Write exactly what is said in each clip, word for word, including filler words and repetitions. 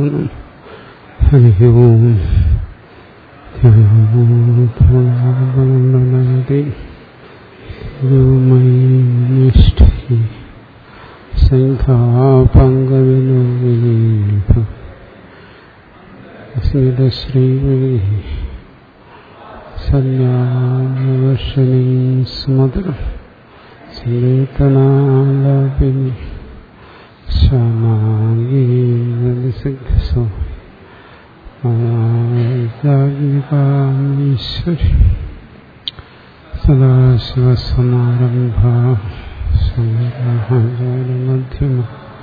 നമഃ. ഹരി ഓം. ധ്യാനതി ഗുരുമൈനിഷ്ഠി സംഘാപങ്കവിനോവിനീഭ സ്മിതശ്രീ സന്യാവർഷണീ സ്മതഃ സങ്കീർത്തനാലാപിനി ശ്യാമാംഗീരസിദ്ധസോ ഈശ്വരി സദാശിവസമാരംഭാ ശങ്കരാചാര്യമധ്യമ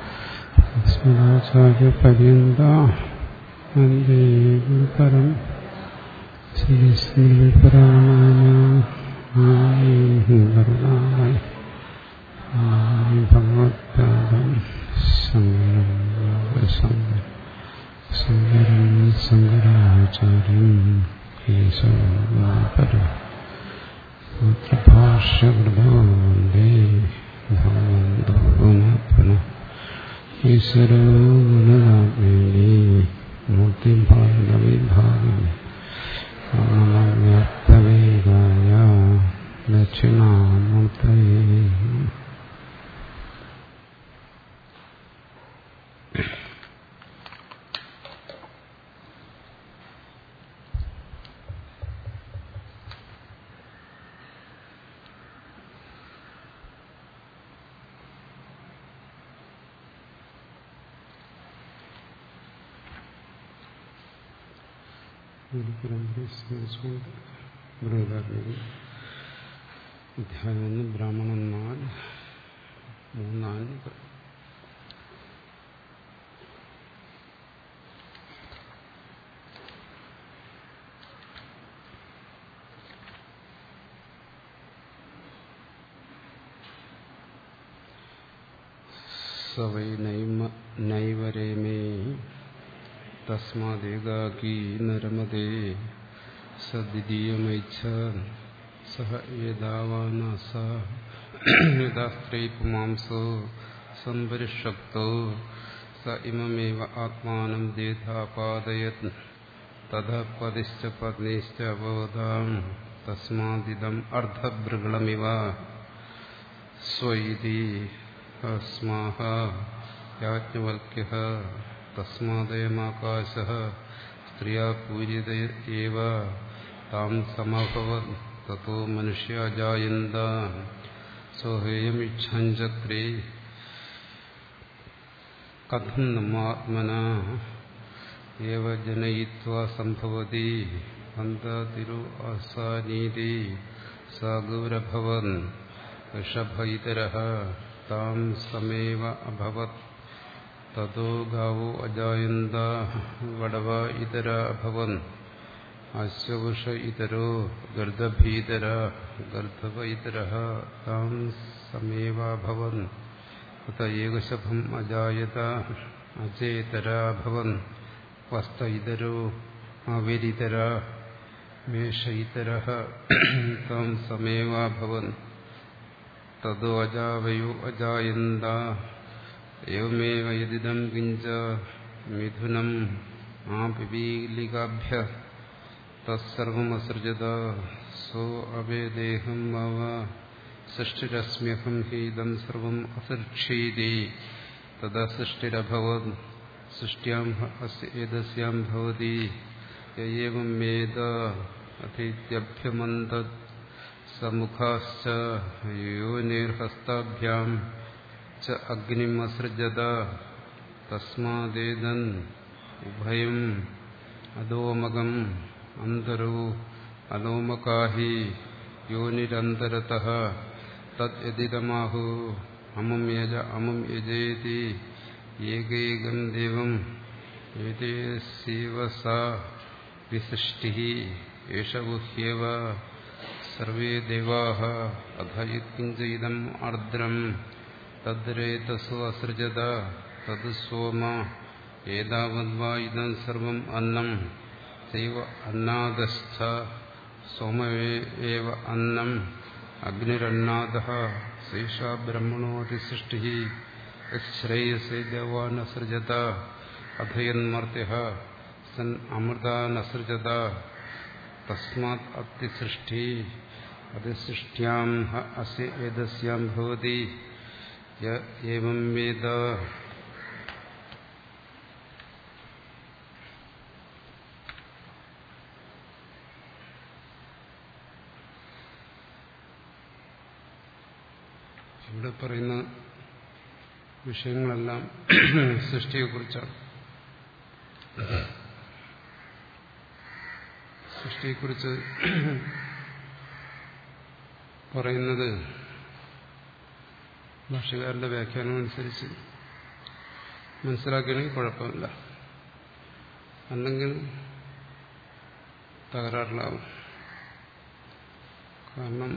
അസ്മദാചാര്യപര്യന്താ വന്ദേ ഗുരുപരം ശ്രീസ്മൃതിപുരാണാനായ ഭഗവത്പാദം ശങ്കരം ശങ്കരാചാര്യം കേശവപരം ഭാഷ്യകൃതോ വന്ദേ ഭഗവന്തോ പുനഃ പുനഃ ഈശ്വരോ ഗുണാത്മേനി മൂർത്തിഭാഗവിഭാഗിനി വ്യാപ്തവേഗായ ദക്ഷിണാമൂർത്തയേ. അധ്യായം ബ്രാഹ്മണന്മാർ മൂന്നാം സവൈ നൈവരേമേ തസ്മാദേകാകീ നരമതേ സദ്വിതീയമൈച്ഛ സഹ യദാവാനസ യദാസ്ത്രൈ പുമാംസോ സംപരിഷക്തോ സ ഇമമേവ ആത്മാനം ദേധാപാദയത് തഥാ പതിശ്ച പത്നിശ്ച അവോധാം തസ്മാദിദം അർദ്ധഭൃഗളമിവ സ്വൈതി അസ്മാഹ യാജ്ഞവൽക്യഃ തസ്മാദയമാകാശഃ സ്ത്രിയാ പൂരിത ഏവ താം സമഭവത് തതോ മനുഷ്യാ ജായന്ത സോഹേയമിച്ഛഞ്ചക്രേ കഥം നമാത്മനാ ഏവ ജനയിത്വാ സംഭവതി അന്തതിരു അസാനീതി സാ ഗൗരഭവൻ ഋഷഭ ഇതരഃ താം സമേവ അഭവത് തതോ ഗാവോ അജായന്ത വടവ ഇതര അഭവൻ അശ്വവൃഷ ഇതരോ ഗർദഭീതര ഗർദഭ ഇതരഃ താം സമേവാഭവൻ അത ഏകശഭം അജായത അജേതര അഭവൻ വസ്ത ഇതരോ അവിരിതര മേഷ ഇതരഃ താം സമേവാഭവൻ തതോ അജാവയോ അജായന്ത ഏവമേവ യദിദം കിഞ്ച മിഥുനം ആപിപീലികാഭ്യഃ തത്സർവമസൃജത സോ അവേദേഹം മവ സൃഷ്ടിരസ്മ്യഹം ഹി ഇദം സർവം അസൃക്ഷീതി തദാ സൃഷ്ടിരഭവത് സൃഷ്ട്യാം ഏതസ്യാം ഭവതി യേവം വേദ അഥൈത്യഭ്യമന്തത് സമുഖാശ്ച യോനിർഹസ്താഭ്യാം ച അഗ്നിം അസൃജത തസ്മാദേതൻ ഉഭയം അധോമകം അന്തരോ അലോമകാഹി യോനിരന്തരതഃ തദ് യദിദമാഹു അമം യജ അമം യജേതി ഏകൈകം ദേവം ഏതേസ്യൈവ സാ വിസൃഷ്ടിഃ ഏഷ ഗുഹ്യേവ സർവേ ദേവാഃ അഥ യത്കിഞ്ച ഇദം ആർദ്രം തദ്രേതസോ അസൃജത തദ് സോമ ഏതാവദ്വാ ഇദം സർവം അന്നം സൈവ അന്നാദസ്ഥ സോമവേവ അന്നം അഗ്നിരന്നാദഃ സൈഷാ ബ്രഹ്മണോതി സൃഷ്ടിഃ ശ്രേയസേ ദേവാൻ അസൃജത അധയന്മർത്യ സൻ അമൃതാനസൃജത തസ്മാത് അതിസൃഷ്ടി അതിസൃഷ്ട്യാം അസ്യ ഏതസ്യാം ഭവതി യ ഏവം വേദ. ഇവിടെ പറയുന്ന വിഷയങ്ങളെല്ലാം സൃഷ്ടിയെക്കുറിച്ചാണ്. സൃഷ്ടിയെക്കുറിച്ച് പറയുന്നത് ഭാഷകാരന്റെ വ്യാഖ്യാനം അനുസരിച്ച് മനസ്സിലാക്കുകയാണെങ്കിൽ കുഴപ്പമില്ല, അല്ലെങ്കിൽ തകരാറിലാവും. കാരണം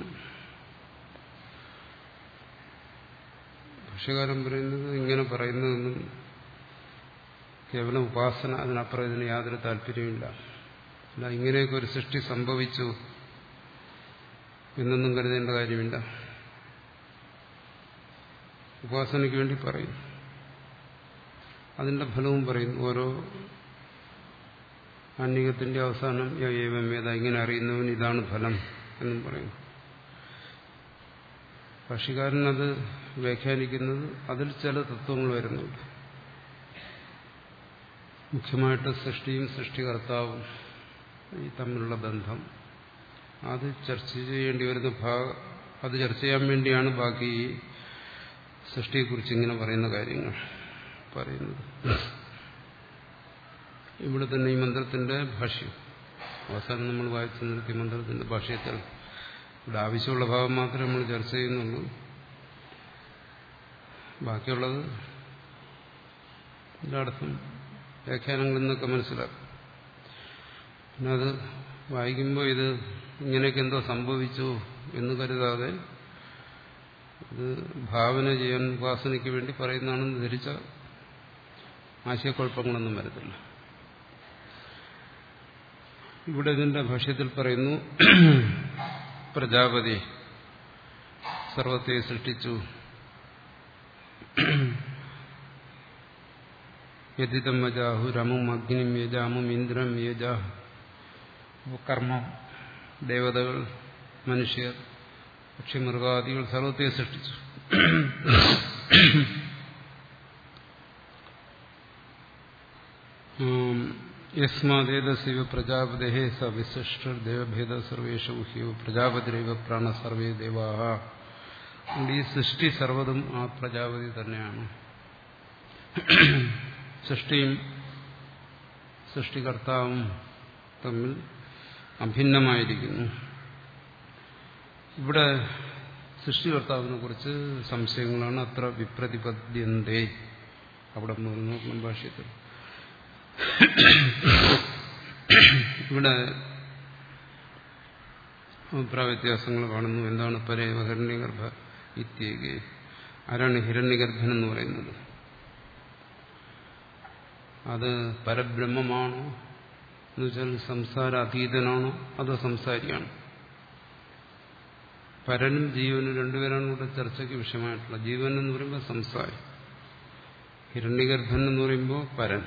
ഭാഷകാരൻ പറയുന്നത് ഇങ്ങനെ പറയുന്നതൊന്നും കേവലം ഉപാസന, അതിനപ്പുറം ഇതിന് യാതൊരു താല്പര്യമില്ല. അല്ല, ഇങ്ങനെയൊക്കെ ഒരു സൃഷ്ടി സംഭവിച്ചു എന്നൊന്നും കരുതേണ്ട കാര്യമില്ല. ഉപാസനയ്ക്ക് വേണ്ടി പറയും, അതിന്റെ ഫലവും പറയുന്നു. ഓരോ ആന്മീകത്തിന്റെ അവസാനം ഏവം വേദ, ഇങ്ങനെ അറിയുന്നവൻ ഇതാണ് ഫലം എന്നും പറയും. ഭാഷ്യകാരനത് വ്യാഖ്യാനിക്കുന്നത് അതിൽ ചില തത്വങ്ങൾ വരുന്നുണ്ട്. മുഖ്യമായിട്ട് സൃഷ്ടിയും സൃഷ്ടികർത്താവും ഈ തമ്മിലുള്ള ബന്ധം, അത് ചർച്ച ചെയ്യേണ്ടി വരുന്ന ഭാഗം, അത് ചർച്ച ചെയ്യാൻ വേണ്ടിയാണ് ബാക്കി ഈ സൃഷ്ടിയെക്കുറിച്ച് ഇങ്ങനെ പറയുന്ന കാര്യങ്ങൾ പറയുന്നത്. ഇവിടെ തന്നെ ഈ മന്ത്രത്തിന്റെ ഭാഷ്യം അവസാനം നമ്മൾ വായിച്ചു നിർത്തിയ മന്ത്രത്തിന്റെ ഭാഷ്യത്തിൽ ഇവിടെ ആവശ്യമുള്ള ഭാഗം മാത്രമേ നമ്മൾ ചർച്ച ചെയ്യുന്നുള്ളൂ. ബാക്കിയുള്ളത് എല്ലായിടത്തും വ്യാഖ്യാനങ്ങളിൽ നിന്നൊക്കെ മനസ്സിലാക്കും. പിന്നെ അത് വായിക്കുമ്പോൾ ഇത് ഇങ്ങനെയൊക്കെ എന്തോ സംഭവിച്ചു എന്ന് കരുതാതെ ഇത് ഭാവന ചെയ്യാൻ ഉപാസനയ്ക്ക് വേണ്ടി പറയുന്നതാണെന്ന് ധരിച്ച ആശയക്കുഴപ്പങ്ങളൊന്നും വരത്തില്ല. ഇവിടെ ഇതിന്റെ ഭാഷ്യത്തിൽ പറയുന്നു, പ്രജാപതി സർവത്തെ സൃഷ്ടിച്ചു. യതിതം വജാഹു രമും അഗ്നിം യജാമും ഇന്ദ്രം യജ. കർമ്മം, ദേവതകൾ, മനുഷ്യർ, പക്ഷിമൃഗാദികൾ സർവത്തെ സൃഷ്ടിച്ചു. യസ്മാദേതസ്യൈവ പ്രജാപതേഃ സ വിശിഷ്ടർദേവഭേദ സർവേഷു ഹ്യു പ്രജാപതിരൈവ പ്രാണ സർവേ ദേവാഃ. ഈ സൃഷ്ടി സർവ്വതും ആ പ്രജാപതി തന്നെയാണ്. സൃഷ്ടിയും സൃഷ്ടികർത്താവും തമ്മിൽ അഭിന്നമായിരിക്കുന്നു. ഇവിടെ സൃഷ്ടികർത്താവിനെ കുറിച്ച് സംശയങ്ങളാണ്. അത്ര വിപ്രതിപദ്യന്തേ, അവിടെ നോക്കണം ഭാഷ്യത്തിൽ. ഇവിടെ അഭിപ്രായ വ്യത്യാസങ്ങൾ കാണുന്നു. എന്താണ് പരേവ ഹിരണ്യഗർഭ ഇത്യേകേ? ആരാണ് ഹിരണ്യഗർഭൻ എന്ന് പറയുന്നത്? അത് പരബ്രഹ്മമാണോ എന്ന് വെച്ചാൽ സംസാര അതീതനാണോ അതോ സംസാരിയാണോ? പരനും ജീവനും രണ്ടുപേരാണ് ഇവിടെ ചർച്ചയ്ക്ക് വിഷയമായിട്ടുള്ള. ജീവൻ എന്ന് പറയുമ്പോൾ സംസാരി, ഹിരണ്യഗർഭൻ എന്ന് പറയുമ്പോൾ പരൻ,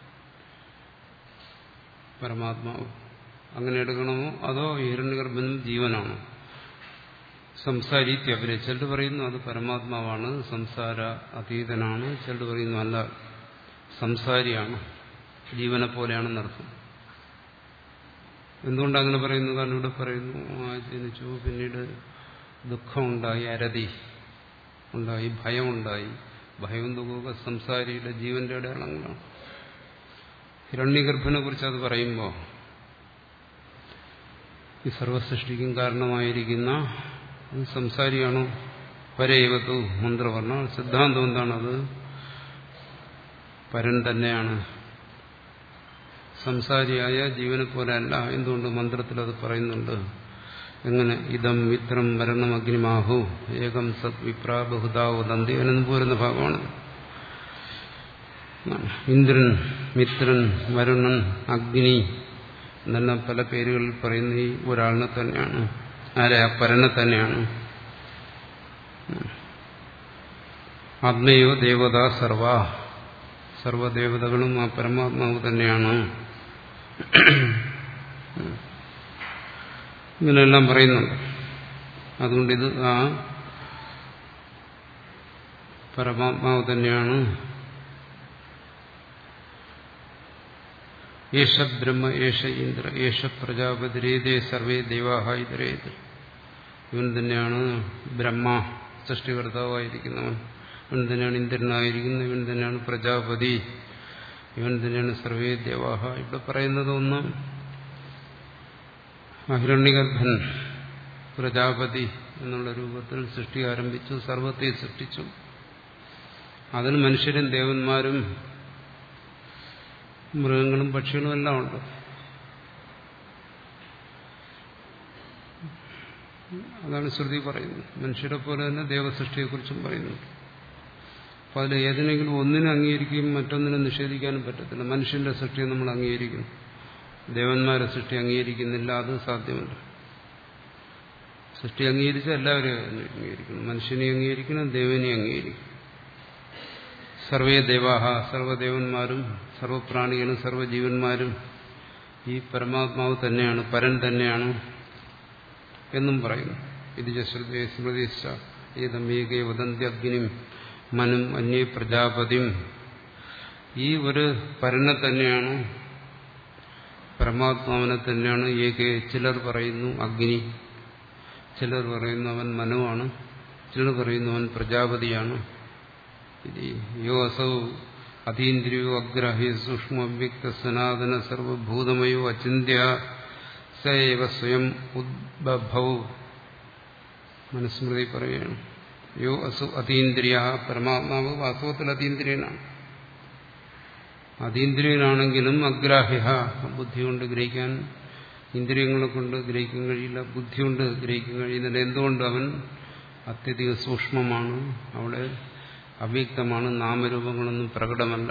പരമാത്മാവ്. അങ്ങനെ എടുക്കണമോ അതോ ഹിരണ്യഗർഭനും ജീവനാണോ? സംസാരി അവരെ ചിലർ പറയുന്നു അത് പരമാത്മാവാണ്, സംസാര അതീതനാണ്. ചിലർ പറയുന്നു അല്ല, സംസാരിയാണ്, ജീവനെ പോലെയാണെന്നർത്ഥം. എന്തുകൊണ്ടങ്ങനെ പറയുന്നു? കാരണം ഇവിടെ പറയുന്നു ജനിച്ചു, പിന്നീട് ദുഃഖമുണ്ടായി, അരതി ഉണ്ടായി, ഭയമുണ്ടായി. ഭയവും ദുഃഖമൊക്കെ സംസാരിയുടെ ജീവന്റെ അടയാളങ്ങളാണ്. ഹിരണ്യഗർഭനെ കുറിച്ച് അത് പറയുമ്പോൾ ഈ സർവസൃഷ്ടിക്കും കാരണമായിരിക്കുന്ന സംസാരിയാണോ? പരേവത്തു മന്ത്രവർണ്ണ സിദ്ധാന്തം എന്താണത്? പരൻ തന്നെയാണ്, സംസാരിയായ ജീവനെ പോലെ അല്ല. എന്തുകൊണ്ട്? മന്ത്രത്തിൽ അത് പറയുന്നുണ്ട്. എങ്ങനെ? ഇതം മിത്രം മരണം അഗ്നിമാഹു ഏകം സത് വിപ്രാ ബഹുദാവോ ദന്തി എന്നു പോരുന്ന ഭാഗമാണ്. ഇന്ദ്രൻ, മിത്രൻ, വരുണൻ, അഗ്നി എന്നെല്ലാം പല പേരുകളിൽ പറയുന്ന ഈ ഒരാളിനെ തന്നെയാണ്. ആരെ? ആ പരനെ തന്നെയാണ്. ആത്മയോ ദേവത സർവ, സർവ്വദേവതകളും ആ പരമാത്മാവ് തന്നെയാണ്. ഇങ്ങനെയെല്ലാം പറയുന്നുണ്ട്. അതുകൊണ്ട് ഇത് ആ പരമാത്മാവ് തന്നെയാണ്. ഏഷ ബ്രഹ്മ ഏഷ ഇന്ദ്ര ഏഷ പ്രജാപതിരേതേ സർവേ ദേവാഹ ഇതരേത്. ഇവൻ തന്നെയാണ് ബ്രഹ്മ, സൃഷ്ടികർത്താവായിരിക്കുന്നവൻ. ഇവൻ തന്നെയാണ് ഇന്ദ്രനായിരിക്കുന്നത്. ഇവൻ തന്നെയാണ് പ്രജാപതി. ഇവൻ തന്നെയാണ് സർവേ ദേവാഹ. ഇവിടെ പറയുന്നത് ഒന്ന്, ഹിരണ്യഗർഭൻ പ്രജാപതി എന്നുള്ള രൂപത്തിൽ സൃഷ്ടി ആരംഭിച്ചു, സർവത്തെ സൃഷ്ടിച്ചു. അതിൽ മനുഷ്യരും ദേവന്മാരും മൃഗങ്ങളും പക്ഷികളും എല്ലാം ഉണ്ട്. അതാണ് ശ്രുതി പറയുന്നത്. മനുഷ്യരെ പോലെ തന്നെ ദേവസൃഷ്ടിയെക്കുറിച്ചും പറയുന്നുണ്ട്. അപ്പോൾ അതിൽ ഏതിനെങ്കിലും ഒന്നിനെ അംഗീകരിക്കുകയും മറ്റൊന്നിനെ നിഷേധിക്കാനും പറ്റത്തില്ല. മനുഷ്യന്റെ സൃഷ്ടിയെ നമ്മൾ അംഗീകരിക്കുന്നു, ദേവന്മാരെ സൃഷ്ടി അംഗീകരിക്കുന്നില്ല. അത് സാധ്യമല്ല. സൃഷ്ടി അംഗീകരിച്ച എല്ലാവരെയും അംഗീകരിക്കണം. മനുഷ്യനെ അംഗീകരിക്കണം, ദേവനെ അംഗീകരിക്കണം. സർവേ ദേവാഹ, സർവ്വദേവന്മാരും സർവപ്രാണികളും സർവ്വജീവന്മാരും ഈ പരമാത്മാവ് തന്നെയാണ്, പരൻ തന്നെയാണ് എന്നും പറയുന്നു. ഇത് ശ്രുതി സ്മൃതിശ്ച ഏതമേകേ വദന്തി അഗ്നിം മനും അന്യേ പ്രജാപതിം. ഈ ഒരു പരനെ തന്നെയാണ്, പരമാത്മാവിനെ തന്നെയാണ് ഏകേ. ചിലർ പറയുന്നു അഗ്നി, ചിലർ പറയുന്നു അവൻ മനുവാണ്, ചിലർ പറയുന്നു അവൻ പ്രജാപതിയാണ്. യോ അസൗ അതീന്ദ്രിയോ അഗ്രാഹ്യ സൂക്ഷ്മ അവ്യക്ത സനാതന സർവഭൂതമയോ അചിന്ത്യ സൈവ സ്വയം ഉദ്ഭവ. മനുസ്മൃതി പറയുകയാണ്, യോ അസു അതീന്ദ്രിയ. പരമാത്മാവ് വാസ്തവത്തിൽ അതീന്ദ്രിയനാണ്. അതീന്ദ്രിയനാണെങ്കിലും അഗ്രാഹ്യ, ബുദ്ധി കൊണ്ട് ഗ്രഹിക്കാൻ, ഇന്ദ്രിയങ്ങളെ കൊണ്ട് ഗ്രഹിക്കാൻ കഴിയില്ല, ബുദ്ധി കൊണ്ട് ഗ്രഹിക്കാൻ കഴിയുന്നില്ല. എന്തുകൊണ്ട്? അവൻ അത്യധിക സൂക്ഷ്മമാണ്, അവിടെ അവ്യക്തമാണ്, നാമരൂപങ്ങളൊന്നും പ്രകടമല്ല.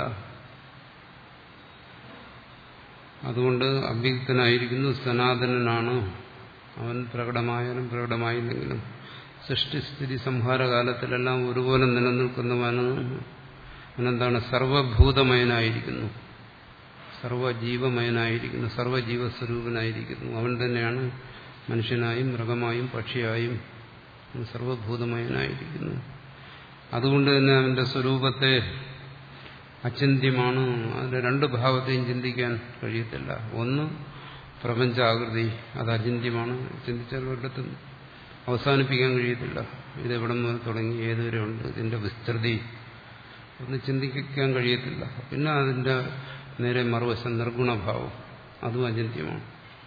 അതുകൊണ്ട് അവ്യക്തനായിരിക്കുന്നു, സനാതനനാണ്. അവൻ പ്രകടമായാലും പ്രകടമായില്ലെങ്കിലും സൃഷ്ടിസ്ഥിതി സംഹാരകാലത്തിലെല്ലാം ഒരുപോലെ നിലനിൽക്കുന്നവനാണ്. അവനെന്താണ്? സർവഭൂതമയനായിരിക്കുന്നു, സർവജീവമയനായിരിക്കുന്നു, സർവജീവസ്വരൂപനായിരിക്കുന്നു. അവൻ തന്നെയാണ് മനുഷ്യനായും മൃഗമായും പക്ഷിയായും സർവഭൂതമയനായിരിക്കുന്നു. അതുകൊണ്ട് തന്നെ അവന്റെ സ്വരൂപത്തെ അചിന്ത്യമാണ്. അതിന്റെ രണ്ട് ഭാവത്തെയും ചിന്തിക്കാൻ കഴിയത്തില്ല. ഒന്ന് പ്രപഞ്ചാകൃതി, അത് അചിന്ത്യമാണ്. ചിന്തിച്ചാൽ ഒരിടത്തും അവസാനിപ്പിക്കാൻ കഴിയത്തില്ല. ഇതെവിടെ നിന്ന് തുടങ്ങി ഏതുവരെ ഉണ്ട്, ഇതിന്റെ വിസ്തൃതി ഒന്ന് ചിന്തിക്കാൻ കഴിയത്തില്ല. പിന്നെ അതിന്റെ നേരെ മറുവശം നിർഗുണഭാവം, അതും അചിന്ത്യമാണ്.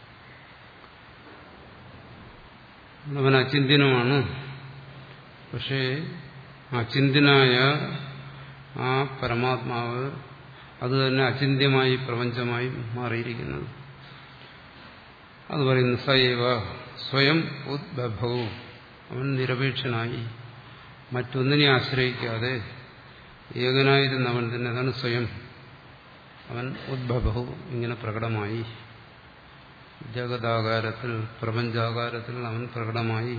അവൻ അചിന്ത്യനുമാണ്. പക്ഷേ അചിന്ത്യനായ ആ പരമാത്മാവ് അത് തന്നെ അചിന്ത്യമായി പ്രപഞ്ചമായി മാറിയിരിക്കുന്നത്. അത് പറയുന്നു സൈവ സ്വയം ഉദ്ഭവവും. അവൻ നിരപേക്ഷനായി മറ്റൊന്നിനെ ആശ്രയിക്കാതെ ഏകനായിരുന്നവൻ തന്നെ, അതാണ് സ്വയം. അവൻ ഉദ്ഭവവും ഇങ്ങനെ പ്രകടമായി, ജഗതാകാരത്തിൽ പ്രപഞ്ചാകാരത്തിൽ അവൻ പ്രകടമായി.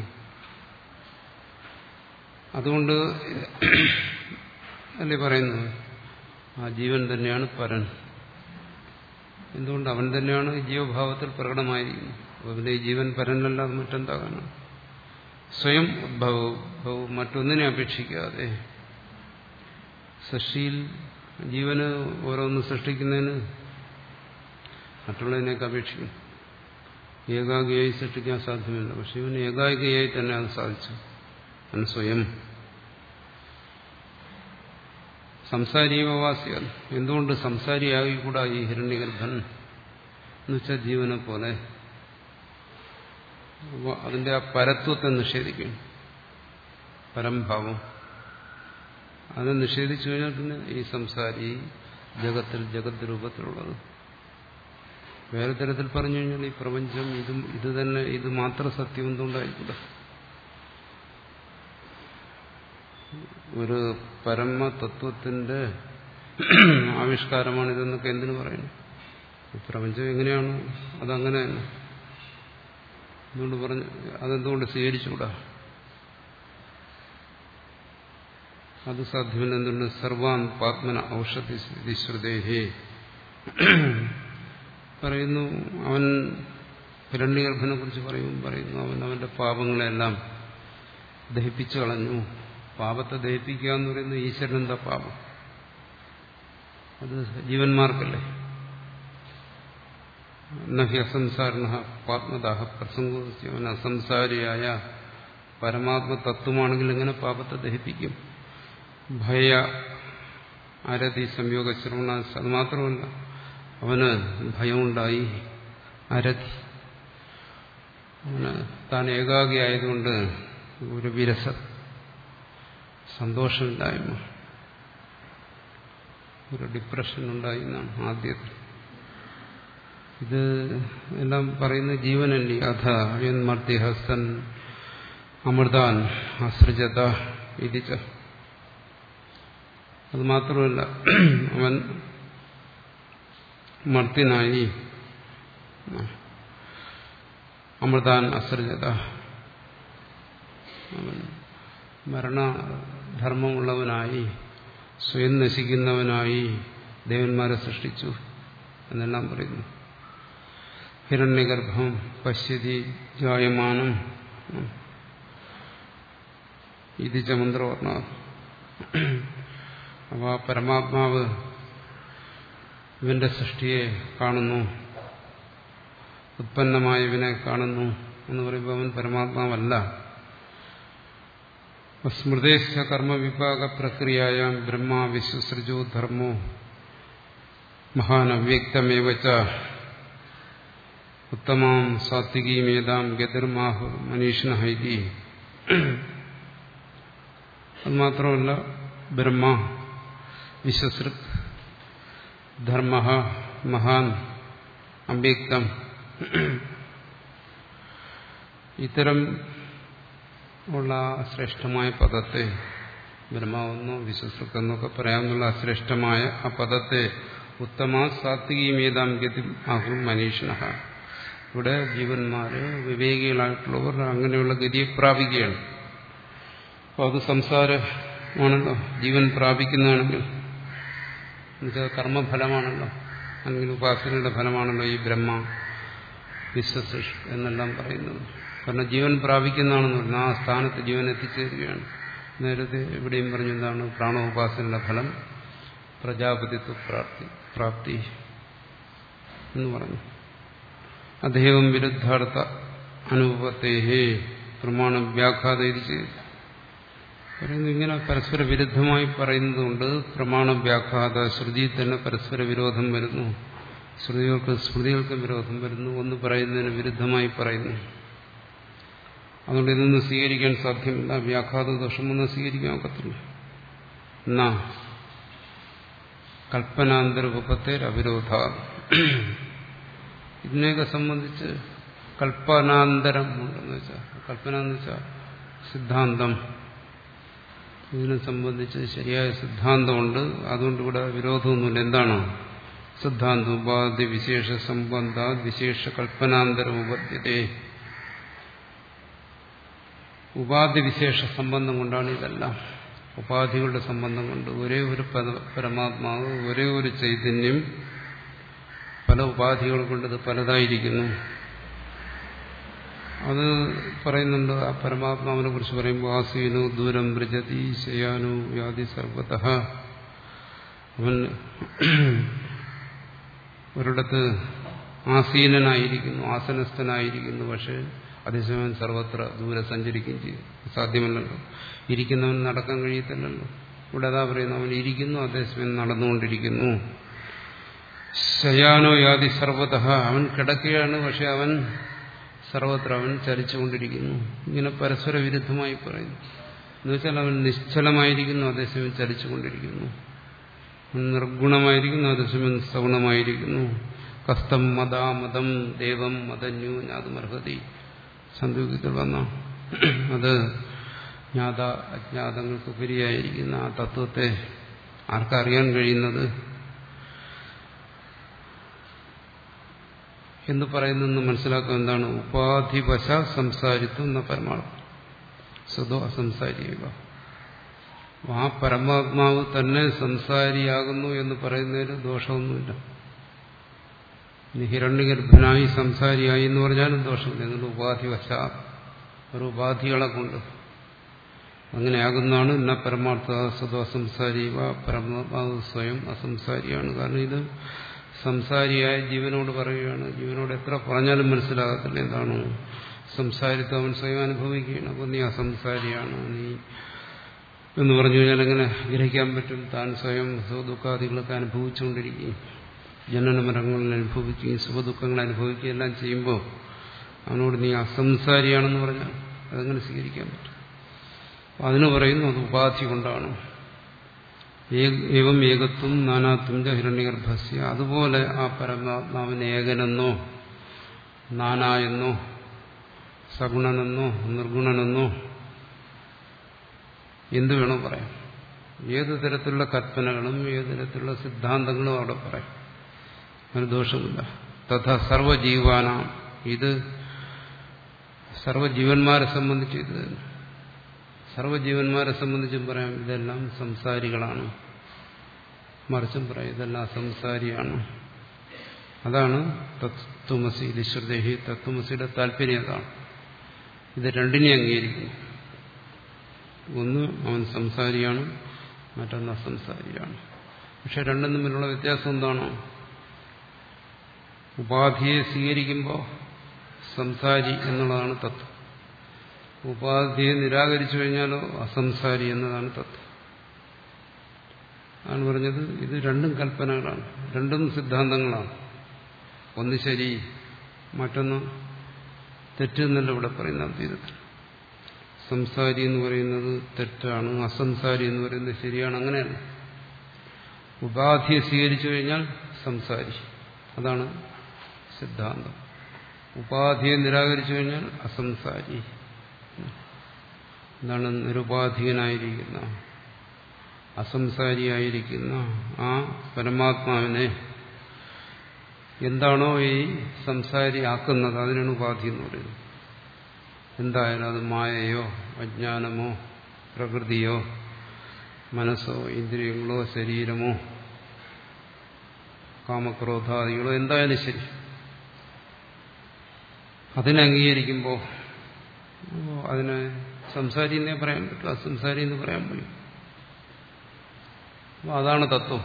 അതുകൊണ്ട് അല്ലേ പറയുന്നത് ആ ജീവൻ തന്നെയാണ് പരൻ. എന്തുകൊണ്ട്? അവൻ തന്നെയാണ് ജീവഭാവത്തിൽ പ്രകടമായിരിക്കുന്നത്. അപ്പോൾ പിന്നെ ഈ ജീവൻ പരനല്ലാതെ മറ്റെന്താകാനാണ്? സ്വയം ഉദ്ഭവവും, മറ്റൊന്നിനെ അപേക്ഷിക്കാതെ. സൃഷ്ടിയിൽ ജീവന് ഓരോന്ന് സൃഷ്ടിക്കുന്നതിന് മറ്റുള്ളതിനെയൊക്കെ അപേക്ഷിക്കും. ഏകാഗിയായി സൃഷ്ടിക്കാൻ സാധ്യമല്ല. പക്ഷെ ഇവന് ഏകാഗിയായി തന്നെ അത് സാധിച്ചു. അവൻ സ്വയം സംസാരീവവാസിയാണ്. എന്തുകൊണ്ട് സംസാരിയായിക്കൂടാ ഈ ഹിരണ്യഗർഭൻ എന്ന് വെച്ചാൽ ജീവനെ പോലെ? അതിന്റെ ആ പരത്വത്തെ നിഷേധിക്കും, പരംഭാവം. അത് നിഷേധിച്ചു കഴിഞ്ഞാൽ പിന്നെ ഈ സംസാരി ജഗത്തിൽ ജഗത് രൂപത്തിലുള്ളത്. വേറെ തരത്തിൽ പറഞ്ഞു കഴിഞ്ഞാൽ ഈ പ്രപഞ്ചം ഇതും ഇത് തന്നെ, ഇത് മാത്രം സത്യം എന്തുകൊണ്ടായിക്കൂടാ? ഒരു പരമതത്വത്തിന്റെ ആവിഷ്കാരമാണിതെന്നൊക്കെ എന്തിനു പറയുന്നു? പ്രപഞ്ചം എങ്ങനെയാണോ അതങ്ങനെ തന്നെ. എന്തുകൊണ്ട് പറഞ്ഞു? അതെന്തുകൊണ്ട് സ്വീകരിച്ചുകൂടാ? അത് സാധ്യമല്ല. എന്തുകൊണ്ട്? സർവാൻ പാത്മന ഔഷധി ശ്രുതേഹേ പറയുന്നു. അവൻ ഹിരണ്യഗർഭനെ കുറിച്ച് പറയും പറയുന്നു അവൻ അവന്റെ പാപങ്ങളെല്ലാം ദഹിപ്പിച്ചു കളഞ്ഞു. പാപത്തെ ദഹിപ്പിക്കുക എന്ന് പറയുന്നത് ഈശ്വരൻ എന്താ പാപം? അത് ജീവന്മാർക്കല്ലേ. നഹി അസംസാരണ പാത്മദാഹ പ്രസംഗോസ്തി. അവൻ അസംസാരിയായ പരമാത്മ തത്വമാണെങ്കിൽ എങ്ങനെ പാപത്തെ ദഹിപ്പിക്കും? ഭയ അരതി സംയോഗ ശ്രവണ. അത് മാത്രമല്ല, അവന് ഭയമുണ്ടായി. അരതി, അവന് താൻ ഏകാഗിയായതുകൊണ്ട് ഒരു വിരസ സന്തോഷമില്ലായ്മ, ഒരു ഡിപ്രഷൻ ഉണ്ടായി എന്നാണ് ആദ്യത്തിൽ. ഇത് എല്ലാം പറയുന്ന ജീവനല്ലേ. അഥ യന്മർത്തിഹസ്തൻ അമൃതാൻ അസൃജത ഇതിച്ച. അത് മാത്രമല്ല, അവൻ മർത്യനായി അമൃതാൻ അസൃജത. അവൻ മരണധർമ്മമുള്ളവനായി സ്വയം നശിക്കുന്നവനായി ദേവന്മാരെ സൃഷ്ടിച്ചു എന്നെല്ലാം പറയുന്നു. ഹിരണ്യഗർഭം പശ്യതി ജായമാനം ഇത് ചമന്ത്രവർണ്ണ. അവ പരമാത്മാവ് ഇവന്റെ സൃഷ്ടിയെ കാണുന്നു, ഉത്പന്നമായ ഇവനെ കാണുന്നു എന്ന് പറയുമ്പോൾ അവൻ പരമാത്മാവല്ല. സ്മൃതേശ കർമ്മവിഭാഗ പ്രക്രിയയാം ബ്രഹ്മ വിശ്വസൃജോ ധർമ്മോ മഹാൻ അവ്യക്തമേവച്ച ഉത്തമാം സാത്വികീമേതാം ഗതിർമാഹു മനീഷിന ഹൈതി. അത് മാത്രമല്ല, ബ്രഹ്മ വിശ്വസൃത് ധർമ്മ മഹാൻ അവ്യക്തം. ഇത്തരം ഉള്ള ശ്രേഷ്ഠമായ പദത്തെ, ബ്രഹ്മാവെന്നോ വിശ്വസൃക്കെന്നൊക്കെ പറയാമെന്നുള്ള ശ്രേഷ്ഠമായ ആ പദത്തെ ഉത്തമ സാത്വികീമേതാം ഗതി ആഹു മനീഷിന. ഇവിടെ ജീവന്മാര് വിവേകികളായിട്ടുള്ളവർ അങ്ങനെയുള്ള ഗതിയെ പ്രാപിക്കുകയാണ്. അപ്പോൾ അത് സംസാരമാണല്ലോ. ജീവൻ പ്രാപിക്കുന്നതാണെങ്കിൽ എന്നുവെച്ചാൽ കർമ്മഫലമാണല്ലോ, അല്ലെങ്കിൽ ഉപാസനയുടെ ഫലമാണല്ലോ ഈ ബ്രഹ്മ വിശ്വസൃഷ് എന്നെല്ലാം പറയുന്നത്. കാരണം ജീവൻ പ്രാപിക്കുന്നതാണെന്ന് പറഞ്ഞാൽ ആ സ്ഥാനത്ത് ജീവൻ എത്തിച്ചേരുകയാണ്. നേരത്തെ ഇവിടെയും പറഞ്ഞു എന്താണ് പ്രാണോപാസനയുടെ ഫലം പ്രജാപതിത്വ പ്രാപ്തി പ്രാപ്തി എന്ന് പറഞ്ഞു. അദ്ദേഹം വിരുദ്ധാർത്ഥ അനുഭവത്തേഹേ പ്രമാണം വ്യാഘാതരിച്ച് പറയുന്നു. ഇങ്ങനെ പരസ്പര വിരുദ്ധമായി പറയുന്നതുകൊണ്ട് പ്രമാണ വ്യാഘാത, ശ്രുതിയിൽ തന്നെ പരസ്പര വിരോധം വരുന്നു. ശ്രുതികൾക്ക് സ്മൃതികൾക്ക് വിരോധം വരുന്നു. ഒന്ന് പറയുന്നതിന് വിരുദ്ധമായി പറയുന്നു. അതുകൊണ്ട് ഇതൊന്നും സ്വീകരിക്കാൻ സാധ്യമല്ല. വ്യാഘാത ദോഷമൊന്നും സ്വീകരിക്കാൻ ഒക്കത്തില്ല. എന്നാ കൽപ്പനാന്തരൂപത്തേർ അവിരോധ. ഇതിനെയൊക്കെ സംബന്ധിച്ച് കൽപ്പനാന്തരം ഉണ്ടെന്ന് വെച്ചാൽ, കൽപ്പന എന്ന് വെച്ചാൽ സിദ്ധാന്തം, ഇതിനെ സംബന്ധിച്ച് ശരിയായ സിദ്ധാന്തമുണ്ട്. അതുകൊണ്ട് ഇവിടെ വിരോധമൊന്നുമില്ല. എന്താണ് സിദ്ധാന്തം? ഉപാധി വിശേഷ സംബന്ധ വിശേഷ കൽപ്പനാന്തരം ഉപദ്ധ്യതേ. ഉപാധി വിശേഷ സംബന്ധം കൊണ്ടാണ് ഇതെല്ലാം. ഉപാധികളുടെ സംബന്ധം കൊണ്ട് ഒരേ ഒരു പരമാത്മാവ്, ഒരേ ഒരു ചൈതന്യം പല ഉപാധികൾ കൊണ്ട് ഇത് പലതായിരിക്കുന്നു. അത് പറയുന്നുണ്ട്. ആ പരമാത്മാവിനെ കുറിച്ച് പറയുമ്പോൾ ആസീനോ ദൂരം ബ്രജതി ശയാനോ വ്യാധി സർവതഃ. അവൻ ഒരിടത്ത് ആസീനനായിരിക്കുന്നു, ആസനസ്ഥനായിരിക്കുന്നു. പക്ഷെ അതേസമയം സർവത്ര ദൂരെ സഞ്ചരിക്കുകയും ചെയ്യും. സാധ്യമല്ലല്ലോ. ഇരിക്കുന്നവൻ നടക്കാൻ കഴിയത്തില്ലല്ലോ. ഇവിടെ അതാ പറയുന്നു, അവൻ ഇരിക്കുന്നു, അതേസമയം നടന്നുകൊണ്ടിരിക്കുന്നു. ശയാനോ യാതി സർവതഃ. അവൻ കിടക്കുകയാണ്, പക്ഷെ അവൻ സർവത്ര അവൻ ചലിച്ചുകൊണ്ടിരിക്കുന്നു. ഇങ്ങനെ പരസ്പര വിരുദ്ധമായി പറയുന്നു. എന്നുവെച്ചാൽ അവൻ നിശ്ചലമായിരിക്കുന്നു, അതേസമയം ചലിച്ചുകൊണ്ടിരിക്കുന്നു. അവൻ നിർഗുണമായിരിക്കുന്നു, അതേസമയം സഗുണമായിരിക്കുന്നു. കസ്തം മദാ മദം ദേവം മദന്യു ജ്ഞാതമർഹതി. സന്ദീപത്തിൽ വന്ന അത് ജ്ഞാത അജ്ഞാതങ്ങൾക്ക് ഉപരിയായിരിക്കുന്ന ആ തത്വത്തെ ആർക്കറിയാൻ കഴിയുന്നത് എന്ന് പറയുന്നെന്ന് മനസ്സിലാക്കുക. എന്താണ് ഉപാധിവശ സംസാരിത്വം എന്ന പരമാർത്ഥം. സ്വതോ അസംസാരിക. ആ പരമാത്മാവ് തന്നെ സംസാരിയാകുന്നു എന്ന് പറയുന്നതിൽ ദോഷമൊന്നുമില്ല. ഹിരണ്യഗർഭനായി സംസാരിയായി എന്ന് പറഞ്ഞാലും ദോഷമില്ല. എന്നുള്ള ഉപാധി വശ ഒരു ഉപാധികളെ കൊണ്ട് അങ്ങനെയാകുന്നതാണ്. ഇന്ന പരമാർത്ഥ സ്വതോ സംസാരിവ പരമാത്മാവ് സ്വയം അസംസാരിയാണ്. കാരണം ഇത് സംസാരിയായ ജീവനോട് പറയുകയാണ്. ജീവനോട് എത്ര പറഞ്ഞാലും മനസ്സിലാകത്തില്ല എന്താണ് സംസാരിത്വം. അവൻ സ്വയം അനുഭവിക്കുകയാണ്. അപ്പോൾ നീ അസംസാരിയാണ് നീ എന്ന് പറഞ്ഞു കഴിഞ്ഞാൽ എങ്ങനെ ഗ്രഹിക്കാൻ പറ്റും? താൻ സ്വയം സുഖദുഃഖാദികളൊക്കെ അനുഭവിച്ചുകൊണ്ടിരിക്കുകയും ജനനമരങ്ങളിൽ അനുഭവിക്കുകയും സുഖദുഃഖങ്ങൾ അനുഭവിക്കുകയും എല്ലാം ചെയ്യുമ്പോൾ അവനോട് നീ അസംസാരിയാണെന്ന് പറഞ്ഞാൽ അതെങ്ങനെ സ്വീകരിക്കാൻ പറ്റും? അതിന് പറയുന്നു അത് ഉപാധി കൊണ്ടാണ്. ഏവം ഏകത്വം നാനാത്വം ച ഹിരണ്യഗർഭസ്യ. അതുപോലെ ആ പരമാത്മാവിന് ഏകനെന്നോ നാനായെന്നോ സഗുണനെന്നോ നിർഗുണനെന്നോ എന്തു വേണോ പറയാം. ഏതു തരത്തിലുള്ള കൽപ്പനകളും ഏതു തരത്തിലുള്ള സിദ്ധാന്തങ്ങളും അവിടെ പറയാം. അതിന് ദോഷമില്ല. തഥാ സർവജീവാനാം, ഇത് സർവജീവന്മാരെ സംബന്ധിച്ച് ഇത് സർവജീവന്മാരെ സംബന്ധിച്ചും പറയാം ഇതെല്ലാം സംസാരികളാണ്. മറിച്ചും പറയാം ഇതെല്ലാം അസംസാരിയാണ്. അതാണ് തത്വമസി ശ്രുതേഹി. തത്വമസിയുടെ താല്പര്യം അതാണ്. ഇത് രണ്ടിനെ അംഗീകരിക്കുന്നു. ഒന്ന് അവൻ സംസാരിയാണ്, മറ്റൊന്ന് അസംസാരിയാണ്. പക്ഷെ രണ്ടും തമ്മിലുള്ള വ്യത്യാസം എന്താണോ? ഉപാധിയെ സ്വീകരിക്കുമ്പോൾ സംസാരി എന്നുള്ളതാണ് തത്വം. ഉപാധിയെ നിരാകരിച്ചു കഴിഞ്ഞാലോ അസംസാരി എന്നതാണ് തത്വം. ആണ് പറഞ്ഞത് ഇത് രണ്ടും കൽപ്പനകളാണ്, രണ്ടും സിദ്ധാന്തങ്ങളാണ്. ഒന്ന് ശരി, മറ്റൊന്ന് തെറ്റ് എന്നല്ല ഇവിടെ പറയുന്ന അദ്വൈതത്തിൽ. സംസാരി എന്ന് പറയുന്നത് തെറ്റാണ്, അസംസാരി എന്ന് പറയുന്നത് ശരിയാണ്. അങ്ങനെയല്ല. ഉപാധിയെ സ്വീകരിച്ചു കഴിഞ്ഞാൽ സംസാരി, അതാണ് സിദ്ധാന്തം. ഉപാധിയെ നിരാകരിച്ചു കഴിഞ്ഞാൽ അസംസാരി. എന്താണ്? നിരുപാധികനായിരിക്കുന്ന അസംസാരിയായിരിക്കുന്ന ആ പരമാത്മാവിനെ എന്താണോ ഈ സംസാരി ആക്കുന്നത് അതിനാണ് ഉപാധി എന്ന് പറയുന്നത്. എന്തായാലും അത് മായയോ അജ്ഞാനമോ പ്രകൃതിയോ മനസ്സോ ഇന്ദ്രിയങ്ങളോ ശരീരമോ കാമക്രോധാദികളോ എന്തായാലും ശരി, അതിനെ അംഗീകരിക്കുമ്പോൾ അതിനെ സംസാരി എന്നേ പറയാൻ പറ്റില്ല, അസംസാരി എന്ന് പറയാൻ പറ്റും. അപ്പോൾ അതാണ് തത്വം.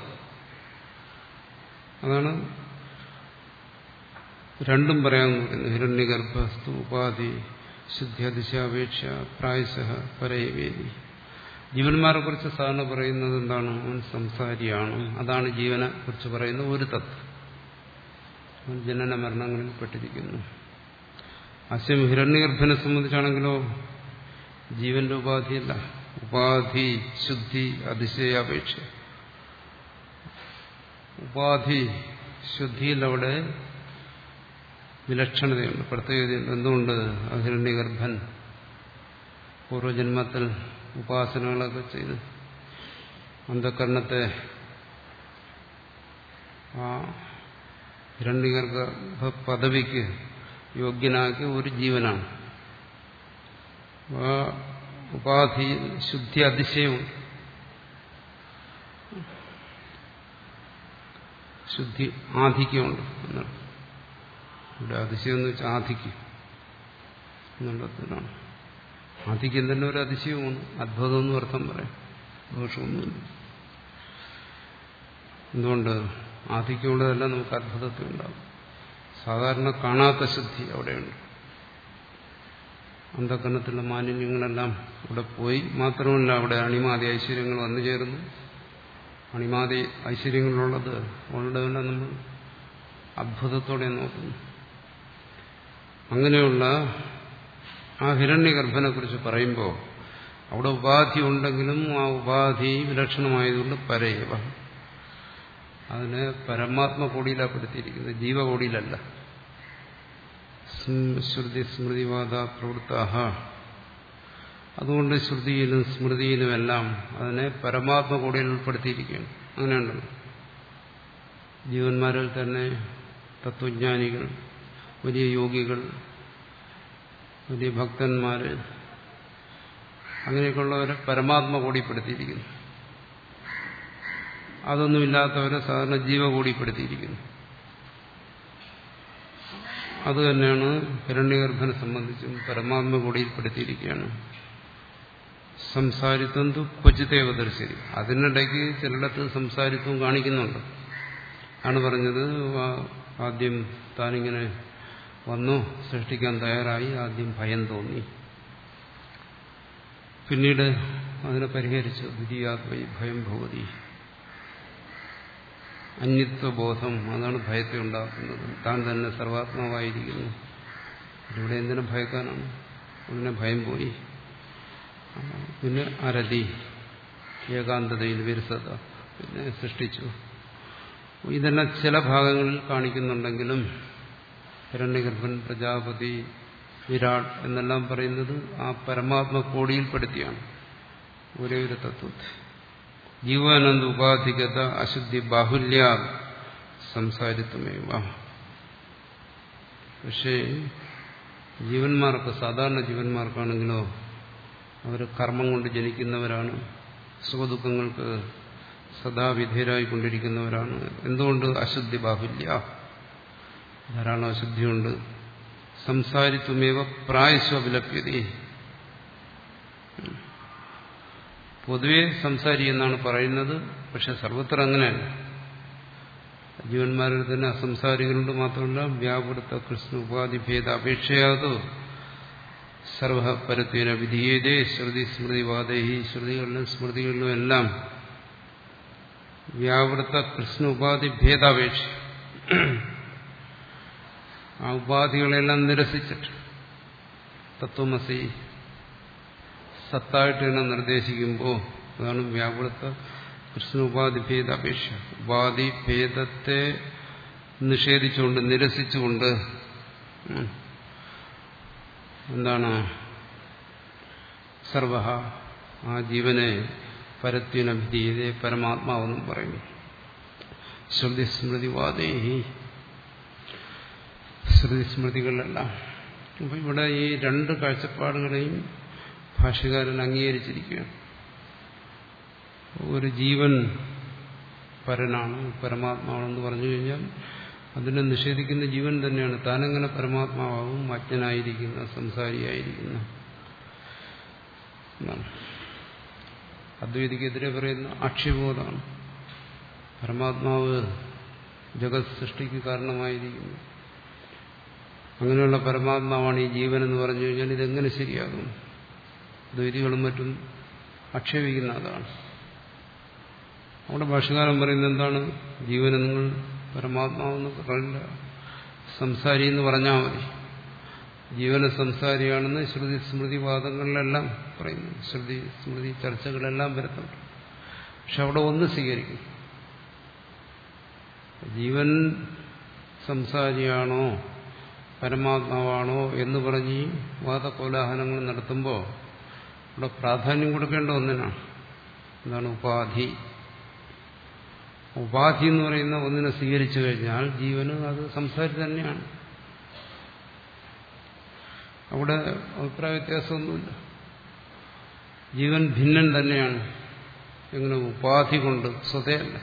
അതാണ് രണ്ടും പറയാമെന്ന് പറയുന്നത്. ഹിരണ്യഗർഭസ്തു ഉപാധി ശുദ്ധ്യതിശാപേക്ഷ പ്രായശ പരയവേദി. ജീവന്മാരെ കുറിച്ച് സാധാരണ പറയുന്നത് എന്താണ്? അവൻ സംസാരിയാണ്. അതാണ് ജീവനെ കുറിച്ച് പറയുന്ന ഒരു തത്വം. അവൻ ജനന മരണങ്ങളിൽ പെട്ടിരിക്കുന്നു. അസ്യം ഹിരണ്യഗർഭനെ സംബന്ധിച്ചാണെങ്കിലോ ജീവന്റെ ഉപാധിയല്ല, ഉപാധി ശുദ്ധി അതിശയാപേക്ഷ. ഉപാധി ശുദ്ധിയിൽ അവിടെ വിലക്ഷണതയുണ്ട്, പ്രത്യേകതയുണ്ട്. എന്തുകൊണ്ട്? ഹിരണ്യഗർഭൻ പൂർവജന്മത്തിൽ ഉപാസനകളൊക്കെ ചെയ്ത് അന്ധകരണത്തെ ആ ഹിരണ്യഗർഭ പദവിക്ക് യോഗ്യനാക്കിയ ഒരു ജീവനാണ്. ആ ഉപാധി ശുദ്ധി അതിശയമുണ്ട്. ശുദ്ധി ആധിക്യമുണ്ട് എന്നാണ് ഇവിടെ. അതിശയം എന്ന് വെച്ചാൽ ആധിക്യം എന്നുള്ളതിനാണ്. ആധിക്യം തന്നെ ഒരു അതിശയമാണ്, അത്ഭുതം എന്ന് അർത്ഥം പറയാം, ദോഷമൊന്നുമില്ല. എന്തുകൊണ്ട്? ആധിക്യമുള്ളതെല്ലാം നമുക്ക് അത്ഭുതത്തിൽ ഉണ്ടാകും. സാധാരണ കാണാത്ത ശുദ്ധി അവിടെയുണ്ട്. അന്ധകരണത്തിലുള്ള മാലിന്യങ്ങളെല്ലാം ഇവിടെ പോയി. മാത്രമല്ല അവിടെ അണിമാതി ഐശ്വര്യങ്ങൾ വന്നു ചേർന്നു. അണിമാതി ഐശ്വര്യങ്ങളുള്ളത് ഉള്ളതെല്ലാം നമ്മൾ അത്ഭുതത്തോടെ നോക്കുന്നു. അങ്ങനെയുള്ള ആ ഹിരണ്യഗർഭനെ കുറിച്ച് പറയുമ്പോൾ അവിടെ ഉപാധി ഉണ്ടെങ്കിലും ആ ഉപാധി വിലക്ഷണമായതുകൊണ്ട് പരയവ, അതിനെ പരമാത്മകോടിയിലാപ്പെടുത്തിയിരിക്കുന്നത്, ജീവകോടിയിലല്ല. ശ്രുതി സ്മൃതിവാദ പ്രവൃത്താഹ, അതുകൊണ്ട് ശ്രുതിയിലും സ്മൃതിയിലുമെല്ലാം അതിനെ പരമാത്മകോടിയിൽ ഉൾപ്പെടുത്തിയിരിക്കുകയാണ്. അങ്ങനെയുണ്ടല്ലോ ജീവന്മാരിൽ തന്നെ തത്വജ്ഞാനികൾ, വലിയ യോഗികൾ, വലിയ ഭക്തന്മാര്, അങ്ങനെയൊക്കെയുള്ളവരെ പരമാത്മ കൂടിപ്പെടുത്തിയിരിക്കുന്നു. അതൊന്നുമില്ലാത്തവരെ സാധാരണ ജീവ കൂടിപ്പെടുത്തിയിരിക്കുന്നു. അതുതന്നെയാണ് ഹിരണ്യഗർഭനെ സംബന്ധിച്ചും പരമാത്മ കൂടിപ്പെടുത്തിയിരിക്കുകയാണ്. സംസാരിത്വം ക്വചിതേവ ദർശരി. അതിനിടയ്ക്ക് ചിലയിടത്ത് സംസാരിത്വം കാണിക്കുന്നുണ്ട്. ആണ് പറഞ്ഞത്, ആദ്യം താനിങ്ങനെ വന്നു, സൃഷ്ടിക്കാൻ തയ്യാറായി, ആദ്യം ഭയം തോന്നി, പിന്നീട് അതിനെ പരിഹരിച്ചു. ദ്വിതീയാത്മൈ ഭയം ഭവതി. അന്യത്വബോധം, അതാണ് ഭയത്തെ ഉണ്ടാക്കുന്നത്. താൻ തന്നെ സർവാത്മാവായിരിക്കുന്നു. ഇവിടെ എന്തിനു ഭയക്കാനാണ്? ഉടനെ ഭയം പോയി. പിന്നെ അരതി, ഏകാന്തതയിൽ വിരസത, പിന്നെ സൃഷ്ടിച്ചു. ഇതെല്ലാം ചില ഭാഗങ്ങളിൽ കാണിക്കുന്നുണ്ടെങ്കിലും ഹിരണ്യഗർഭൻ, പ്രജാപതി, വിരാട് എന്നെല്ലാം പറയുന്നത് ആ പരമാത്മ കോടിയിൽപ്പെടുത്തിയാണ് ഒരേ ഒരു തത്വത്തെ. ജീവാനന്ദ ഉപാധിഗത അശുദ്ധി ബാഹുല്യ സംസാരിത്വമേവ. പക്ഷേ ജീവന്മാർക്ക്, സാധാരണ ജീവന്മാർക്കാണെങ്കിലോ അവർ കർമ്മം കൊണ്ട് ജനിക്കുന്നവരാണ്, സുഖദുഃഖങ്ങൾക്ക് സദാ വിധേയരായിക്കൊണ്ടിരിക്കുന്നവരാണ്. എന്തുകൊണ്ട്? അശുദ്ധി ബാഹുല്യ, ധാരാളം അശുദ്ധിയുണ്ട്. സംസാരിത്വമേവ പ്രായസ്വവിലപ്യതി. പൊതുവെ സംസാരി എന്നാണ് പറയുന്നത്, പക്ഷെ സർവത്ര അങ്ങനെയല്ല. ജീവന്മാരിൽ തന്നെ അസംസാരികളുണ്ട്. മാത്രമല്ല വ്യാപൃത കൃഷ്ണ ഉപാധി ഭേദ അപേക്ഷയാതോ സർവപരത്വേന വിധീയതേ ശ്രുതി സ്മൃതിവാദേഹി. ശ്രുതികളിലും സ്മൃതികളിലും എല്ലാം വ്യാവൃത്ത കൃഷ്ണ ഉപാധി ഭേദാപേക്ഷ, ആ ഉപാധികളെല്ലാം നിരസിച്ചിട്ട് തത്വമസി സത്തായിട്ട് തന്നെ നിർദ്ദേശിക്കുമ്പോൾ, അതാണ് വ്യാവൃത്ത കൃഷ്ണ ഉപാധി ഭേദാപേക്ഷ. ഉപാധി ഭേദത്തെ നിഷേധിച്ചുകൊണ്ട്, നിരസിച്ചുകൊണ്ട് എന്താണ് സർവ ആ ജീവനെ പരത്വനഭിധീയതേ പരമാത്മാവെന്നും പറയുന്നു. ശ്രുതി സ്മൃതിവാദേഹി, ശ്രുതി സ്മൃതികളിലെല്ലാം. അപ്പം ഇവിടെ ഈ രണ്ട് കാഴ്ചപ്പാടുകളെയും ഭാഷ്യകാരൻ അംഗീകരിച്ചിരിക്കുകയാണ്. ഒരു ജീവൻ പരനാണ്, പരമാത്മാവാണെന്ന് പറഞ്ഞു കഴിഞ്ഞാൽ അതിനെ നിഷേധിക്കുന്ന ജീവൻ തന്നെയാണ്. താനെങ്ങനെ പരമാത്മാവും അജ്ഞനായിരിക്കുന്ന, സംസാരിയായിരിക്കുന്ന എന്നാണ്. അദ്വൈതിക്കെതിരെ പറയുന്ന ആക്ഷേപമാണ്. പരമാത്മാവ് ജഗത് സൃഷ്ടിക്ക് കാരണമായിരിക്കുന്നു. അങ്ങനെയുള്ള പരമാത്മാവാണ് ഈ ജീവൻ എന്ന് പറഞ്ഞു കഴിഞ്ഞാൽ ഇതെങ്ങനെ ശരിയാകും? ദ്വൈതികളും മറ്റും ആക്ഷേപിക്കുന്ന അതാണ്. അവിടെ ഭാഷ്യകാരൻ പറയുന്നത് എന്താണ്? ജീവനെ നിങ്ങൾ പരമാത്മാവെന്ന് പറയില്ല, സംസാരി എന്ന് പറഞ്ഞാൽ മതി. ജീവന സംസാരിയാണെന്ന് ശ്രുതി സ്മൃതിവാദങ്ങളിലെല്ലാം പറയുന്നു. ശ്രുതി സ്മൃതി ചർച്ചകളെല്ലാം വരുന്നുണ്ട്. പക്ഷെ അവിടെ ഒന്ന് സ്വീകരിക്കും. ജീവൻ സംസാരിയാണോ പരമാത്മാവാണോ എന്ന് പറഞ്ഞ് വാദകോലാഹലങ്ങൾ നടത്തുമ്പോൾ അവിടെ പ്രാധാന്യം കൊടുക്കേണ്ട ഒന്നിനാണ്. എന്താണ്? ഉപാധി. ഉപാധി എന്ന് പറയുന്ന ഒന്നിനെ സ്വീകരിച്ചു കഴിഞ്ഞാൽ ജീവന് അത് സംസാരി തന്നെയാണ്. അവിടെ അഭിപ്രായ വ്യത്യാസമൊന്നുമില്ല. ജീവൻ ഭിന്നൻ തന്നെയാണ്. എങ്ങനെ? ഉപാധി കൊണ്ട്, സ്വതയല്ല.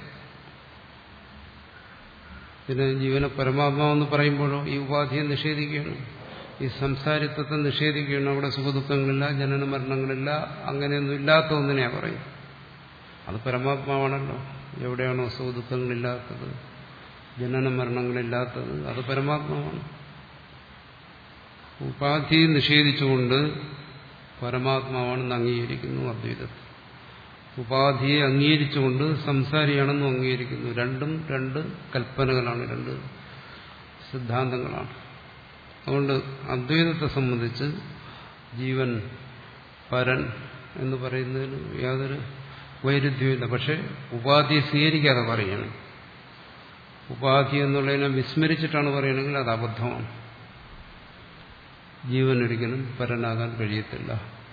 പിന്നെ ജീവനെ പരമാത്മാവെന്ന് പറയുമ്പോഴോ ഈ ഉപാധിയെ നിഷേധിക്കുകയാണ്, ഈ സംസാരിത്വത്തെ നിഷേധിക്കുകയാണ്. അവിടെ സുഖദുഃഖങ്ങളില്ല, ജനന മരണങ്ങളില്ല, അങ്ങനെയൊന്നും ഇല്ലാത്ത ഒന്നിനെയാണ് പറയും. അത് പരമാത്മാവാണല്ലോ. എവിടെയാണോ സുഖദുഃഖങ്ങളില്ലാത്തത്, ജനന മരണങ്ങളില്ലാത്തത്, അത് പരമാത്മാവാണ്. ഉപാധി നിഷേധിച്ചുകൊണ്ട് പരമാത്മാവാണെന്ന് അംഗീകരിക്കുന്നു അദ്വൈതത്തിൽ. ഉപാധിയെ അംഗീകരിച്ചുകൊണ്ട് സംസാരിയാണെന്നും അംഗീകരിക്കുന്നു. രണ്ടും രണ്ട് കൽപ്പനകളാണ്, രണ്ട് സിദ്ധാന്തങ്ങളാണ്. അതുകൊണ്ട് അദ്വൈതത്തെ സംബന്ധിച്ച് ജീവൻ പരൻ എന്ന് പറയുന്നതിന് യാതൊരു വൈരുദ്ധ്യമില്ല. പക്ഷെ ഉപാധിയെ സ്വീകരിക്കാതെ പറയണം. ഉപാധി എന്നുള്ളതിനെ വിസ്മരിച്ചിട്ടാണ് പറയണമെങ്കിൽ അത് അബദ്ധമാണ്. ജീവനൊരിക്കലും പരനാകാൻ കഴിയത്തില്ല.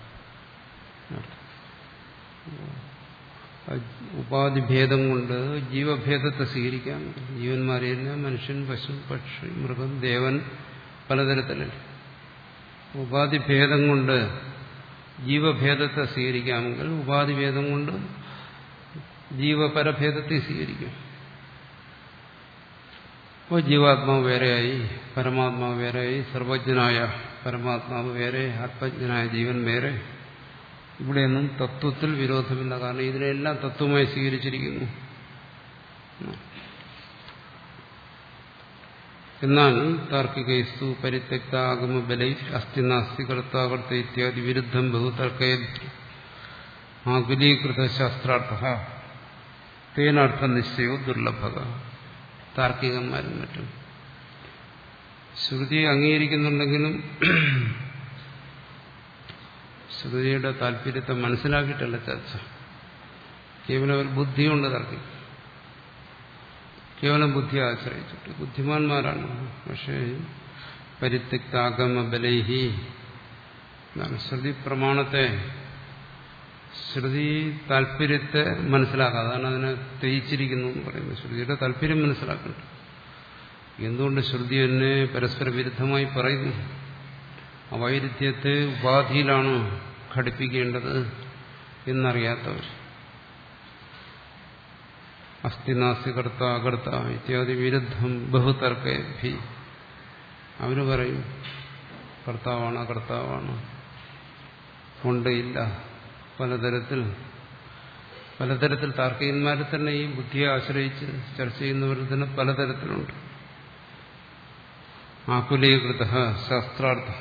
ഉപാധിഭേദം കൊണ്ട് ജീവഭേദത്തെ സ്വീകരിക്കാം. ജീവന്മാരെ തന്നെ മനുഷ്യൻ, പശു, പക്ഷി, മൃഗം, ദേവൻ, പലതരത്തിലല്ല. ഉപാധിഭേദം കൊണ്ട് ജീവഭേദത്തെ സ്വീകരിക്കാമെങ്കിൽ ഉപാധിഭേദം കൊണ്ട് ജീവപരഭേദത്തെ സ്വീകരിക്കാം. അപ്പോൾ ജീവാത്മാവ് വേറെയായി, പരമാത്മാവ് വേറെയായി, സർവജ്ഞനായ പരമാത്മാവ് വേറെ, ആത്മജ്ഞനായ ജീവൻ വേറെ. ഇവിടെയൊന്നും തത്വത്തിൽ വിരോധമില്ല. കാരണം ഇതിനെല്ലാം തത്വമായി സ്വീകരിച്ചിരിക്കുന്നു. എന്നാൽ താർക്കികൈസ്തു പരിത്യക്ത ആഗമ ബലൈ അസ്ഥി നാസ്തി കർത്താകർത്ത ഇത്യാദി വിരുദ്ധം ബഹുതർക്കേ ആകുലീകൃത ശാസ്ത്രാർത്ഥ തേനാർത്ഥ നിശ്ചയോ ദുർലഭക. താർക്കികന്മാരും മറ്റും ശ്രുതിയെ അംഗീകരിക്കുന്നുണ്ടെങ്കിലും ശ്രുതിയുടെ താല്പര്യത്തെ മനസ്സിലാക്കിയിട്ടല്ല ചർച്ച. കേവലം ഒരു ബുദ്ധി കൊണ്ട് തർക്കിക്കും, കേവലം ബുദ്ധിയെ ആശ്രയിച്ചിട്ട്. ബുദ്ധിമാന്മാരാണ്, പക്ഷേ പരിത്യക്താഗമ ബലൈഹി, ശ്രുതി പ്രമാണത്തെ, ശ്രുതി താല്പര്യത്തെ മനസ്സിലാക്കുക. അതാണ് അതിനെ തെയിച്ചിരിക്കുന്നു എന്ന് പറയുന്നത്. ശ്രുതിയുടെ താല്പര്യം മനസ്സിലാക്കണം. എന്തുകൊണ്ട് ശ്രുതി എന്നെ പരസ്പര വിരുദ്ധമായി പറയുന്നു? ആ വൈരുദ്ധ്യത്തെ ഉപാധിയിലാണ് ഘടിപ്പിക്കേണ്ടത് എന്നറിയാത്തവർ. അസ്ഥി നാസ്തി കർത്ത അകർത്ത ഇത്യാദി വിരുദ്ധം ബഹുതർക്കേ. അവര് പറയും കർത്താവാണ് അകർത്താവാണ്, ഉണ്ട് ഇല്ല, പലതരത്തിൽ പലതരത്തിൽ താർക്കികന്മാരെ തന്നെ ഈ ബുദ്ധിയെ ആശ്രയിച്ച് ചർച്ച ചെയ്യുന്നവരിൽ തന്നെ പലതരത്തിലുണ്ട്. ആകുലീകൃത ശാസ്ത്രാർത്ഥ,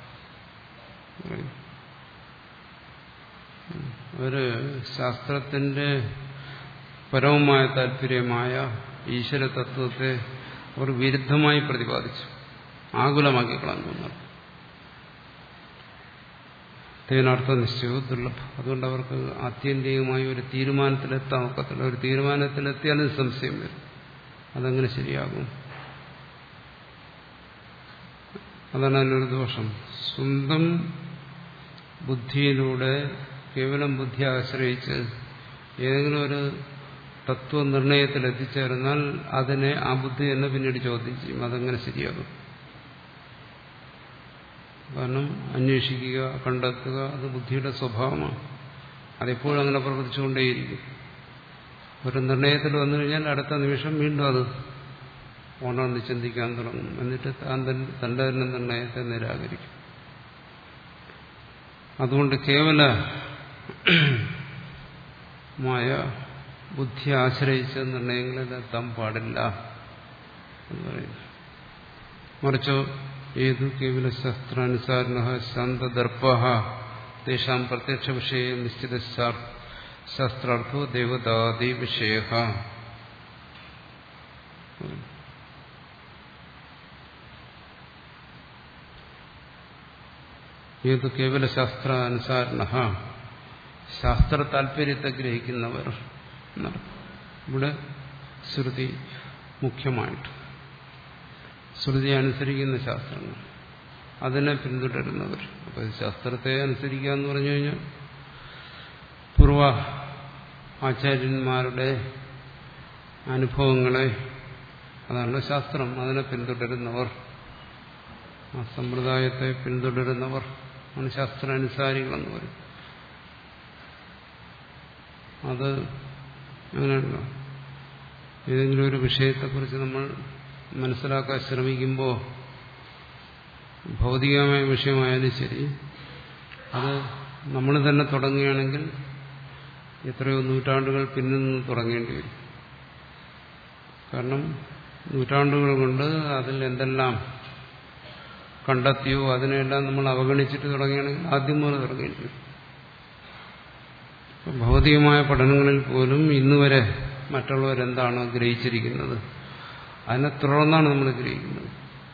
അവര് ശാസ്ത്രത്തിന്റെ പരമമായ താല്പര്യമായ ഈശ്വര തത്വത്തെ അവർ വിരുദ്ധമായി പ്രതിപാദിച്ചു, ആകുലമാക്കി കളഞ്ഞു. തേനാർത്ഥ നിശ്ചയവും ദുർലഭം. അതുകൊണ്ട് അവർക്ക് ആത്യന്തികമായി ഒരു തീരുമാനത്തിലെത്താൻ ഒക്കത്തില്ല. ഒരു തീരുമാനത്തിലെത്തിയാലും സംശയം വരും, അതങ്ങനെ ശരിയാകും. അതാണ് അതിനൊരു ദോഷം. സ്വന്തം ബുദ്ധിയിലൂടെ കേവലം ബുദ്ധി ആശ്രയിച്ച് ഏതെങ്കിലും ഒരു തത്വനിർണയത്തിൽ എത്തിച്ചേർന്നാൽ അതിനെ ആ ബുദ്ധി തന്നെ പിന്നീട് ചോദ്യം ചെയ്യും. അതെങ്ങനെ ശരിയാകും? കാരണം അന്വേഷിക്കുക, കണ്ടെത്തുക, അത് ബുദ്ധിയുടെ സ്വഭാവമാണ്. അതെപ്പോഴും അങ്ങനെ പ്രവർത്തിച്ചുകൊണ്ടേയിരിക്കും. ഒരു നിർണയത്തിൽ വന്നു കഴിഞ്ഞാൽ അടുത്ത നിമിഷം വീണ്ടും അത് ഓണർന്ന് ചിന്തിക്കാൻ തുടങ്ങും. എന്നിട്ട് താൻ തന്റെ തന്നെ നിർണയത്തെ നിരാകരിക്കും. അതുകൊണ്ട് കേവലമായ ബുദ്ധി ആശ്രയിച്ച നിർണയങ്ങളിലെത്താൻ പാടില്ല എന്ന് പറയുന്നു. മറിച്ചോ ഏതു കേവല ശാസ്ത്രാനുസാരണ ശാന്തദർപ്പ തേഷാം പ്രത്യക്ഷ വിഷയ നിശ്ചിത ശാസ്ത്രാർത്ഥോ ദേവതാദി വിഷയ. ഏത് കേവല ശാസ്ത്രാനുസാരണ, ശാസ്ത്ര താല്പര്യത്തെ ഗ്രഹിക്കുന്നവർ. ഇവിടെ ശ്രുതി മുഖ്യമായിട്ട് ശ്രുതി അനുസരിക്കുന്ന ശാസ്ത്രങ്ങൾ, അതിനെ പിന്തുടരുന്നവർ. അപ്പൊ ശാസ്ത്രത്തെ അനുസരിക്കുക എന്ന് പറഞ്ഞു കഴിഞ്ഞാൽ പൂർവ ആചാര്യന്മാരുടെ അനുഭവങ്ങളെ, അതാണ് ശാസ്ത്രം. അതിനെ പിന്തുടരുന്നവർ, ആ സമ്പ്രദായത്തെ പിന്തുടരുന്നവർ ആണ് ശാസ്ത്രാനുസാരികളെന്ന് പറയും. അത് അങ്ങനെയല്ല. ഏതെങ്കിലും ഒരു വിഷയത്തെക്കുറിച്ച് നമ്മൾ മനസ്സിലാക്കാൻ ശ്രമിക്കുമ്പോൾ ഭൗതികമായ വിഷയമായാലും ശരി, അത് നമ്മൾ തന്നെ തുടങ്ങുകയാണെങ്കിൽ എത്രയോ നൂറ്റാണ്ടുകൾ പിന്നിൽ നിന്ന് തുടങ്ങേണ്ടി വരും. കാരണം നൂറ്റാണ്ടുകൾ കൊണ്ട് അതിൽ എന്തെല്ലാം കണ്ടെത്തിയോ അതിനെല്ലാം നമ്മൾ അവഗണിച്ചിട്ട് തുടങ്ങുകയാണെങ്കിൽ ആദ്യം മുതൽ തുടങ്ങേണ്ടി വരും. ഭൗതികമായ പഠനങ്ങളിൽ പോലും ഇന്നുവരെ മറ്റുള്ളവരെന്താണോ ഗ്രഹിച്ചിരിക്കുന്നത് അതിനെ തുടർന്നാണ് നമ്മൾ ഗ്രഹിക്കുന്നത്.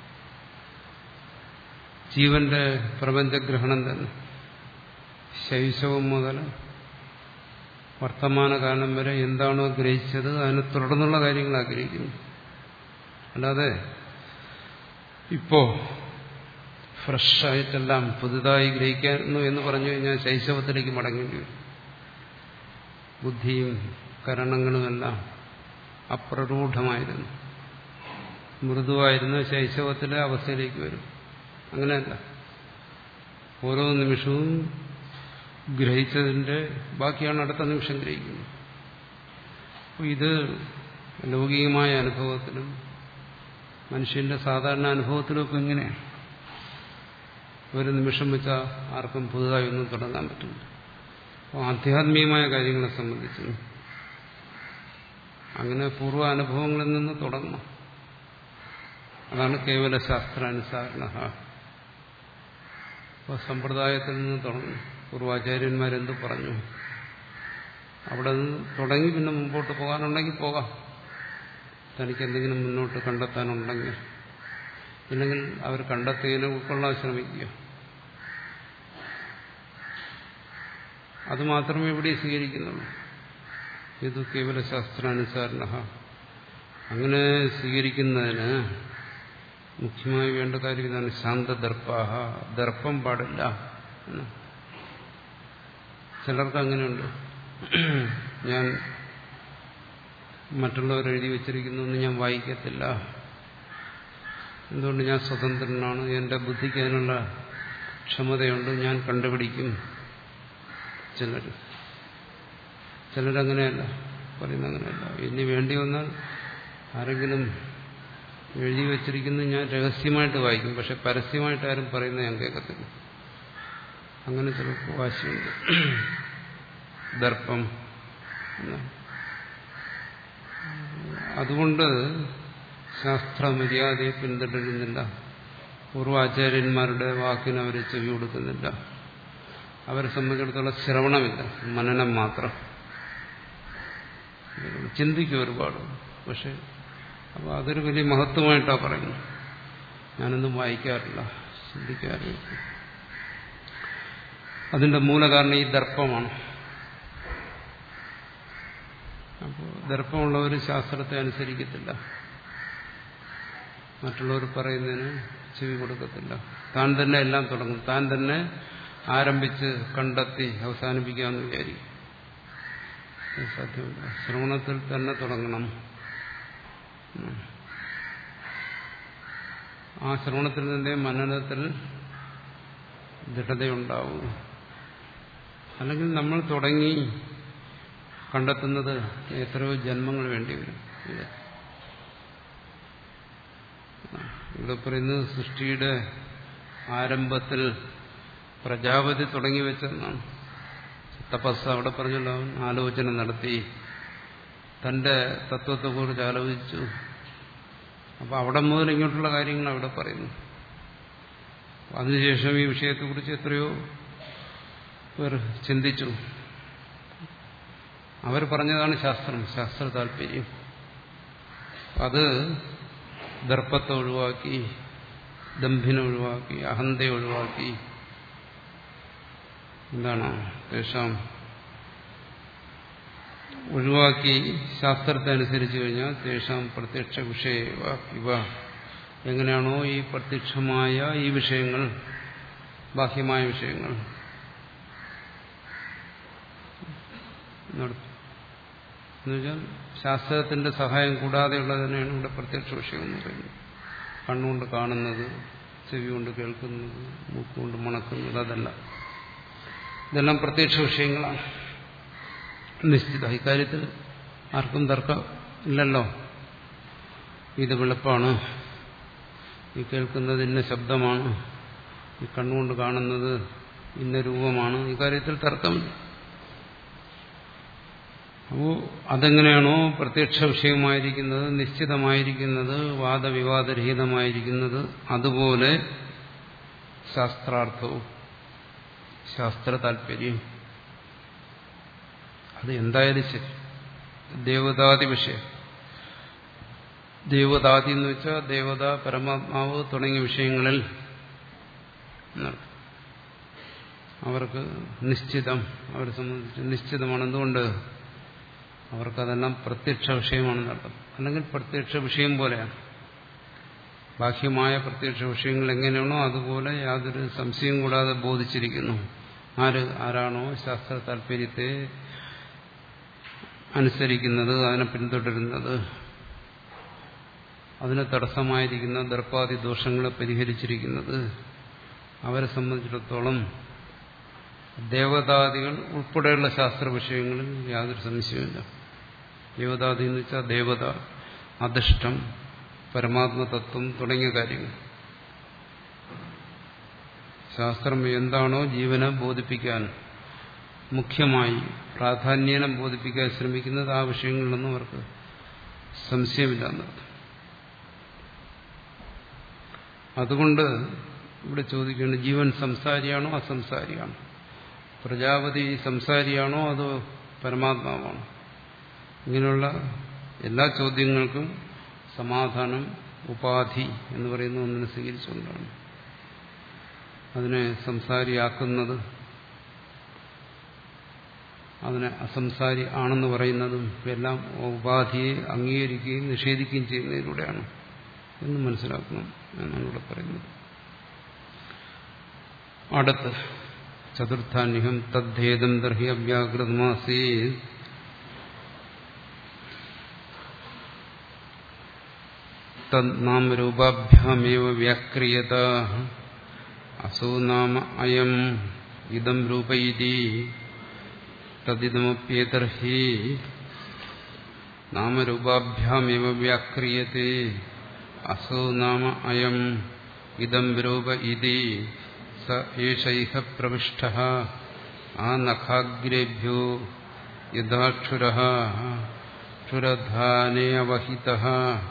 ജീവന്റെ പ്രപഞ്ചഗ്രഹണം തന്നെ ശൈശവം മുതൽ വർത്തമാനകാലം വരെ എന്താണോ ഗ്രഹിച്ചത് അതിനെ തുടർന്നുള്ള കാര്യങ്ങൾ ആഗ്രഹിക്കുന്നു. അല്ലാതെ ഇപ്പോ ഫ്രഷായിട്ടെല്ലാം പുതുതായി ഗ്രഹിക്കുന്നു എന്ന് പറഞ്ഞു കഴിഞ്ഞാൽ ശൈശവത്തിലേക്ക് മടങ്ങേണ്ടി വരും. ബുദ്ധിയും കരണങ്ങളുമെല്ലാം അപ്രരൂഢമായിരുന്നു, മൃദുവായിരുന്ന ശൈശവത്തിലെ അവസ്ഥയിലേക്ക് വരും. അങ്ങനെയല്ല, ഓരോ നിമിഷവും ഗ്രഹിച്ചതിന്റെ ബാക്കിയാണ് അടുത്ത നിമിഷം ഗ്രഹിക്കുന്നത്. അപ്പോൾ ഇത് ലൗകികമായ അനുഭവത്തിലും മനുഷ്യന്റെ സാധാരണ അനുഭവത്തിലുമൊക്കെ ഇങ്ങനെയാണ്. ഒരു നിമിഷം വെച്ചാൽ ആർക്കും പുതുതായി ഒന്നും തുടങ്ങാൻ പറ്റില്ല. അപ്പോൾ ആധ്യാത്മികമായ കാര്യങ്ങളെ സംബന്ധിച്ച് അങ്ങനെ പൂർവാനുഭവങ്ങളിൽ നിന്ന് തുടങ്ങണം. അതാണ് കേവല ശാസ്ത്രാനുസാരണ. അപ്പോൾ സമ്പ്രദായത്തിൽ നിന്ന് തുടങ്ങും. പൂർവാചാര്യന്മാരെന്ത് പറഞ്ഞു അവിടെ നിന്ന് തുടങ്ങി പിന്നെ മുമ്പോട്ട് പോകാനുണ്ടെങ്കിൽ പോകാം. തനിക്ക് എന്തെങ്കിലും മുന്നോട്ട് കണ്ടെത്താനുണ്ടെങ്കിൽ, ഇല്ലെങ്കിൽ അവർ കണ്ടെത്തിയതിനെ ഉൾക്കൊള്ളാൻ ശ്രമിക്കുക. അത് മാത്രമേ ഇവിടെ സ്വീകരിക്കുന്നുള്ളൂ. ഇത് കേവല ശാസ്ത്രാനുസാരണ. അങ്ങനെ സ്വീകരിക്കുന്നതിന് മുഖ്യമായി വേണ്ട കാര്യം ഇതാണ്. ശാന്തദർപ്പാഹ, ദർപ്പം പാടില്ല. ചിലർക്ക് അങ്ങനെയുണ്ട്. ഞാൻ മറ്റുള്ളവർ എഴുതി വച്ചിരിക്കുന്നൊന്നും ഞാൻ വായിക്കത്തില്ല. എന്തുകൊണ്ട്? ഞാൻ സ്വതന്ത്രനാണ്, എന്റെ ബുദ്ധിക്ക് അതിനുള്ള ക്ഷമതയുണ്ട്, ഞാൻ കണ്ടുപിടിക്കും. ചിലർ ചിലരങ്ങനെയല്ല പറയുന്ന, അങ്ങനെയല്ല. ഇനി വേണ്ടി വന്നാൽ ആരെങ്കിലും എഴുതി വച്ചിരിക്കുന്നത് ഞാൻ രഹസ്യമായിട്ട് വായിക്കും, പക്ഷെ പരസ്യമായിട്ട് ആരും പറയുന്നത് ഞാൻ കേൾക്കത്തില്ല. അങ്ങനെ ചിലർക്ക് വാശിയുണ്ട്. ദർപ്പം. അതുകൊണ്ട് ശാസ്ത്രമര്യാദയെ പിന്തുടരുന്നില്ല. പൂർവാചാര്യന്മാരുടെ വാക്കിന് അവർ ചെവി കൊടുക്കുന്നില്ല. അവരെ സംബന്ധിച്ചിടത്തോളം ശ്രവണമില്ല, മനനം മാത്രം. ചിന്തിക്കും ഒരുപാട്, പക്ഷെ അപ്പോൾ അതൊരു വലിയ മഹത്വമായിട്ടാണ് പറയുന്നത്. ഞാനൊന്നും വായിക്കാറില്ല, ചിന്തിക്കാറില്ല. അതിന്റെ മൂലകാരണം ഈ ദർപ്പമാണ്. അപ്പോൾ ദർപ്പമുള്ളവർ ശാസ്ത്രത്തെ അനുസരിക്കത്തില്ല, മറ്റുള്ളവർ പറയുന്നതിന് ചെവി കൊടുക്കത്തില്ല. താൻ തന്നെ എല്ലാം തുടങ്ങും, താൻ തന്നെ ആരംഭിച്ച് കണ്ടെത്തി അവസാനിപ്പിക്കാമെന്ന് വിചാരിക്കും. സാധ്യമല്ല. ശ്രവണത്തിൽ തന്നെ തുടങ്ങണം. ആ ശ്രവണത്തിൽ നിന്നേ മനനത്തിൽ ദൃഢതയുണ്ടാവും. അല്ലെങ്കിൽ നമ്മൾ തുടങ്ങി കണ്ടെത്തുന്നത് എത്രയോ ജന്മങ്ങൾ വേണ്ടി വരും. ഇവിടെ പറയുന്നത് സൃഷ്ടിയുടെ ആരംഭത്തിൽ പ്രജാപതി തുടങ്ങി വെച്ചെന്നാണ്. തപസ് അവിടെ പറഞ്ഞല്ലോ, അവൻ ആലോചന നടത്തി, തന്റെ തത്വത്തെക്കുറിച്ച് ആലോചിച്ചു. അപ്പൊ അവിടെ മുതൽ ഇങ്ങോട്ടുള്ള കാര്യങ്ങൾ അവിടെ പറയുന്നു. അതിനുശേഷം ഈ വിഷയത്തെക്കുറിച്ച് എത്രയോ പേർ ചിന്തിച്ചു. അവർ പറഞ്ഞതാണ് ശാസ്ത്രം, ശാസ്ത്ര താല്പര്യം. അത് ദർപ്പത്തെ ഒഴിവാക്കി, ദംഭിനെ ഒഴിവാക്കി, അഹന്തയെ ഒഴിവാക്കി, എന്താണ് തേഷാം ഒഴിവാക്കി ശാസ്ത്രത്തെ അനുസരിച്ചു കഴിഞ്ഞാൽ തേഷാം പ്രത്യക്ഷ വിഷയ ഇവ, എങ്ങനെയാണോ ഈ പ്രത്യക്ഷമായ ഈ വിഷയങ്ങൾ, ബാഹ്യമായ വിഷയങ്ങൾ എന്നുവെച്ചാൽ ശാസ്ത്രത്തിന്റെ സഹായം കൂടാതെയുള്ളതിനെയാണ് ഇവിടെ പ്രത്യക്ഷ വിഷയം എന്ന് പറയുന്നത്. കണ്ണുകൊണ്ട് കാണുന്നത്, ചെവി കൊണ്ട് കേൾക്കുന്നത്, മൂക്കുകൊണ്ട് മണക്കുന്നത്, അതല്ല. ഇതെല്ലാം പ്രത്യക്ഷ വിഷയങ്ങളാണ്. നിശ്ചിത ഇക്കാര്യത്തിൽ ആർക്കും തർക്കം ഇല്ലല്ലോ. ഇത് വെളുപ്പാണ്, ഈ കേൾക്കുന്നത് ഇന്ന ശബ്ദമാണ്, ഈ കണ്ണുകൊണ്ട് കാണുന്നത് ഇന്ന രൂപമാണ്, ഇക്കാര്യത്തിൽ തർക്കമില്ല. അപ്പോൾ അതെങ്ങനെയാണോ പ്രത്യക്ഷ വിഷയമായിരിക്കുന്നത്, നിശ്ചിതമായിരിക്കുന്നത്, വാദവിവാദരഹിതമായിരിക്കുന്നത്, അതുപോലെ ശാസ്ത്രാർത്ഥവും ശാസ്ത്ര താല്പര്യം അത് എന്തായാലും ശരി. ദേവതാദി വിഷയം, ദേവതാദി എന്ന് വെച്ചാൽ ദേവത, പരമാത്മാവ് തുടങ്ങിയ വിഷയങ്ങളിൽ അവർക്ക് നിശ്ചിതം, അവരെ സംബന്ധിച്ച് നിശ്ചിതമാണ്. എന്തുകൊണ്ട്? അവർക്കതെല്ലാം പ്രത്യക്ഷ വിഷയമാണെന്നർത്ഥം. അല്ലെങ്കിൽ പ്രത്യക്ഷ വിഷയം പോലെയാണ്. ബാഹ്യമായ പ്രത്യക്ഷ വിഷയങ്ങൾ എങ്ങനെയാണോ അതുപോലെ യാതൊരു സംശയം കൂടാതെ ബോധിച്ചിരിക്കുന്നു. ആര് ആരാണോ ശാസ്ത്ര താല്പര്യത്തെ അനുസരിക്കുന്നത്, അതിനെ പിന്തുടരുന്നത്, അതിന് തടസ്സമായിരിക്കുന്ന ദർപ്പാദി ദോഷങ്ങളെ പരിഹരിച്ചിരിക്കുന്നത്, അവരെ സംബന്ധിച്ചിടത്തോളം ദേവതാദികൾ ഉൾപ്പെടെയുള്ള ശാസ്ത്ര വിഷയങ്ങളിൽ യാതൊരു സംശയമില്ല. ദേവതാദി എന്ന് വെച്ചാൽ ദേവത, അധിഷ്ഠം, പരമാത്മതത്വം തുടങ്ങിയ കാര്യങ്ങൾ. ശാസ്ത്രം എന്താണോ ജീവനെ ബോധിപ്പിക്കാൻ മുഖ്യമായി പ്രാധാന്യേന ബോധിപ്പിക്കാൻ ശ്രമിക്കുന്നത് ആ വിഷയങ്ങളിലൊന്നും അവർക്ക് സംശയമില്ല എന്നർത്ഥം. അതുകൊണ്ട് ഇവിടെ ചോദിക്കേണ്ടത് ജീവൻ സംസാരിയാണോ അസംസാരിയാണോ, പ്രജാപതി സംസാരിയാണോ അതോ പരമാത്മാവാണോ? ഇങ്ങനെയുള്ള എല്ലാ ചോദ്യങ്ങൾക്കും സമാധാനം ഉപാധി എന്ന് പറയുന്ന ഒന്നിനെ സ്വീകരിച്ചുകൊണ്ടാണ്. അതിനെ സംസാരിയാക്കുന്നത്, അതിനെ അസംസാരി ആണെന്ന് പറയുന്നതും എല്ലാം ഉപാധിയെ അംഗീകരിക്കുകയും നിഷേധിക്കുകയും ചെയ്യുന്നതിലൂടെയാണ് എന്ന് മനസ്സിലാക്കണം എന്നാണ് ഇവിടെ പറയുന്നത്. അടുത്ത് ചതുർത്ഥാന്യം തദ്ദേദം ദർഹി അവ്യാകൃതമാസീ തദ്നാമരൂപാഭ്യാമേവ വ്യാക്രിയത അസോ നാമ അയം ഇദം രൂപയിതി തദിദമപ്യേതർഹി നാമരൂപാഭ്യാമേവ വ്യാക്രിയത്തെ അസോ നാമ അയം ഇദം രൂപ ഇതി സ ഏഷൈഹ പ്രവിഷ്ടഃ ആ നഖാഗ്രേഭ്യോ യഥാക്ഷുരഃ ക്ഷുരധാനേ അവഹിതഃ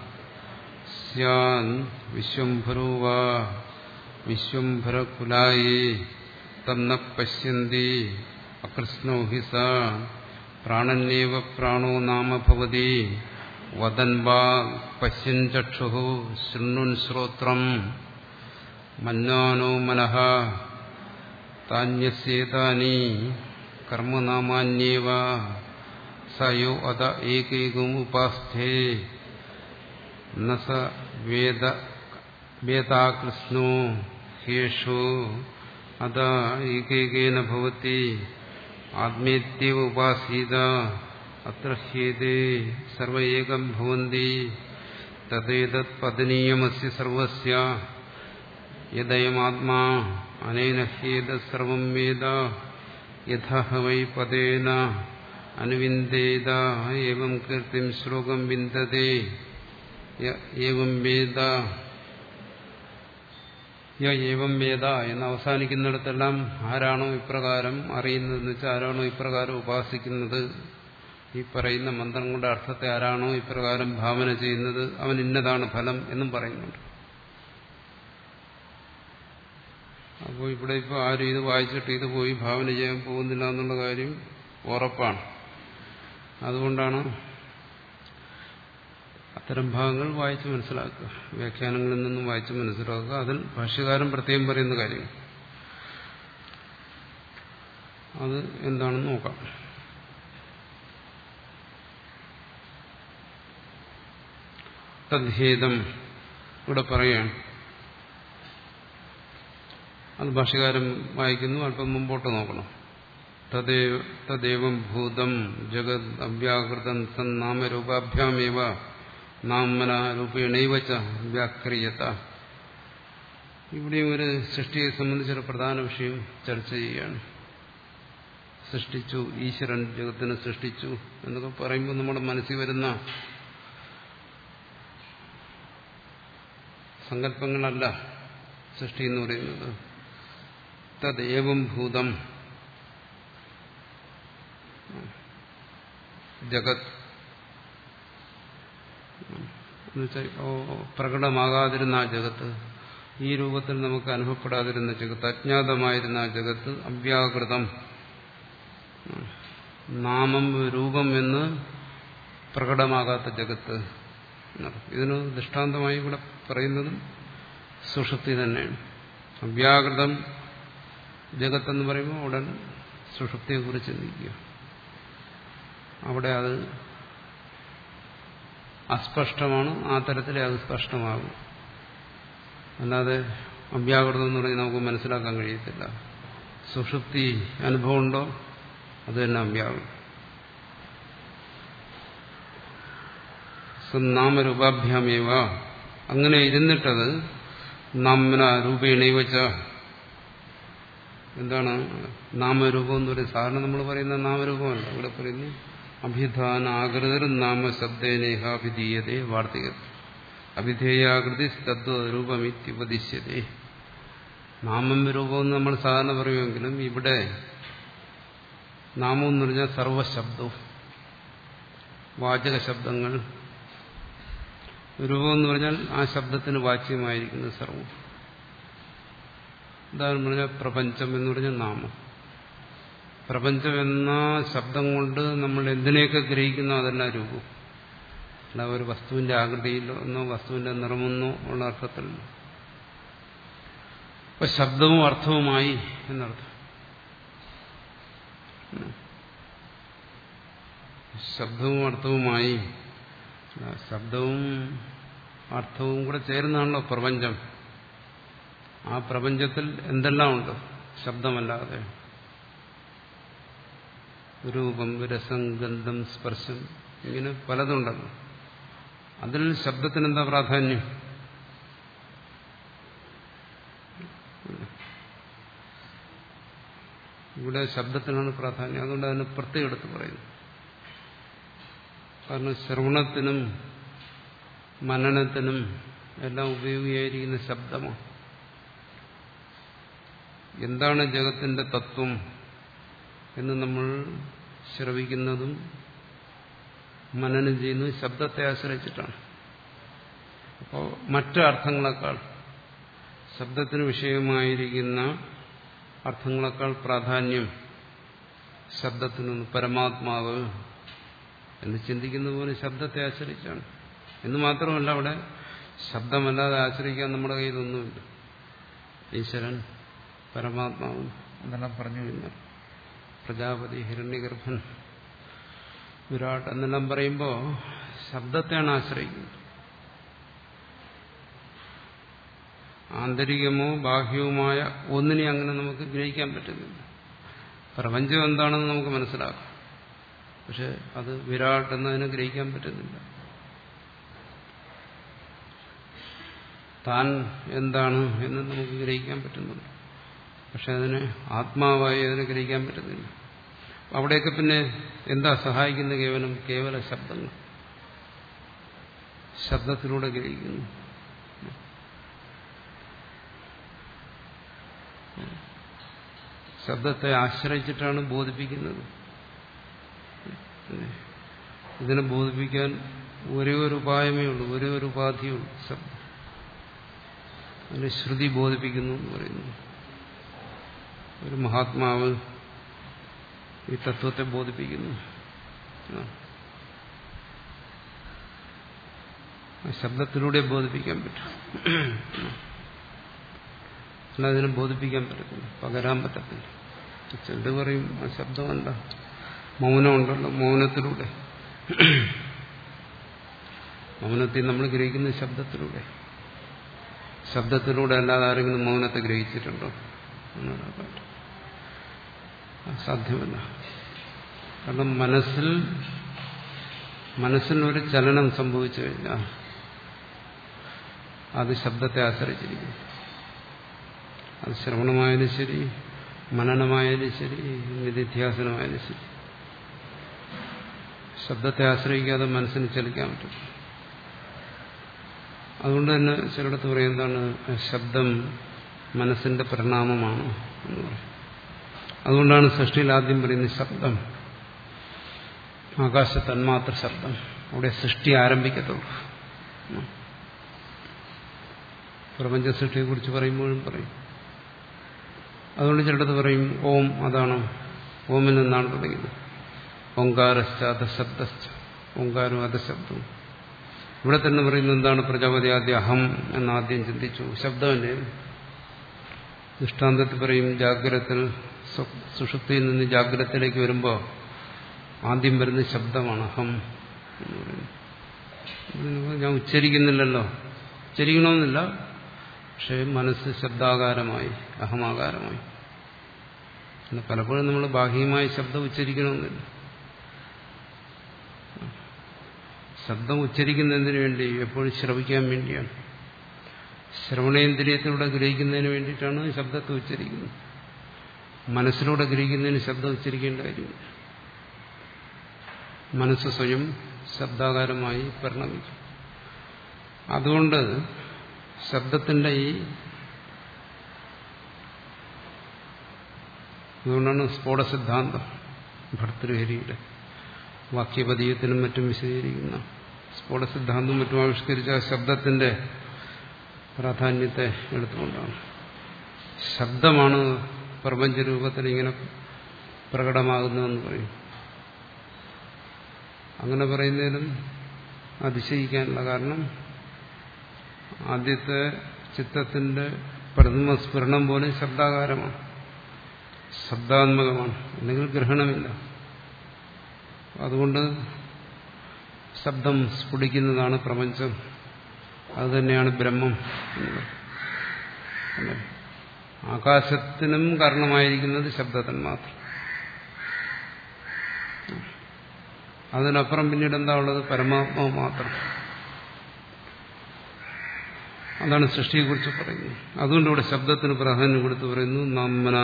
സ്യാൻ വിശ്വംഭരോ വാ വിശ്വംഭരകുലായേ തന്ന പശ്യന്തി അകൃഷ്ണോ ഹി സ പ്രാണന്യേവ പ്രാണോ നാമ ഭവതി വദൻ വാ പശ്യൻ ചക്ഷുഃ ശൃണ്വൻ ശ്രോത്രം മന്വാനോ മനഃ താന്യസ്യേതാനി കർമ്മനാമാന്യേവ സയോ അത ഏകൈകം ഉപാസ്ഥേ ന സ വേദ വേദാകൃഷ്ണോ ഹേഷോ അത ഏകൈകേന ഭവതി ആത്മേത്യവ ഉപാസീത അത്ര ഹ്യേതേ സർവ ഏകം ഭവന്തി തദേതത് പദനീയമസ്യ സർവസ്യ യദയമാത്മാ അനേന ഹ്യേതത് സർവം വേദ യഥാ വൈ പദേന അനുവിന്ദേത ഏവം കീർത്തിം ശ്ലോകം വിന്ദതേ ഏവം വേദ ഏവം വേദ എന്ന് അവസാനിക്കുന്നിടത്തെല്ലാം ആരാണോ ഇപ്രകാരം അറിയുന്നതെന്ന് വെച്ചാൽ ആരാണോ ഇപ്രകാരം ഉപാസിക്കുന്നത്, ഈ പറയുന്ന മന്ത്രങ്ങളുടെ അർത്ഥത്തെ ആരാണോ ഇപ്രകാരം ഭാവന ചെയ്യുന്നത് അവൻ ഇന്നതാണ് ഫലം എന്നും പറയുന്നുണ്ട്. അപ്പോൾ ഇവിടെ ഇപ്പോൾ ആരും ഇത് വായിച്ചിട്ട് ഇത് പോയി ഭാവന ചെയ്യാൻ പോകുന്നില്ല എന്നുള്ള കാര്യം ഉറപ്പാണ്. അതുകൊണ്ടാണ് അത്തരം ഭാഗങ്ങൾ വായിച്ച് മനസ്സിലാക്കുക, വ്യാഖ്യാനങ്ങളിൽ നിന്നും വായിച്ച് മനസ്സിലാക്കുക. അതിൽ ഭാഷ്യകാരൻ പ്രത്യേകം പറയുന്ന കാര്യം അത് എന്താണെന്ന് നോക്കാം. തദ്ഹേദം ഇവിടെ പറയാൻ അത് ഭാഷ്യകാരൻ വായിക്കുന്നു. അല്പം മുമ്പോട്ട് നോക്കണം. തദേവം ഭൂതം ജഗത് അവ്യാകൃതം തന്നാമരൂപാഭ്യാമേവ നാമന രൂപേണൈവ ച വ്യാക്രിയത. ഇവിടെ ഒരു സൃഷ്ടിയെ സംബന്ധിച്ചൊരു പ്രധാന വിഷയം ചർച്ച ചെയ്യുകയാണ്. സൃഷ്ടിച്ചു, ഈശ്വരൻ ജഗത്തിനെ സൃഷ്ടിച്ചു എന്നൊക്കെ പറയുമ്പോൾ നമ്മുടെ മനസ്സിൽ വരുന്ന സങ്കല്പങ്ങളല്ല സൃഷ്ടി എന്ന് പറയുന്നത്. തദേവം ഭൂതം ജഗത് എന്നുവെച്ചാൽ പ്രകടമാകാതിരുന്ന ആ ജഗത്ത്, ഈ രൂപത്തിൽ നമുക്ക് അനുഭവപ്പെടാതിരുന്ന ജഗത്ത്, അജ്ഞാതമായിരുന്ന ആ ജഗത്ത്, അവ്യാകൃതം നാമം രൂപം എന്ന് പ്രകടമാകാത്ത ജഗത്ത്. ഇതിന് ദൃഷ്ടാന്തമായി ഇവിടെ പറയുന്നതും സുഷുപ്തി തന്നെയാണ്. അവ്യാകൃതം ജഗത്തെന്ന് പറയുമ്പോൾ ഉടൻ സുഷുപ്തിയെക്കുറിച്ച് ചിന്തിക്കുക. അവിടെ അത് അസ്പഷ്ടമാണ്, ആ തരത്തിലെ അത് സ്പഷ്ടമാകും. അല്ലാതെ അവ്യാകൃതം എന്ന് പറഞ്ഞാൽ നമുക്ക് മനസ്സിലാക്കാൻ കഴിയത്തില്ല. സുഷുപ്തി അനുഭവമുണ്ടോ, അത് തന്നെ അവ്യാകൃതം. നാമരൂപാഭ്യാമേവ, അങ്ങനെ ഇരുന്നിട്ടത് നാമന രൂപേണൈവച്ച എന്താണ് നാമരൂപം എന്ന് പറയുന്നത്? സാധാരണ നമ്മൾ പറയുന്ന നാമരൂപമല്ല. ഇവിടെ പറയുന്നു അഭിധാന ആകൃതർ നാമശബ്ദേനേഹാഭിധീയതേ വാർത്തിക അഭിധേയാകൃതി തദ്രൂപമിത്യുപദിശ്യതേ. നാമം രൂപം നമ്മൾ സാധാരണ പറയുമെങ്കിലും ഇവിടെ നാമം എന്ന് പറഞ്ഞാൽ സർവശബ്ദവും വാചക ശബ്ദങ്ങൾ, രൂപം എന്ന് പറഞ്ഞാൽ ആ ശബ്ദത്തിന് വാച്യമായിരിക്കുന്നത് സർവം. ഉദാഹരണം പറഞ്ഞാൽ പ്രപഞ്ചം എന്ന് പറഞ്ഞാൽ നാമം. പ്രപഞ്ചം എന്ന ശബ്ദം കൊണ്ട് നമ്മൾ എന്തിനെയൊക്കെ ഗ്രഹിക്കുന്നോ അതെല്ലാം രൂപം. അല്ല ഒരു വസ്തുവിന്റെ ആകൃതിയിലെന്നോ വസ്തുവിന്റെ നിറമെന്നോ ഉള്ള അർത്ഥത്തിലല്ല. അപ്പൊ ശബ്ദവും അർത്ഥവുമായി എന്നർത്ഥം. ശബ്ദവും അർത്ഥവുമായി, ശബ്ദവും അർത്ഥവും കൂടെ ചേരുന്നതാണല്ലോ പ്രപഞ്ചം. ആ പ്രപഞ്ചത്തിൽ എന്തെല്ലാം ഉണ്ട് ശബ്ദമല്ലാതെ? രൂപം, രസം, ഗന്ധം, സ്പർശം, ഇങ്ങനെ പലതുണ്ടല്ലോ. അതിൽ ശബ്ദത്തിനെന്താ പ്രാധാന്യം? ഇവിടെ ശബ്ദത്തിനാണ് പ്രാധാന്യം. അതുകൊണ്ട് അതിന് പ്രത്യേകം എടുത്ത് പറയുന്നു. കാരണം ശ്രവണത്തിനും മനനത്തിനും എല്ലാം ഉപയോഗിയായിരിക്കുന്ന ശബ്ദമാണ്. എന്താണ് ജഗത്തിന്റെ തത്വം എന്ന് നമ്മൾ ശ്രവിക്കുന്നതും മനനം ചെയ്യുന്നതും ശബ്ദത്തെ ആശ്രയിച്ചിട്ടാണ്. അപ്പോൾ മറ്റു അർത്ഥങ്ങളെക്കാൾ ശബ്ദത്തിന് വിഷയമായിരിക്കുന്ന അർത്ഥങ്ങളെക്കാൾ പ്രാധാന്യം ശബ്ദത്തിനൊന്ന് പരമാത്മാവ് എന്ന് ചിന്തിക്കുന്ന പോലെ ശബ്ദത്തെ ആശ്രയിച്ചാണ്. എന്ന് മാത്രമല്ല, അവിടെ ശബ്ദമല്ലാതെ ആശ്രയിക്കാൻ നമ്മുടെ കയ്യിലൊന്നുമില്ല. ഈശ്വരൻ, പരമാത്മാവും എന്നെല്ലാം പറഞ്ഞു കഴിഞ്ഞാൽ പ്രജാപതി, ഹിരണ്യഗർഭൻ, വിരാട് എന്നെല്ലാം പറയുമ്പോൾ ശബ്ദത്തെയാണ് ആശ്രയിക്കുന്നത്. ആന്തരികമോ ബാഹ്യവുമായ ഒന്നിനെ അങ്ങനെ നമുക്ക് ഗ്രഹിക്കാൻ പറ്റുന്നില്ല. പ്രപഞ്ചം എന്താണെന്ന് നമുക്ക് മനസ്സിലാക്കാം, പക്ഷെ അത് വിരാട് എന്നതിനെ ഗ്രഹിക്കാൻ പറ്റുന്നില്ല. താൻ എന്താണ് എന്ന് നമുക്ക് ഗ്രഹിക്കാൻ പറ്റുന്നുണ്ട്, പക്ഷെ അതിനെ ആത്മാവായി അതിനെ ഗ്രഹിക്കാൻ പറ്റുന്നില്ല. അവിടെയൊക്കെ പിന്നെ എന്താ സഹായിക്കുന്ന? കേവലം കേവല ശബ്ദങ്ങൾ, ശബ്ദത്തിലൂടെ ഗ്രഹിക്കുന്നു. ശബ്ദത്തെ ആശ്രയിച്ചിട്ടാണ് ബോധിപ്പിക്കുന്നത്. ഇതിനെ ബോധിപ്പിക്കാൻ ഒരേ ഒരു ഉപായമേ ഉള്ളൂ, ഒരേ ഒരു ഉപാധിയേ ഉള്ളൂ, ശബ്ദം. അതിനെ ശ്രുതി ബോധിപ്പിക്കുന്നു എന്ന് പറയുന്നു. ഒരു മഹാത്മാവ് ഈ തത്വത്തെ ബോധിപ്പിക്കുന്നു. ശബ്ദത്തിലൂടെ ബോധിപ്പിക്കാൻ പറ്റും, അല്ല അതിനെ ബോധിപ്പിക്കാൻ പറ്റത്തില്ല, പകരാൻ പറ്റത്തില്ല. ചിലർ പറയും ആ ശബ്ദമല്ല, മൗനമുണ്ടല്ലോ, മൗനത്തിലൂടെ. മൗനത്തിൽ നമ്മൾ ഗ്രഹിക്കുന്ന ശബ്ദത്തിലൂടെ. ശബ്ദത്തിലൂടെ അല്ലാതെ ആരെങ്കിലും മൗനത്തെ ഗ്രഹിച്ചിട്ടുണ്ടോ? സാധ്യമല്ല. കാരണം മനസ്സിൽ മനസ്സിനൊരു ചലനം സംഭവിച്ചു കഴിഞ്ഞാൽ അത് ശബ്ദത്തെ ആശ്രയിച്ചിരിക്കുന്നു. അത് ശ്രവണമായാലും ശരി, മനനമായാലും ശരി, നിധിധ്യാസനമായാലും ശരി, ശബ്ദത്തെ ആശ്രയിക്കാതെ മനസ്സിന് ചലിക്കാൻ പറ്റും. അതുകൊണ്ട് തന്നെ ചിലയിടത്ത് പറയും എന്താണ്, ശബ്ദം മനസ്സിന്റെ പരിണാമമാണ് എന്ന് പറയും. അതുകൊണ്ടാണ് സൃഷ്ടിയിൽ ആദ്യം പറയുന്നത് ശബ്ദം, ആകാശ തന്മാത്ര ശബ്ദം. അവിടെ സൃഷ്ടി ആരംഭിക്കത്തുള്ളൂ. പ്രപഞ്ച സൃഷ്ടിയെക്കുറിച്ച് പറയുമ്പോഴും പറയും. അതുകൊണ്ട് ചിലടത്ത് പറയും ഓം, അതാണ് ഓമിൽ നിന്നാണ് തുടങ്ങിയത്. ഓങ്കാരശ്ച അധശബ്ദശ്ച, ഓങ്കാരം അധശബ്ദവും. ഇവിടെ തന്നെ പറയുന്നത് എന്താണ്, പ്രജാപതി ആദ്യം അഹം എന്നാദ്യം ചിന്തിച്ചു. ശബ്ദമല്ലേ. ദൃഷ്ടാന്തത്തിൽ പറയും ജാഗ്രതത്തിൽ സുഷുപ്തിയിൽ നിന്ന് ജാഗ്രതത്തിലേക്ക് വരുമ്പോൾ ആദ്യം വരുന്ന ശബ്ദമാണ് അഹം എന്ന് പറയുന്നത്. ഞാൻ ഉച്ചരിക്കുന്നില്ലല്ലോ, ഉച്ചരിക്കണമെന്നില്ല, പക്ഷെ മനസ്സ് ശബ്ദാകാരമായി, അഹമാകാരമായി. പലപ്പോഴും നമ്മൾ ബാഹ്യമായി ശബ്ദം ഉച്ചരിക്കണമെന്നില്ല. ശബ്ദം ഉച്ചരിക്കുന്നതിന് വേണ്ടി, എപ്പോഴും ശ്രവിക്കാൻ വേണ്ടിയാണ്. ശ്രവണേന്ദ്രിയത്തിലൂടെ ഗ്രഹിക്കുന്നതിന് വേണ്ടിയിട്ടാണ് ശബ്ദത്തെ ഉച്ചരിക്കുന്നത്. മനസ്സിലൂടെ ഗ്രഹിക്കുന്നതിന് ശബ്ദം ഉച്ചരിക്കേണ്ട കാര്യമില്ല. മനസ്സ് സ്വയം ശബ്ദാകാരമായി പരിണമിക്കും. അതുകൊണ്ട് ശബ്ദത്തിന്റെ ഈ അതുകൊണ്ടാണ് സ്ഫോടസിദ്ധാന്തം ഭർതൃഹരിയുടെ വാക്യപദീയത്തിനും മറ്റും വിശദീകരിക്കുന്ന സ്ഫോടസിദ്ധാന്തം മറ്റും ആവിഷ്കരിച്ച ശബ്ദത്തിന്റെ പ്രാധാന്യത്തെ എടുത്തുകൊണ്ടാണ്. ശബ്ദമാണ് പ്രപഞ്ചരൂപത്തിൽ ഇങ്ങനെ പ്രകടമാകുന്നതെന്ന് പറയും. അങ്ങനെ പറയുന്നതിലും അതിശയിക്കാനുള്ള കാരണം ആദ്യത്തെ ചിത്തത്തിന്റെ പ്രഥമ സ്ഫുരണം പോലെ ശബ്ദാകാരമാണ്, ശബ്ദാത്മകമാണ്, അല്ലെങ്കിൽ ഗ്രഹണമില്ല. അതുകൊണ്ട് ശബ്ദം സ്ഫുടിക്കുന്നതാണ് പ്രപഞ്ചം, അതുതന്നെയാണ് ബ്രഹ്മം എന്ന് പറയും. ആകാശത്തിനും കാരണമായിരിക്കുന്നത് ശബ്ദത്തിന് മാത്രം. അതിനപ്പുറം പിന്നീട് എന്താ ഉള്ളത്? പരമാത്മാവ് മാത്രം. അതാണ് സൃഷ്ടിയെക്കുറിച്ച് പറയുന്നത്. അതുകൊണ്ട് ഇവിടെ ശബ്ദത്തിന് പ്രാധാന്യം കൊടുത്ത് പറയുന്നു നാമന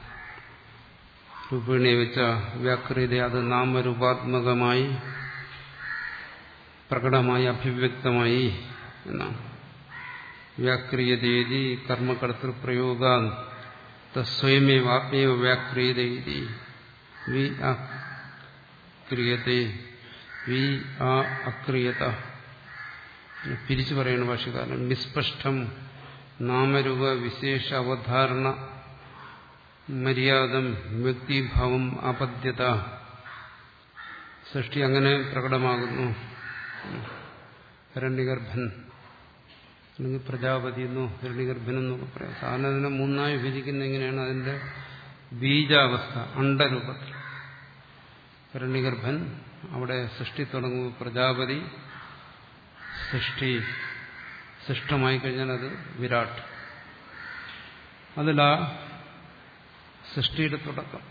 രൂപേണ വെച്ച വ്യാകൃത, അത് നാമരൂപാത്മകമായി പ്രകടമായി അഭിവ്യക്തമായി എന്നാണ്. വ്യാക്രിയതേതി കർമ്മകർത്തൃപ്രയോഗാ തസ്വയമേവ ആത്മേവ വ്യാക്രിയതേതി വി അക്രിയത്തെ വി ആ അക്രിയത. പിരിച്ചു പറയുന്ന ഭാഷകാരൻ നിസ്പഷ്ടം നാമരൂപ വിശേഷ അവധാരണ മര്യാദം വ്യക്തിഭാവം ആപദ്യത. സൃഷ്ടി അങ്ങനെ പ്രകടമാകുന്നു. ഹിരണ്യഗർഭൻ അല്ലെങ്കിൽ പ്രജാപതി എന്നോ ഹിരണ്യഗർഭനെന്നൊക്കെ പറയാം. സാധാരണ അതിനെ മൂന്നായി വിഭജിക്കുന്ന എങ്ങനെയാണ്? അതിന്റെ ബീജാവസ്ഥ അണ്ഡരൂപത്തിൽ ഹിരണ്യഗർഭൻ, അവിടെ സൃഷ്ടി തുടങ്ങുമ്പോൾ പ്രജാപതി, സൃഷ്ടി സൃഷ്ടമായി കഴിഞ്ഞാൽ അത് വിരാട്. അതിലാ സൃഷ്ടിയുടെ തുടക്കം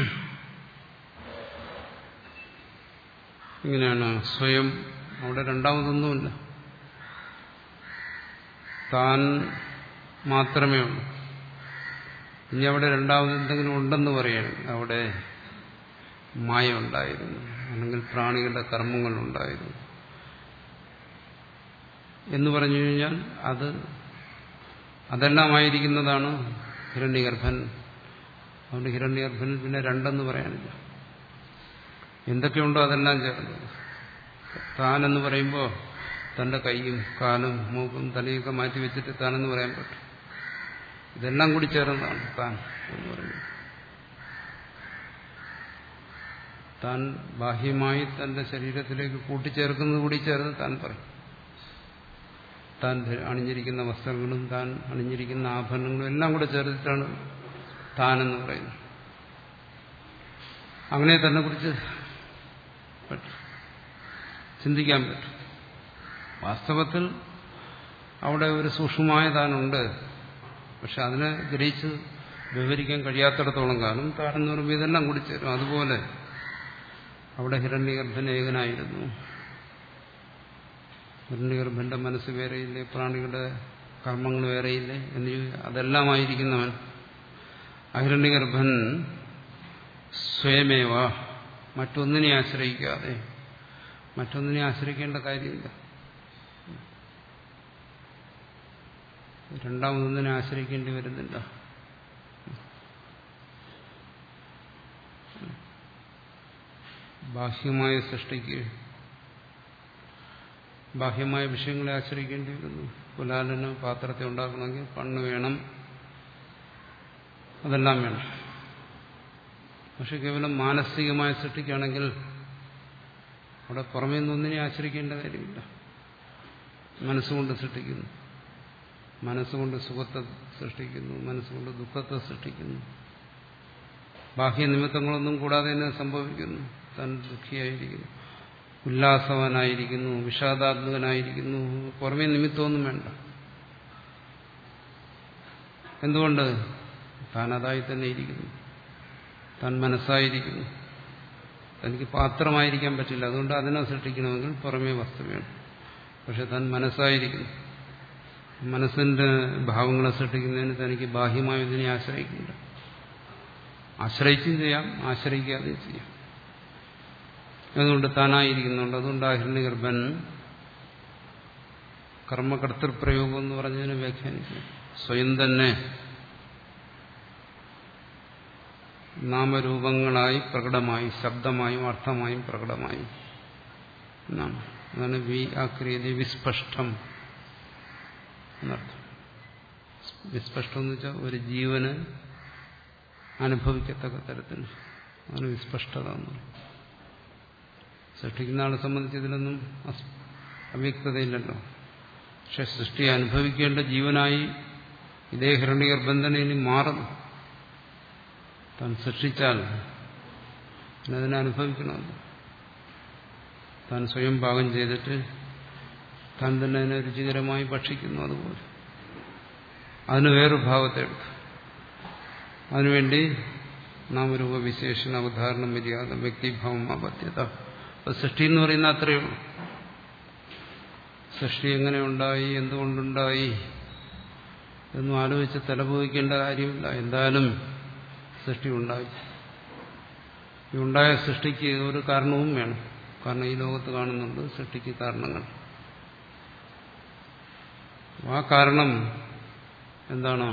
ഇങ്ങനെയാണ്. സ്വയം അവിടെ രണ്ടാമതൊന്നുമില്ല, താൻ മാത്രമേ ഉള്ളൂ. ഇനി അവിടെ രണ്ടാമത് എന്തെങ്കിലും ഉണ്ടെന്ന് പറയണം. അവിടെ മായ ഉണ്ടായിരുന്നു, അല്ലെങ്കിൽ പ്രാണികളുടെ കർമ്മങ്ങളുണ്ടായിരുന്നു എന്ന് പറഞ്ഞു കഴിഞ്ഞാൽ അത് അതെല്ലാമായിരിക്കുന്നതാണ് ഹിരണ്യഗർഭൻ. അതുകൊണ്ട് ഹിരണ്യഗർഭനിൽ പിന്നെ രണ്ടെന്ന് പറയാനില്ല. എന്തൊക്കെയുണ്ടോ അതെല്ലാം ചേർന്നത്. താനെന്ന് പറയുമ്പോൾ തന്റെ കൈയും കാലും മൂക്കും തലയൊക്കെ മാറ്റി വെച്ചിട്ട് താനെന്ന് പറയാൻ പറ്റും. ഇതെല്ലാം കൂടി ചേർന്നതാണ് താൻ എന്ന് പറയുന്നത്. താൻ ബാഹ്യമായി തന്റെ ശരീരത്തിലേക്ക് കൂട്ടിച്ചേർക്കുന്നത് കൂടി ചേർന്ന് താൻ പറയും. താൻ അണിഞ്ഞിരിക്കുന്ന വസ്ത്രങ്ങളും താൻ അണിഞ്ഞിരിക്കുന്ന ആഭരണങ്ങളും എല്ലാം കൂടെ ചേർത്തിട്ടാണ് താനെന്ന് പറയുന്നത്. അങ്ങനെ തന്നെ കുറിച്ച് ചിന്തിക്കാൻ പറ്റും. വാസ്തവത്തിൽ അവിടെ ഒരു സൂക്ഷ്മമായ താനുണ്ട്. പക്ഷെ അതിനെ ഗ്രഹിച്ച് വിവരിക്കാൻ കഴിയാത്തിടത്തോളം കാലം താനെന്ന് പറയുമ്പോൾ ഇതെല്ലാം കൂടി ചേരും. അതുപോലെ അവിടെ ഹിരണ്യഗർഭൻ ഏകനായിരുന്നു. ഹിരണ്യഗർഭന്റെ മനസ്സ് വേറെയില്ലേ, പ്രാണികളുടെ കർമ്മങ്ങൾ വേറെയില്ലേ എന്ന് അതെല്ലാമായിരിക്കുന്നവൻ അഹിരണ്യഗർഭൻ സ്വയമേവ, മറ്റൊന്നിനെ ആശ്രയിക്കാതെ. മറ്റൊന്നിനെ ആശ്രയിക്കേണ്ട കാര്യമില്ല. രണ്ടാമതൊന്നിനെ ആശ്രയിക്കേണ്ടി വരുന്നില്ല. ബാഹ്യമായ സൃഷ്ടിക്ക് ബാഹ്യമായ വിഷയങ്ങളെ ആശ്രയിക്കേണ്ടി വരുന്നു. കുലാലന് പാത്രത്തെ ഉണ്ടാക്കണമെങ്കിൽ പണ്ണ് വേണം, അതെല്ലാം വേണം. പക്ഷെ കേവലം മാനസികമായ സൃഷ്ടിക്കാണെങ്കിൽ അവിടെ പുറമേ നിന്നൊന്നിനെ ആശ്രയിക്കേണ്ട കാര്യമില്ല. മനസ്സുകൊണ്ട് സൃഷ്ടിക്കുന്നു, മനസ്സുകൊണ്ട് സുഖത്തെ സൃഷ്ടിക്കുന്നു, മനസ്സുകൊണ്ട് ദുഃഖത്തെ സൃഷ്ടിക്കുന്നു. ബാഹ്യ നിമിത്തങ്ങളൊന്നും കൂടാതെ തന്നെ സംഭവിക്കുന്നു. താൻ ദുഃഖിയായിരിക്കുന്നു, ഉല്ലാസവാനായിരിക്കുന്നു, വിഷാദാത്മകനായിരിക്കുന്നു. പുറമേ നിമിത്തമൊന്നും വേണ്ട. എന്തുകൊണ്ട്? താൻ അതായി തന്നെ ഇരിക്കുന്നു, താൻ മനസ്സായിരിക്കുന്നു. തനിക്ക് പാത്രമായിരിക്കാൻ പറ്റില്ല, അതുകൊണ്ട് അതിനെ സൃഷ്ടിക്കണമെങ്കിൽ പുറമേ വസ്തു വേണം. പക്ഷെ താൻ മനസ്സായിരിക്കുന്നു. മനസ്സിന്റെ ഭാവങ്ങളെ സൃഷ്ടിക്കുന്നതിന് തനിക്ക് ബാഹ്യമായ ഇതിനെ ആശ്രയിക്കില്ല. ആശ്രയിച്ചും ചെയ്യാം, ആശ്രയിക്കാതെയും ചെയ്യാം. അതുകൊണ്ട് താനായിരിക്കുന്നുണ്ട്. അതുകൊണ്ട് ആ ഹിരണ്യഗർഭൻ കർമ്മകർത്തൃപ്രയോഗം എന്ന് പറഞ്ഞതിനെ വ്യാഖ്യാനിക്കും. സ്വയം തന്നെ നാമരൂപങ്ങളായി പ്രകടമായി, ശബ്ദമായും അർത്ഥമായും പ്രകടമായി എന്നാണ്. അതാണ് വി ആക്രിയതി വിസ്പഷ്ടം എന്നർത്ഥം. വിസ്പഷ്ടം എന്ന് വെച്ചാൽ ഒരു ജീവന് അനുഭവിക്കത്തക്ക തരത്തിൽ. അതാണ് വിസ്പഷ്ടത എന്ന് പറയും. സൃഷ്ടിക്കുന്ന ആളെ സംബന്ധിച്ച് ഇതിലൊന്നും അവ്യക്തതയില്ലല്ലോ. പക്ഷെ സൃഷ്ടിയെ അനുഭവിക്കേണ്ട ജീവനായി ഇതേ ഹിരണ്യഗർഭൻ തന്നെ ഇനി മാറുന്നു. താൻ സൃഷ്ടിച്ചാൽ അതിനെ അനുഭവിക്കണമല്ലോ. താൻ സ്വയം പാകം ചെയ്തിട്ട് താൻ തന്നെ അതിനെ രുചികരമായി ഭക്ഷിക്കുന്നു. അതുപോലെ അതിന് വേറൊരു ഭാവത്തെ എടുത്തു. അതിനുവേണ്ടി നാമരൂപ വിശേഷണ അവധാരണം മര്യാദ വ്യക്തിഭാവം അപത്യത. അപ്പൊ സൃഷ്ടി എന്ന് പറയുന്ന അത്രയേ ഉള്ളൂ. സൃഷ്ടി എങ്ങനെ ഉണ്ടായി, എന്തുകൊണ്ടുണ്ടായി എന്നും ആലോചിച്ച് തലപോയിക്കേണ്ട കാര്യമില്ല. എന്തായാലും സൃഷ്ടി ഉണ്ടായി. ഈ ഉണ്ടായ സൃഷ്ടിക്ക് ഒരു കാരണവും വേണം. കാരണം ഈ ലോകത്ത് കാണുന്നുണ്ട് സൃഷ്ടിക്ക് കാരണങ്ങൾ. ആ കാരണം എന്താണ്?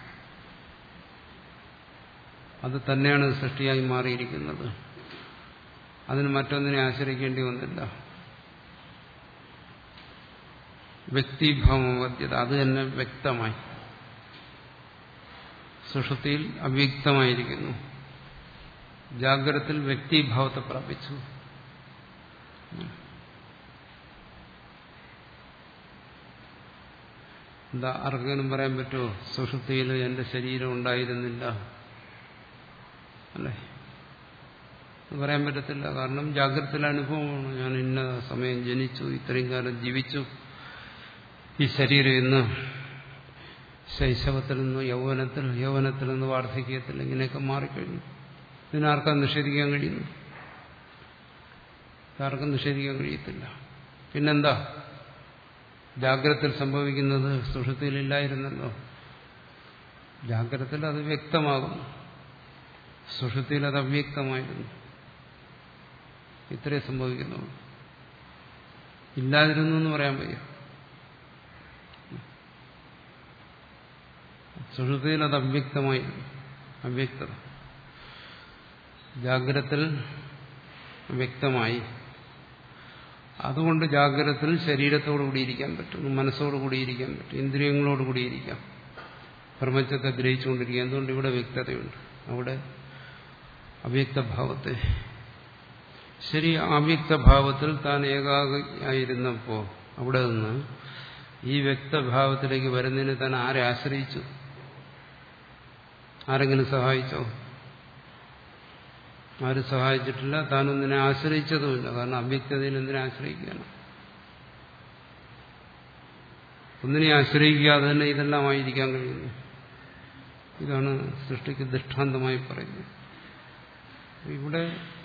അത് തന്നെയാണ് സൃഷ്ടിയായി മാറിയിരിക്കുന്നത്. അതിന് മറ്റൊന്നിനെ ആശ്രയിക്കേണ്ടി വന്നില്ല. വ്യക്തിഭാവമവ്യത, അത് തന്നെ വ്യക്തമായി. സുഷുപ്തിയിൽ അവ്യക്തമായിരിക്കുന്നു. ജാഗ്രതത്തിൽ വ്യക്തിഭാവത്തെ പ്രാപിച്ചു. എന്താ ആർക്കെങ്കിലും പറയാൻ പറ്റുമോ സുഷുപ്തിയിൽ എന്റെ ശരീരം ഉണ്ടായിരുന്നില്ല അല്ലേ? പറയാൻ പറ്റത്തില്ല. കാരണം ജാഗ്രതയിലെ അനുഭവമാണ്. ഞാൻ ഇന്ന സമയം ജനിച്ചു, ഇത്രയും കാലം ജീവിച്ചു, ഈ ശരീരം ഇന്ന് ശൈശവത്തിൽ നിന്ന് യൗവനത്തിൽ, യൗവനത്തിൽ നിന്ന് വാർദ്ധക്യത്തിൽ ഇങ്ങനെയൊക്കെ മാറിക്കഴിഞ്ഞു. ഇതിനാർക്കും നിഷേധിക്കാൻ കഴിയുന്നു? ആർക്കും നിഷേധിക്കാൻ കഴിയത്തില്ല. പിന്നെന്താ ജാഗ്രതയിൽ സംഭവിക്കുന്നത്? സുഷുപ്തിയിലില്ലായിരുന്നല്ലോ. ജാഗ്രതയിൽ അത് വ്യക്തമാകുന്നു, സുഷുപ്തിയിൽ അത് അവ്യക്തമായിരുന്നു. ഇത്രേ സംഭവിക്കുന്നുള്ളൂ. ഇല്ലാതിരുന്നു എന്ന് പറയാൻ വയ്യ. സുഷുപ്തിയിൽ അത് അവ്യക്തമായിരുന്നു, അവ്യക്തത. ജാഗ്രതയിൽ വ്യക്തമായി. അതുകൊണ്ട് ജാഗ്രതത്തിൽ ശരീരത്തോടു കൂടിയിരിക്കാൻ പറ്റും, മനസ്സോടു കൂടിയിരിക്കാൻ പറ്റും, ഇന്ദ്രിയങ്ങളോട് കൂടിയിരിക്കാം, പ്രപഞ്ചത്തെ ഗ്രഹിച്ചുകൊണ്ടിരിക്കുക. എന്തുകൊണ്ട്? ഇവിടെ വ്യക്തതയുണ്ട്. അവിടെ അവ്യക്തഭാവത്തെ, ശരി, അവ്യക്തഭാവത്തിൽ താൻ ഏകാഗ്രയായിരുന്നപ്പോൾ അവിടെ നിന്ന് ഈ വ്യക്തഭാവത്തിലേക്ക് വരുന്നതിന് താൻ ആരെ ആശ്രയിച്ചു? ആരെങ്കിലും സഹായിച്ചോ? ആരും സഹായിച്ചിട്ടില്ല. താനൊന്നിനെ ആശ്രയിച്ചതുമില്ല. കാരണം അവ്യക്തതയിൽ എന്തിനെ ആശ്രയിക്കുകയാണ്? ഒന്നിനെ ആശ്രയിക്കാതെ തന്നെ ഇതെല്ലാം ആയിരിക്കാൻ കഴിയുന്നു. ഇതാണ് സൃഷ്ടിക്ക് ദൃഷ്ടാന്തമായി പറയുന്നത്. ഇവിടെ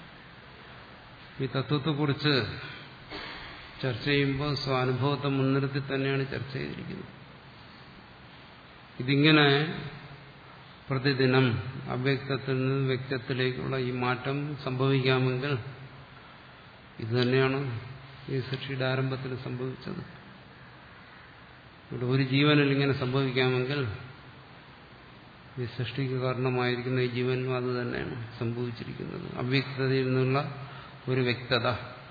ഈ തത്വത്തെക്കുറിച്ച് ചർച്ച ചെയ്യുമ്പോൾ സ്വാനുഭവത്തെ മുൻനിർത്തി തന്നെയാണ് ചർച്ച ചെയ്തിരിക്കുന്നത്. ഇതിങ്ങനെ പ്രതിദിനം അവ്യക്തത്തിൽ നിന്ന് വ്യക്തത്തിലേക്കുള്ള ഈ മാറ്റം സംഭവിക്കാമെങ്കിൽ ഇത് തന്നെയാണ് ഈ സൃഷ്ടിയുടെ ആരംഭത്തിൽ സംഭവിച്ചത്. ഇവിടെ ഒരു ജീവനിൽ ഇങ്ങനെ സംഭവിക്കാമെങ്കിൽ ഈ സൃഷ്ടിക്ക് കാരണമായിരിക്കുന്ന ഈ ജീവനും അത് തന്നെയാണ് സംഭവിച്ചിരിക്കുന്നത്. അവ്യക്തതയിൽ നിന്നുള്ള ഒരു വ്യക്തത.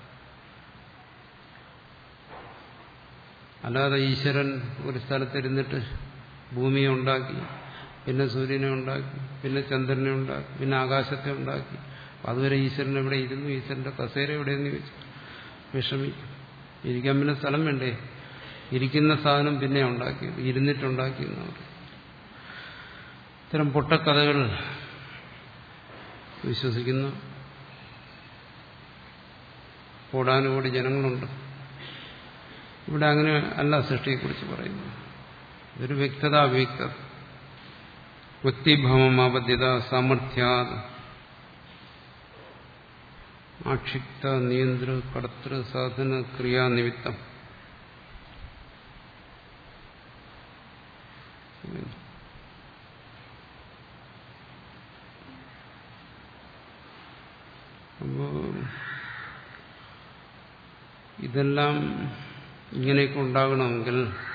അല്ലാതെ ഈശ്വരൻ ഒരു സ്ഥലത്തിരുന്നിട്ട് ഭൂമിയെ ഉണ്ടാക്കി, പിന്നെ സൂര്യനെ ഉണ്ടാക്കി, പിന്നെ ചന്ദ്രനെ ഉണ്ടാക്കി, പിന്നെ ആകാശത്തെ ഉണ്ടാക്കി. അതുവരെ ഈശ്വരൻ എവിടെ ഇരുന്നു? ഈശ്വരന്റെ കസേര എവിടെയെന്ന് ചോദിച്ചു വിഷമിക്കും. ഇരിക്കാൻ പിന്നെ സ്ഥലം വേണ്ടേ? ഇരിക്കുന്ന സാധനം പിന്നെ ഉണ്ടാക്കിയത്, ഇരുന്നിട്ടുണ്ടാക്കി എന്നവർ. ഇത്തരം പൊട്ടക്കഥകൾ വിശ്വസിക്കുന്ന കോടാനുകോടി ജനങ്ങളുണ്ട്. ഇവിടെ അങ്ങനെ അല്ല സൃഷ്ടിയെക്കുറിച്ച് പറയുന്നത്. ഇതൊരു വ്യക്തത, അവ്യക്തത. വ്യക്തിഭാവമാബദ്ധ്യത സാമർഥ്യാ ആക്ഷിപ്ത നിയന്ത്ര കടത്തൃ സാധന ക്രിയാനിമിത്തം. അപ്പോൾ ഇതെല്ലാം ഇങ്ങനെയൊക്കെ ഉണ്ടാകണമെങ്കിൽ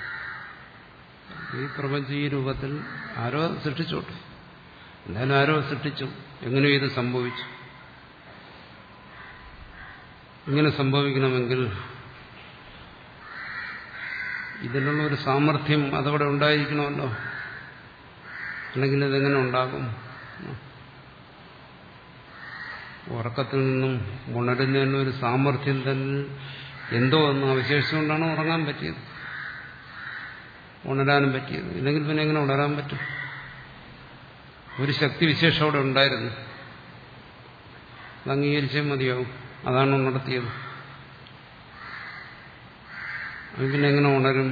ഈ പ്രപഞ്ചം ഈ രൂപത്തിൽ ആരോ സൃഷ്ടിച്ചോട്ടെ, എന്തായാലും ആരോ സൃഷ്ടിച്ചു, എങ്ങനെയോ ഇത് സംഭവിച്ചു. ഇങ്ങനെ സംഭവിക്കണമെങ്കിൽ ഇതിനുള്ള ഒരു സാമർഥ്യം അതവിടെ ഉണ്ടായിരിക്കണമല്ലോ, അല്ലെങ്കിൽ ഇതെങ്ങനെ ഉണ്ടാകും? ഉറക്കത്തിൽ നിന്നും ഉണരുന്നതിന് ഒരു സാമർഥ്യം തന്നെ എന്തോ ഒന്ന് അവശേഷിച്ചുകൊണ്ടാണ് ഉറങ്ങാൻ പറ്റിയത്, ഉണരാനും പറ്റിയത്. ഇല്ലെങ്കിൽ പിന്നെ എങ്ങനെ ഉണരാൻ പറ്റും? ഒരു ശക്തി വിശേഷം അവിടെ ഉണ്ടായിരുന്നു, അത് അംഗീകരിച്ചേ മതിയാവും. അതാണ് ഉണർത്തിയത്. അത് പിന്നെ എങ്ങനെ ഉണരും?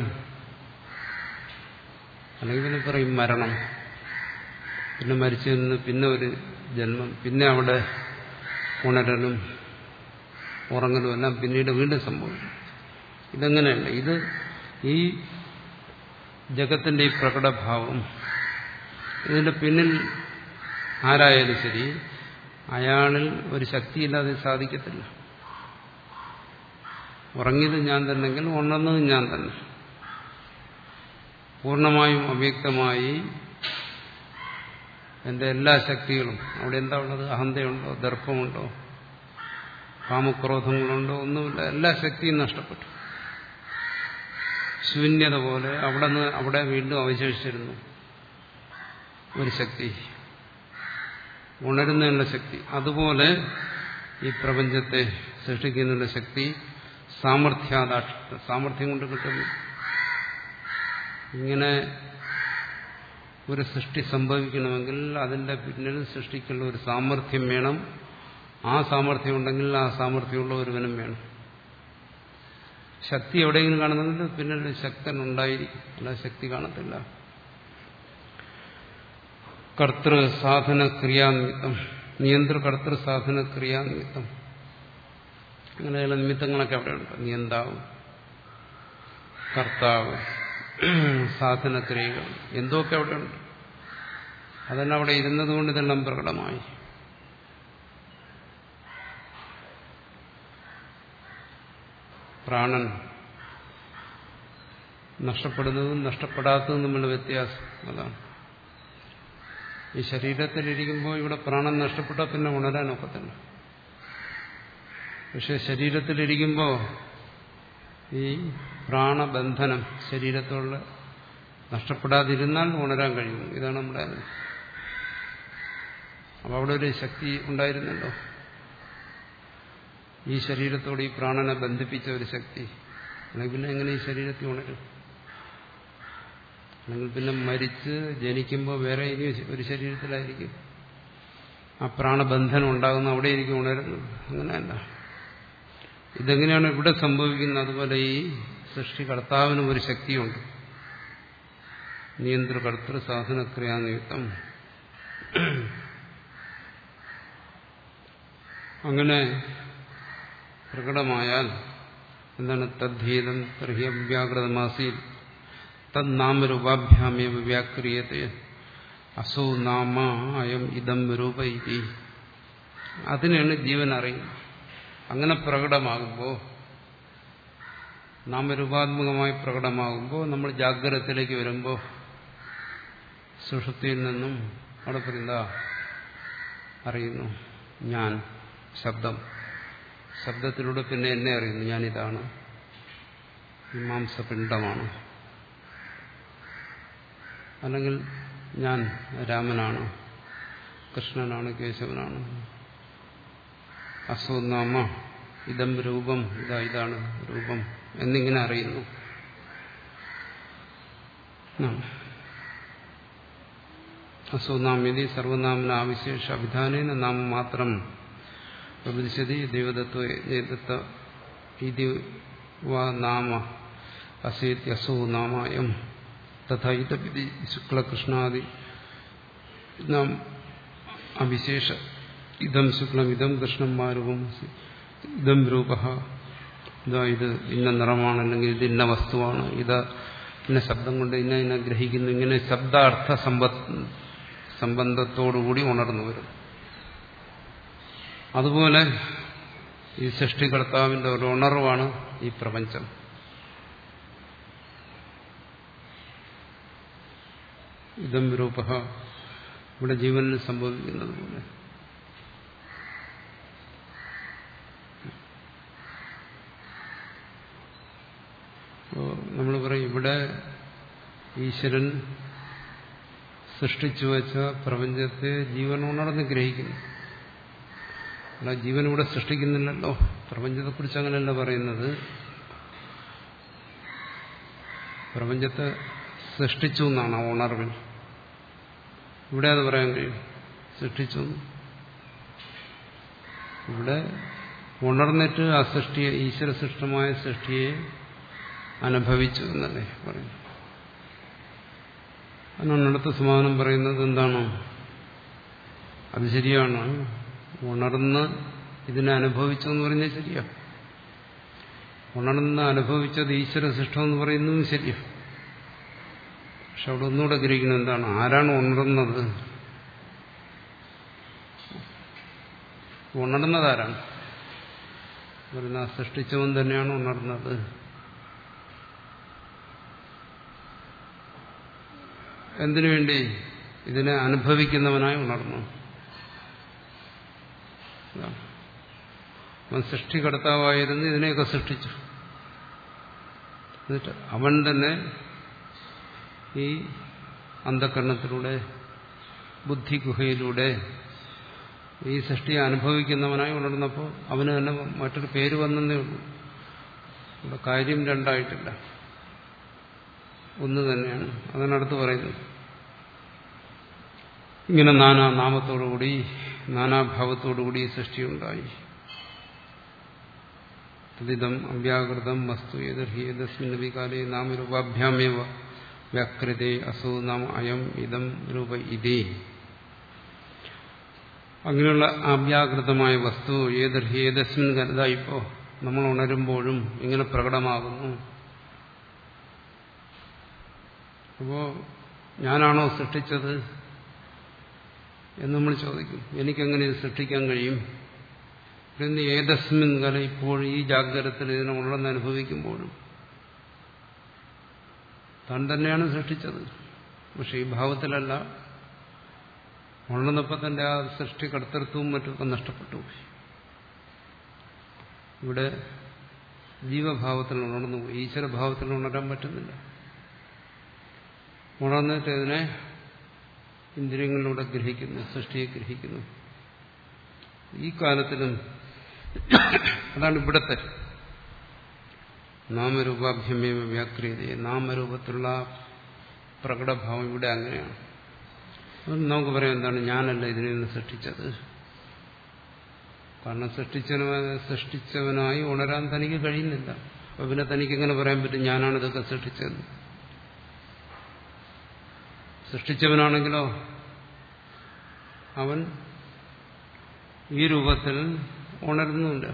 അല്ലെങ്കിൽ പിന്നെ പറയും മരണം, പിന്നെ മരിച്ചു നിന്ന് പിന്നെ ഒരു ജന്മം, പിന്നെ അവിടെ ഉണരലും ഉറങ്ങലും എല്ലാം പിന്നീട് വീണ്ടും സംഭവിക്കും. ഇതെങ്ങനെയല്ല, ഇത് ഈ ജഗത്തിന്റെ ഈ പ്രകടഭാവം, ഇതിന്റെ പിന്നിൽ ആരായാലും ശരി അയാളിൽ ഒരു ശക്തിയില്ലാതെ സാധിക്കത്തില്ല. ഉറങ്ങിയത് ഞാൻ തന്നെങ്കിൽ ഉണർന്നത് ഞാൻ തന്നെ. പൂർണ്ണമായും അവ്യക്തമായി എന്റെ എല്ലാ ശക്തികളും, അവിടെ എന്താ ഉള്ളത്? അഹന്തയുണ്ടോ, ദർപ്പമുണ്ടോ, കാമക്രോധങ്ങളുണ്ടോ? ഒന്നുമില്ല. എല്ലാ ശക്തിയും നഷ്ടപ്പെട്ടു. ശൂന്യത പോലെ അവിടെ നിന്ന് അവിടെ വീണ്ടും അവശേഷിച്ചിരുന്നു ഒരു ശക്തി, ഉണരുന്നതിനുള്ള ശക്തി. അതുപോലെ ഈ പ്രപഞ്ചത്തെ സൃഷ്ടിക്കുന്നതിനുള്ള ശക്തി സാമർഥ്യാദാക്ഷ, സാമർഥ്യം കൊണ്ട് കിട്ടുന്നു. ഇങ്ങനെ ഒരു സൃഷ്ടി സംഭവിക്കണമെങ്കിൽ അതിന്റെ പിന്നിൽ സൃഷ്ടിക്കുള്ള ഒരു സാമർഥ്യം വേണം. ആ സാമർഥ്യം ഉണ്ടെങ്കിൽ ആ സാമർഥ്യമുള്ള ഒരുവനും വേണം. ശക്തി എവിടെയെങ്കിലും കാണുന്നുണ്ട്, പിന്നിൽ ശക്തൻ ഉണ്ടായിരിക്കും, അല്ല ശക്തി കാണത്തില്ല. കർത്തൃ സാധന ക്രിയാനിമിത്തം, നിയന്ത്ര കർത്തൃ സാധന ക്രിയാനിമിത്തം, അങ്ങനെയുള്ള നിമിത്തങ്ങളൊക്കെ അവിടെയുണ്ട്. നിയന്താവ്, കർത്താവ്, സാധനക്രിയകൾ, എന്തൊക്കെ അവിടെയുണ്ട്. അതെല്ലാം അവിടെ ഇരുന്നതുകൊണ്ട് ഇതെല്ലാം പ്രകടമായി. പ്രാണൻ നഷ്ടപ്പെടുന്നതും നഷ്ടപ്പെടാത്തതും തമ്മിലുള്ള വ്യത്യാസം അതാണ്. ഈ ശരീരത്തിലിരിക്കുമ്പോൾ ഇവിടെ പ്രാണൻ നഷ്ടപ്പെട്ടാൽ പിന്നെ ഉണരാനൊക്കത്തില്ല. പക്ഷെ ശരീരത്തിലിരിക്കുമ്പോൾ ഈ പ്രാണബന്ധനം ശരീരത്തോട് നഷ്ടപ്പെടാതിരുന്നാൽ ഉണരാൻ കഴിയും. ഇതാണ് നമ്മുടെ അനുഭവം. അപ്പോൾ അവിടെ ഒരു ശക്തി ഉണ്ടായിരുന്നല്ലോ, ഈ ശരീരത്തോട് ഈ പ്രാണനെ ബന്ധിപ്പിച്ച ഒരു ശക്തി. അല്ലെങ്കിൽ പിന്നെ എങ്ങനെ ഈ ശരീരത്തിൽ ഉണരും? അല്ലെങ്കിൽ പിന്നെ മരിച്ച് ജനിക്കുമ്പോൾ വേറെ ഇനി ഒരു ശരീരത്തിലായിരിക്കും ആ പ്രാണബന്ധനം ഉണ്ടാകുന്ന, അവിടെയായിരിക്കും ഉണരുന്നത്. അങ്ങനെയല്ല. ഇതെങ്ങനെയാണ് ഇവിടെ സംഭവിക്കുന്നത്? അതുപോലെ ഈ സൃഷ്ടികർത്താവിനും ഒരു ശക്തിയുണ്ട്. നിയന്ത്ര കർത്തൃ സാധനക്രിയാനിമിത്തം. അങ്ങനെ പ്രകടമായാൽ എന്താണ്? തദ്ഭേദം തർഹി അവ്യാകൃതമാസീൽ തന്നാമരൂപാഭ്യാമേവ വ്യാക്രിയത്തെ അസോ നാമ അയം ഇതം രൂപ ഇതി. അതിനാണ് ജീവൻ അറിയുന്നത്. അങ്ങനെ പ്രകടമാകുമ്പോൾ, നാമരൂപാത്മകമായി പ്രകടമാകുമ്പോൾ, നമ്മൾ ജാഗ്രതത്തിലേക്ക് വരുമ്പോൾ സുഷുപ്തിയിൽ നിന്നും അവിടെ പറയുന്ന അറിയുന്നു ഞാൻ, ശബ്ദം, ശബ്ദത്തിലൂടെ പിന്നെ എന്നെ അറിയുന്നു, ഞാനിതാണ്, ഈ മാംസപിണ്ഡമാണ്, അല്ലെങ്കിൽ ഞാൻ രാമനാണ്, കൃഷ്ണനാണ്, കേശവനാണ്. അസോനാമ ഇതം രൂപം, ഇതാ ഇതാണ് രൂപം എന്നിങ്ങനെ അറിയുന്നു. അസോനാമ്യതി സർവനാമന ആവിശേഷ അഭിധാനേന നാമം മാത്രം പ്രബുദ്ധിച്ചതി ദൈവദത്വ ഇതി വാ നാമ അസേത്യസോ നാമായം തഥാ ഇതി ശുക്ലകൃഷ്ണാദി നാം അവിശേഷ ഇതം ശുക്ലം ഇതം കൃഷ്ണം മാരൂപം ഇതം രൂപ, ഇതാ ഇത് ഇന്ന നിറമാണ്, അല്ലെങ്കിൽ ഇത് ഇന്ന വസ്തുവാണ്, ഇത് ഇന്ന ശബ്ദം കൊണ്ട് ഇന്ന ഇന്ന ഗ്രഹിക്കുന്നു. ഇങ്ങനെ ശബ്ദാർത്ഥ സമ്പ സംബന്ധത്തോടുകൂടി ഉണർന്നു വരും. അതുപോലെ ഈ സൃഷ്ടികർത്താവിന്റെ ഒരു ഉണർവാണ് ഈ പ്രപഞ്ചം. ഇതം രൂപ ഇവിടെ ജീവനിൽ സംഭവിക്കുന്നത് പോലെ. നമ്മൾ പറയും ഇവിടെ ഈശ്വരൻ സൃഷ്ടിച്ചു വച്ച പ്രപഞ്ചത്തെ ജീവൻ ഉണർന്ന് ഗ്രഹിക്കുന്നു. അല്ല, ജീവൻ ഇവിടെ സൃഷ്ടിക്കുന്നില്ലല്ലോ. പ്രപഞ്ചത്തെക്കുറിച്ച് അങ്ങനെയല്ല പറയുന്നത്. പ്രപഞ്ചത്തെ സൃഷ്ടിച്ചു എന്നാണ് ആ ഉണർവിൽ. ഇവിടെ അത് പറയാൻ കഴിയും, സൃഷ്ടിച്ചു. ഇവിടെ ഉണർന്നിട്ട് ആ സൃഷ്ടിയെ, ഈശ്വര സൃഷ്ടമായ സൃഷ്ടിയെ അനുഭവിച്ചു എന്നല്ലേ പറയുന്നു. അതിനാണ് അടുത്ത സമാധാനം പറയുന്നത് എന്താണ്? അത് ശരിയാണ്, ഉണർന്ന് ഇതിനെ അനുഭവിച്ചു എന്ന് പറഞ്ഞാൽ ശരിയാ. ഉണർന്ന് അനുഭവിച്ചത് ഈശ്വര സൃഷ്ടം എന്ന് പറയുന്നതും ശരിയാ. പക്ഷെ അവിടെ ഒന്നുകൂടെ ഗ്രഹിക്കുന്നത് എന്താണ്? ആരാണ് ഉണർന്നത്? ഉണർന്നതാരാണ്? പറയുന്ന സൃഷ്ടിച്ചവൻ തന്നെയാണ് ഉണർന്നത്. എന്തിനു വേണ്ടി? ഇതിനെ അനുഭവിക്കുന്നവനായി ഉണർന്നു. അവൻ സൃഷ്ടികർത്താവായിരുന്നു, ഇതിനെയൊക്കെ സൃഷ്ടിച്ചു. എന്നിട്ട് അവൻ തന്നെ ഈ അന്ധകരണത്തിലൂടെ, ബുദ്ധിഗുഹയിലൂടെ ഈ സൃഷ്ടിയെ അനുഭവിക്കുന്നവനായി ഉണർന്നപ്പോൾ അവന് തന്നെ മറ്റൊരു പേര് വന്നതേ ഉള്ളൂ. ഇവിടെ കാര്യം രണ്ടായിട്ടില്ല, ഒന്ന് തന്നെയാണ്. അതിനടുത്ത് പറയുന്നത് ഇങ്ങനെ നാനാ നാമത്തോടുകൂടി, നാനാഭാവത്തോടുകൂടി സൃഷ്ടിയുണ്ടായി. തദിദം അവ്യാകൃതം വസ്തു യദർഹി യദസ്മിൻ വികാലേ നാമരൂപാഭ്യാമേവ വ്യാകൃതേ അസോ നാമ അയം ഇദം രൂപ ഇതേ. അങ്ങനെയുള്ള അവ്യാകൃതമായ വസ്തു ഏതർഹി ഏതസ്മിൻ കരുതായിപ്പോ നമ്മൾ ഉണരുമ്പോഴും ഇങ്ങനെ പ്രകടമാകുന്നു. അപ്പോ ഞാനാണോ സൃഷ്ടിച്ചത് എന്ന് നമ്മൾ ചോദിക്കും. എനിക്കെങ്ങനെ ഇത് സൃഷ്ടിക്കാൻ കഴിയും? പിന്നെ ഏതസ്മിൻ കല, ഇപ്പോഴും ഈ ജാഗ്രതത്തിൽ ഇതിനെ ഉണർന്ന് അനുഭവിക്കുമ്പോഴും താൻ തന്നെയാണ് സൃഷ്ടിച്ചത്. പക്ഷെ ഈ ഭാവത്തിലല്ല. ഉണർന്നപ്പോൾ തന്റെ ആ സൃഷ്ടി കർത്തൃത്വവും മറ്റൊക്കെ നഷ്ടപ്പെട്ടു. ഇവിടെ ജീവഭാവത്തിൽ ഉണർന്നു പോയി, ഈശ്വരഭാവത്തിൽ ഉണരാൻ പറ്റുന്നില്ല. ഉണർന്നിട്ട് ഇതിനെ ഇന്ദ്രിയങ്ങളിലൂടെ ഗ്രഹിക്കുന്നു, സൃഷ്ടിയെ ഗ്രഹിക്കുന്നു. ഈ കാലത്തിലും അതാണ് ഇവിടത്തെ നാമരൂപാഭ്യമേവ വ്യാക്രിയത. നാമരൂപത്തിലുള്ള പ്രകടഭാവം ഇവിടെ അങ്ങനെയാണ്. നമുക്ക് പറയാം എന്താണ്, ഞാനല്ല ഇതിനെ നിന്ന് സൃഷ്ടിച്ചത്. കാരണം സൃഷ്ടിച്ചവനായി സൃഷ്ടിച്ചവനായി ഉണരാൻ തനിക്ക് കഴിയുന്നില്ല. അപ്പൊ പിന്നെ തനിക്ക് എങ്ങനെ പറയാൻ പറ്റും ഞാനാണ് ഇതൊക്കെ സൃഷ്ടിച്ചത്? സൃഷ്ടിച്ചവനാണെങ്കിലോ അവൻ ഈ രൂപത്തിൽ ഉണരുന്നുമില്ല.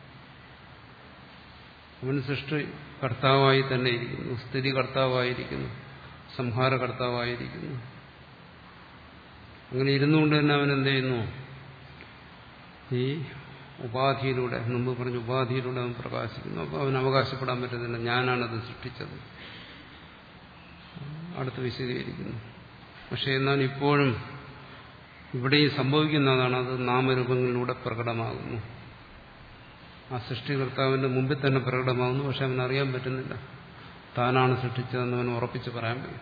അവൻ സൃഷ്ടി കർത്താവായി തന്നെ ഇരിക്കുന്നു, സ്ഥിതി കർത്താവായിരിക്കുന്നു, സംഹാരകർത്താവായിരിക്കുന്നു. അങ്ങനെ ഇരുന്നുകൊണ്ട് തന്നെ അവൻ എന്ത് ചെയ്യുന്നു? ഈ ഉപാധിയിലൂടെ, മുമ്പ് പറഞ്ഞ ഉപാധിയിലൂടെ അവൻ പ്രകാശിക്കുന്നു. അപ്പോൾ അവൻ അവകാശപ്പെടാൻ പറ്റുന്നില്ല ഞാനാണത് സൃഷ്ടിച്ചത്. അടുത്ത് വിശദീകരിക്കുന്നു. പക്ഷെ എന്നാൽ ഇപ്പോഴും ഇവിടെയും സംഭവിക്കുന്നതാണ്, അത് നാമരൂപങ്ങളിലൂടെ പ്രകടമാകുന്നു. ആ സൃഷ്ടികർത്താവിന്റെ മുമ്പിൽ തന്നെ പ്രകടമാകുന്നു. പക്ഷെ അവൻ അറിയാൻ പറ്റുന്നില്ല താനാണ് സൃഷ്ടിച്ചതെന്ന് അവൻ ഉറപ്പിച്ച് പറയാൻ കഴിയും.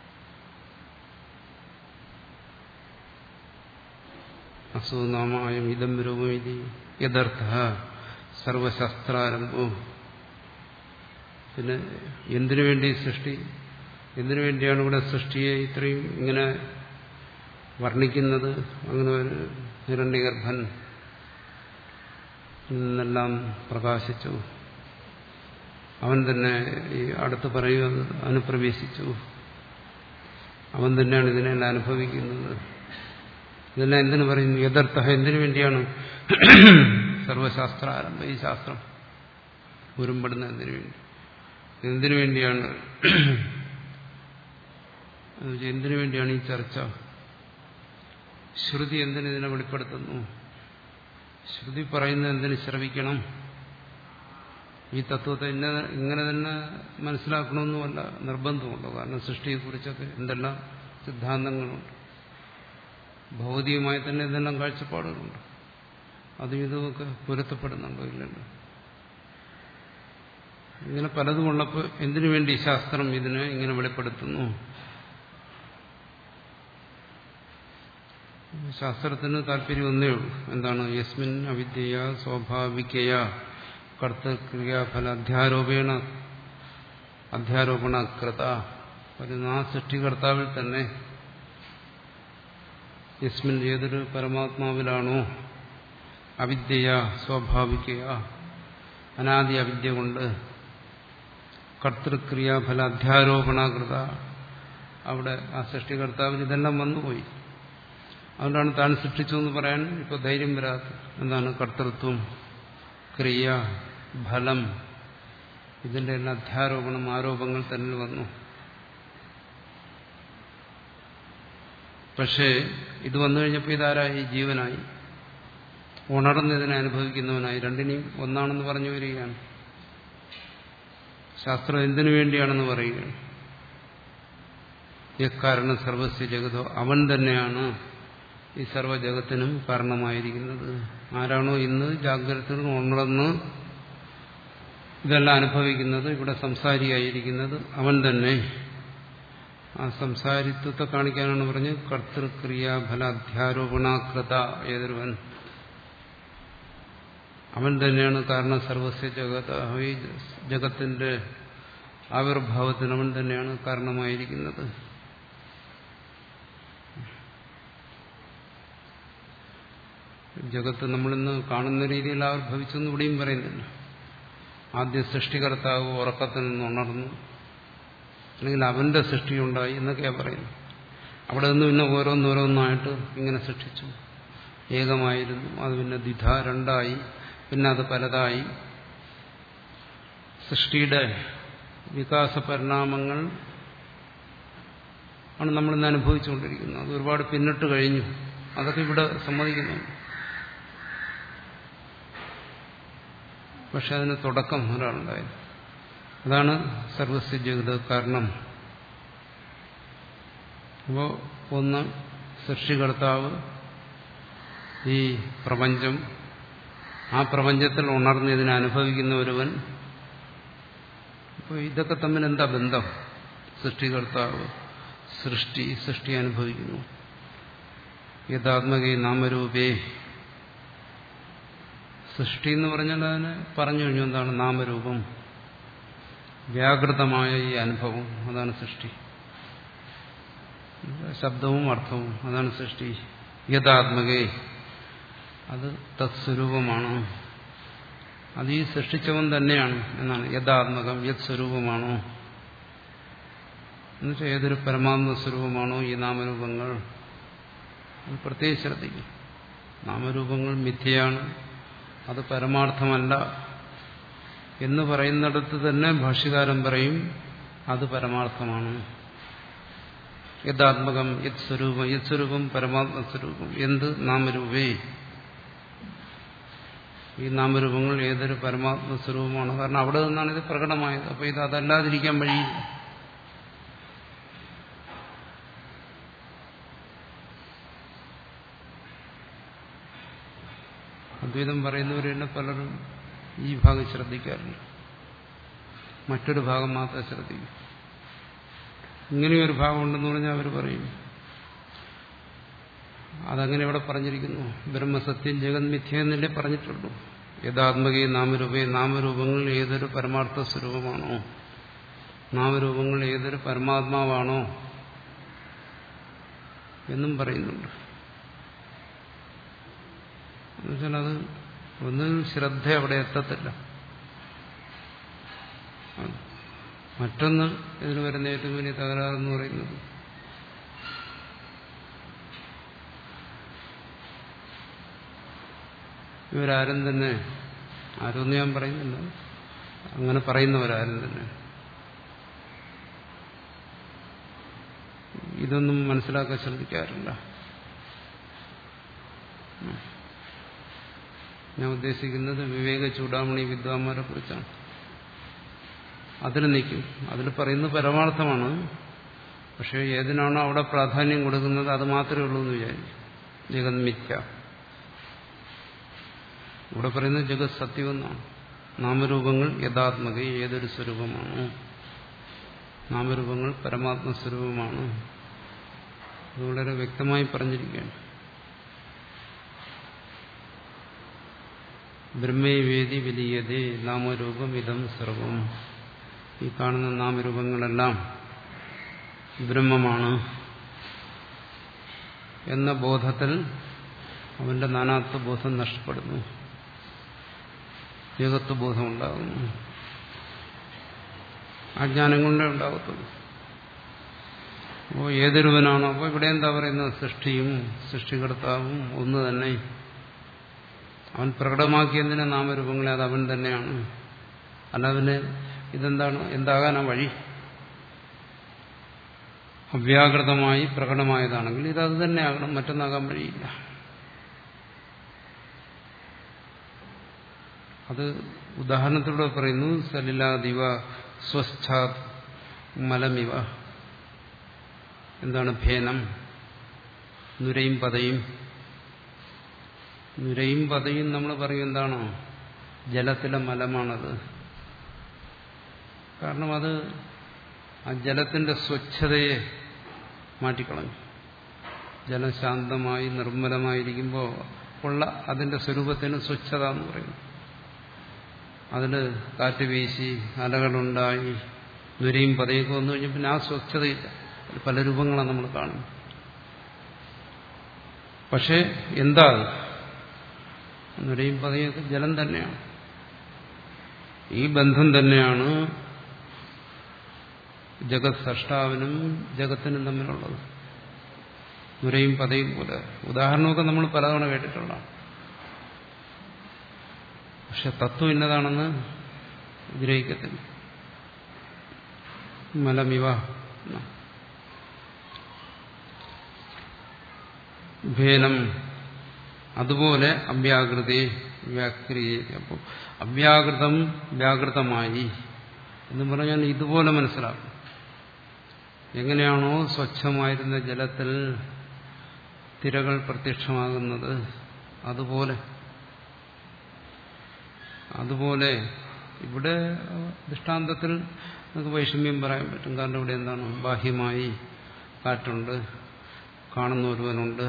അസുനാമായം ഇതം രൂപം യഥർത്ഥ സർവശാസ്ത്രാരംഭവും. പിന്നെ എന്തിനു വേണ്ടി സൃഷ്ടി? എന്തിനു വേണ്ടിയാണ് ഇവിടെ സൃഷ്ടിയെ ഇത്രയും ഇങ്ങനെ വർണ്ണിക്കുന്നത്? അങ്ങനെ ഒരു ഹിരണ്യഗർഭൻ നിന്നെല്ലാം പ്രകാശിച്ചു, അവൻ തന്നെ ഈ അടുത്ത് പറയുക അനുപ്രവേശിച്ചു, അവൻ തന്നെയാണ് ഇതിനെല്ലാം അനുഭവിക്കുന്നത്. ഇതെല്ലാം എന്തിനു പറയുന്നു? യഥാർത്ഥ എന്തിനു വേണ്ടിയാണ്? സർവശാസ്ത്രാരംഭ, ഈ ശാസ്ത്രം ഉരുമ്പെടുന്ന എന്തിനു വേണ്ടി? എന്തിനു വേണ്ടിയാണ്? എന്തിനു വേണ്ടിയാണ് ഈ ചർച്ച? ശ്രുതി എന്തിനു ഇതിനെ വെളിപ്പെടുത്തുന്നു? ശ്രുതി പറയുന്നത് എന്തിനു ശ്രവിക്കണം? ഈ തത്വത്തെ ഇന്ന ഇങ്ങനെ തന്നെ മനസ്സിലാക്കണമെന്നുമല്ല നിർബന്ധമുണ്ടോ. കാരണം സൃഷ്ടിയെക്കുറിച്ചൊക്കെ എന്തെല്ലാം സിദ്ധാന്തങ്ങളുണ്ട്, ഭൗതികമായി തന്നെ എന്തെല്ലാം കാഴ്ചപ്പാടുകളുണ്ട്. അതും ഇതുമൊക്കെ പൊരുത്തപ്പെടുന്നുണ്ടോ? ഇല്ലല്ലോ. ഇങ്ങനെ പലതുമുള്ളപ്പോൾ എന്തിനു വേണ്ടി ശാസ്ത്രം ഇതിനെ ഇങ്ങനെ വെളിപ്പെടുത്തുന്നു? ശാസ്ത്രത്തിന് താല്പര്യം ഒന്നേ ഉള്ളൂ. എന്താണ്? യസ്മിൻ അവിദ്യയ സ്വാഭാവികയ കർത്തക്രിയാഫല അധ്യാരോപേണ അധ്യാരോപണകൃത. ആ സൃഷ്ടികർത്താവിൽ തന്നെ യസ്മിൻ ഏതൊരു പരമാത്മാവിലാണോ അവിദ്യയ സ്വാഭാവികയ അനാദി അവിദ്യ കൊണ്ട് കർത്തൃക്രിയാഫല അധ്യാരോപണകൃത, അവിടെ ആ സൃഷ്ടികർത്താവിൽ ഇതെല്ലാം വന്നുപോയി. അതുകൊണ്ടാണ് താൻ സൃഷ്ടിച്ചു എന്ന് പറയാൻ ഇപ്പോൾ ധൈര്യം വരാത്തത്. എന്താണ്? കർത്തൃത്വം, ക്രിയ, ഫലം, ഇതിന്റെ എല്ലാം അധ്യാരോപണം, ആരോപങ്ങൾ തന്നെ വന്നു. പക്ഷേ ഇത് വന്നു കഴിഞ്ഞപ്പോൾ ഇതാരായി? ജീവനായി, ഉണർന്നതിനെ അനുഭവിക്കുന്നവനായി. രണ്ടിനെയും ഒന്നാണെന്ന് പറഞ്ഞു വരികയാണ്. ശാസ്ത്രം എന്തിനു വേണ്ടിയാണെന്ന് പറയുകയാണ്. യക്കാരണം സർവസ്യ ജഗതോ, അവൻ തന്നെയാണ് ഈ സർവ്വജഗത്തിനും കാരണമായിരിക്കുന്നത്. ആരാണോ ഇന്ന് ജാഗ്രതത്തിൽ ഉണർന്ന് ഇതെല്ലാം അനുഭവിക്കുന്നത്, ഇവിടെ സംസാരിയായിരിക്കുന്നത് അവൻ തന്നെ. ആ സംസാരിത്വത്തെ കാണിക്കാനാണ് പറഞ്ഞ് കർത്തൃക്രിയാഫല അധ്യാരോപണാകൃത. ഏതൊരുവൻ അവൻ തന്നെയാണ് കാരണം സർവസ്യ ജഗത, ഈ ജഗത്തിന്റെ ആവിർഭാവത്തിന് അവൻ തന്നെയാണ് കാരണമായിരിക്കുന്നത്. ജഗത്ത് നമ്മളിന്ന് കാണുന്ന രീതിയിൽ ആവിർഭവിച്ചെന്ന് ഇവിടെയും പറയുന്നില്ല. ആദ്യ സൃഷ്ടികർത്താവ് ഉറക്കത്തിൽ നിന്ന് ഉണർന്നു, അല്ലെങ്കിൽ അവന്റെ സൃഷ്ടിയുണ്ടായി എന്നൊക്കെയാണ് പറയുന്നത്. അവിടെ നിന്ന് പിന്നെ ഓരോന്നോരോന്നായിട്ട് ഇങ്ങനെ സൃഷ്ടിച്ചു. ഏകമായിരുന്നു, അത് പിന്നെ ദ്വിധ, രണ്ടായി, പിന്നെ അത് പലതായി. സൃഷ്ടിയുടെ വികാസ പരിണാമങ്ങൾ ആണ് നമ്മളിന്ന് അനുഭവിച്ചുകൊണ്ടിരിക്കുന്നത്. അത് ഒരുപാട് പിന്നിട്ട് കഴിഞ്ഞു. അതൊക്കെ ഇവിടെ സമ്മതിക്കുന്നുണ്ട്. പക്ഷെ അതിന് തുടക്കം ഒരാളുണ്ടായത്. അതാണ് സർവസ്യ ജഗത് കാരണം. അപ്പോൾ ഒന്ന് സൃഷ്ടികർത്താവ്, ഈ പ്രപഞ്ചം, ആ പ്രപഞ്ചത്തിൽ ഉണർന്ന് ഇതിനെ അനുഭവിക്കുന്ന ഒരുവൻ. അപ്പോൾ ഇതൊക്കെ തമ്മിൽ എന്താ ബന്ധം? സൃഷ്ടികർത്താവ്, സൃഷ്ടി, സൃഷ്ടി അനുഭവിക്കുന്നു. യഥാത്മകേ നാമരൂപേ, സൃഷ്ടി എന്ന് പറഞ്ഞാൽ അതിനെ പറഞ്ഞു കഴിഞ്ഞു. എന്താണ്? നാമരൂപം, വ്യാകൃതമായ ഈ അനുഭവം, അതാണ് സൃഷ്ടി. ശബ്ദവും അർത്ഥവും, അതാണ് സൃഷ്ടി. യഥാത്മകേ, അത് തത്സ്വരൂപമാണ്. അത് ഈ സൃഷ്ടിച്ചവൻ തന്നെയാണ് എന്നാണ്. യഥാത്മകം, യത് സ്വരൂപമാണോ എന്നുവെച്ചാൽ ഏതൊരു പരമാത്മ സ്വരൂപമാണോ ഈ നാമരൂപങ്ങൾ, അത് പ്രത്യേകം ശ്രദ്ധിക്കും. നാമരൂപങ്ങൾ മിഥ്യയാണ്, അത് പരമാർത്ഥമല്ല എന്ന് പറയുന്നിടത്ത് തന്നെ ഭാഷ്യകാരൻ പറയും അത് പരമാർത്ഥമാണ്. യഥാത്മകം, യത് സ്വരൂപം, യത് സ്വരൂപം പരമാത്മസ്വരൂപം. എന്ത്? നാമരൂപേ, ഈ നാമരൂപങ്ങൾ ഏതൊരു പരമാത്മസ്വരൂപമാണ്. കാരണം അവിടെ നിന്നാണ് ഇത് പ്രകടമായത്. അപ്പോൾ ഇത് അതല്ലാതിരിക്കാൻ വഴിയില്ല. അദ്വൈതം പറയുന്നവർ തന്നെ പലരും ഈ ഭാഗം ശ്രദ്ധിക്കാറില്ല, മറ്റൊരു ഭാഗം മാത്രമേ ശ്രദ്ധിക്കൂ. ഇങ്ങനെയൊരു ഭാഗം ഉണ്ടെന്ന് പറഞ്ഞാൽ അവർ പറയും അതങ്ങനെ ഇവിടെ പറഞ്ഞിരിക്കുന്നു. ബ്രഹ്മസത്യം ജഗത് മിഥ്യ എന്നല്ലേ പറഞ്ഞിട്ടുള്ളൂ. യഥാത്മകേ നാമരൂപേ, നാമരൂപങ്ങൾ ഏതൊരു പരമാർത്ഥ സ്വരൂപമാണോ, നാമരൂപങ്ങൾ ഏതൊരു പരമാത്മാവാണോ എന്നും പറയുന്നുണ്ട്. എന്നുവെച്ചാൽ അത് ഒന്നും ശ്രദ്ധ അവിടെ എത്തത്തില്ല. മറ്റൊന്ന് ഇതിന് വരുന്ന ഏറ്റവും വലിയ തകരാറെന്ന് പറയുന്നത് ഇവരാരും തന്നെ, ആരൊന്നും ഞാൻ പറയുന്നില്ല, അങ്ങനെ പറയുന്നവരാരും തന്നെ ഇതൊന്നും മനസ്സിലാക്കാൻ ശ്രദ്ധിക്കാറില്ല. ഞാൻ ഉദ്ദേശിക്കുന്നത് വിവേക ചൂടാമണി വിദ്വാന്മാരെ കുറിച്ചാണ്. അതിൽ നിൽക്കും. അതിൽ പറയുന്നത് പരമാർത്ഥമാണ്. പക്ഷേ ഏതിനാണോ അവിടെ പ്രാധാന്യം കൊടുക്കുന്നത് അത് മാത്രമേ ഉള്ളൂ എന്ന് വിചാരിക്കും. ജഗത് മിഥ്യ. ഇവിടെ പറയുന്നത് ജഗത് സത്യമെന്നാണ്. നാമരൂപങ്ങൾ യഥാത്മക ഏതൊരു സ്വരൂപമാണ്. നാമരൂപങ്ങൾ പരമാത്മസ്വരൂപമാണ്. അത് വളരെ വ്യക്തമായി പറഞ്ഞിരിക്കുകയാണ്. ബ്രഹ്മേ വേദി വിലീയതേ നാമരൂപം ഇതം സർവം. ഈ കാണുന്ന നാമരൂപങ്ങളെല്ലാം ബ്രഹ്മമാണ് എന്ന ബോധത്തിൽ അവന്റെ നാനാത്വ ബോധം നഷ്ടപ്പെടുന്നു. ഏകത്വ ബോധം ഉണ്ടാകുന്നു. അജ്ഞാനം കൊണ്ടേ ഉണ്ടാകത്തുള്ളൂ. അപ്പോൾ ഏതൊരുവനാണോ, അപ്പോൾ ഇവിടെ എന്താ പറയുന്നത്, സൃഷ്ടിയും സൃഷ്ടികർത്താവും ഒന്ന് തന്നെ. അവൻ പ്രകടമാക്കിയതിനെ നാമരൂപങ്ങളെ അത് അവൻ തന്നെയാണ്. അല്ല അവന് ഇതെന്താണ്, എന്താകാനാ വഴി? അവ്യാകൃതമായി പ്രകടമായതാണെങ്കിൽ ഇതത് തന്നെ ആകണം, മറ്റൊന്നാകാൻ വഴിയില്ല. അത് ഉദാഹരണത്തിലൂടെ പറയുന്നു. സലിലാദിവ സ്വസ്ഥാത് മലമിവ. എന്താണ് ഭേനം? നുരയും പതയും. നുരയും പതയും നമ്മൾ പറയും എന്താണോ, ജലത്തിലെ മലമാണത്. കാരണം അത് ആ ജലത്തിന്റെ സ്വച്ഛതയെ മാറ്റിക്കളഞ്ഞു. ജലം ശാന്തമായി നിർമ്മലമായിരിക്കുമ്പോൾ ഉള്ള അതിന്റെ സ്വരൂപത്തിന് സ്വച്ഛത എന്ന് പറയുന്നു. അതിൽ കാറ്റ് വീശി അലകളുണ്ടായി നുരയും പതയൊക്കെ വന്നു കഴിഞ്ഞാൽ പിന്നെ ആ സ്വച്ഛതയില്ല. പല രൂപങ്ങളാണ് നമ്മൾ കാണുന്നത്. പക്ഷെ എന്താ നുരയും പതയൊക്കെ ജലം തന്നെയാണ്. ഈ ബന്ധം തന്നെയാണ് ജഗത് സൃഷ്ടാവിനും ജഗത്തിനും തമ്മിലുള്ളത്. നുരയും പതയും പോലെ ഉദാഹരണമൊക്കെ നമ്മൾ പലതവണ കേട്ടിട്ടുള്ളതാണ്. പക്ഷെ തത്വം ഇന്നതാണെന്ന് ഗ്രഹിക്കത്തില്ല. മലമിവ ഭേനം. അതുപോലെ അവ്യാകൃതി വ്യാക്രിയ. അപ്പോൾ അവ്യാകൃതം വ്യാകൃതമായി എന്ന് പറഞ്ഞാൽ ഇതുപോലെ മനസ്സിലാക്കും. എങ്ങനെയാണോ സ്വച്ഛമായിരുന്ന ജലത്തിൽ തിരകൾ പ്രത്യക്ഷമാകുന്നത് അതുപോലെ അതുപോലെ ഇവിടെ ദൃഷ്ടാന്തത്തിൽ നമുക്ക് വൈഷമ്യം പറയാൻ പറ്റും. കാരണം ഇവിടെ എന്താണ്, ബാഹ്യമായി കാറ്റുണ്ട്, കാണുന്ന ഒരുവനുണ്ട്.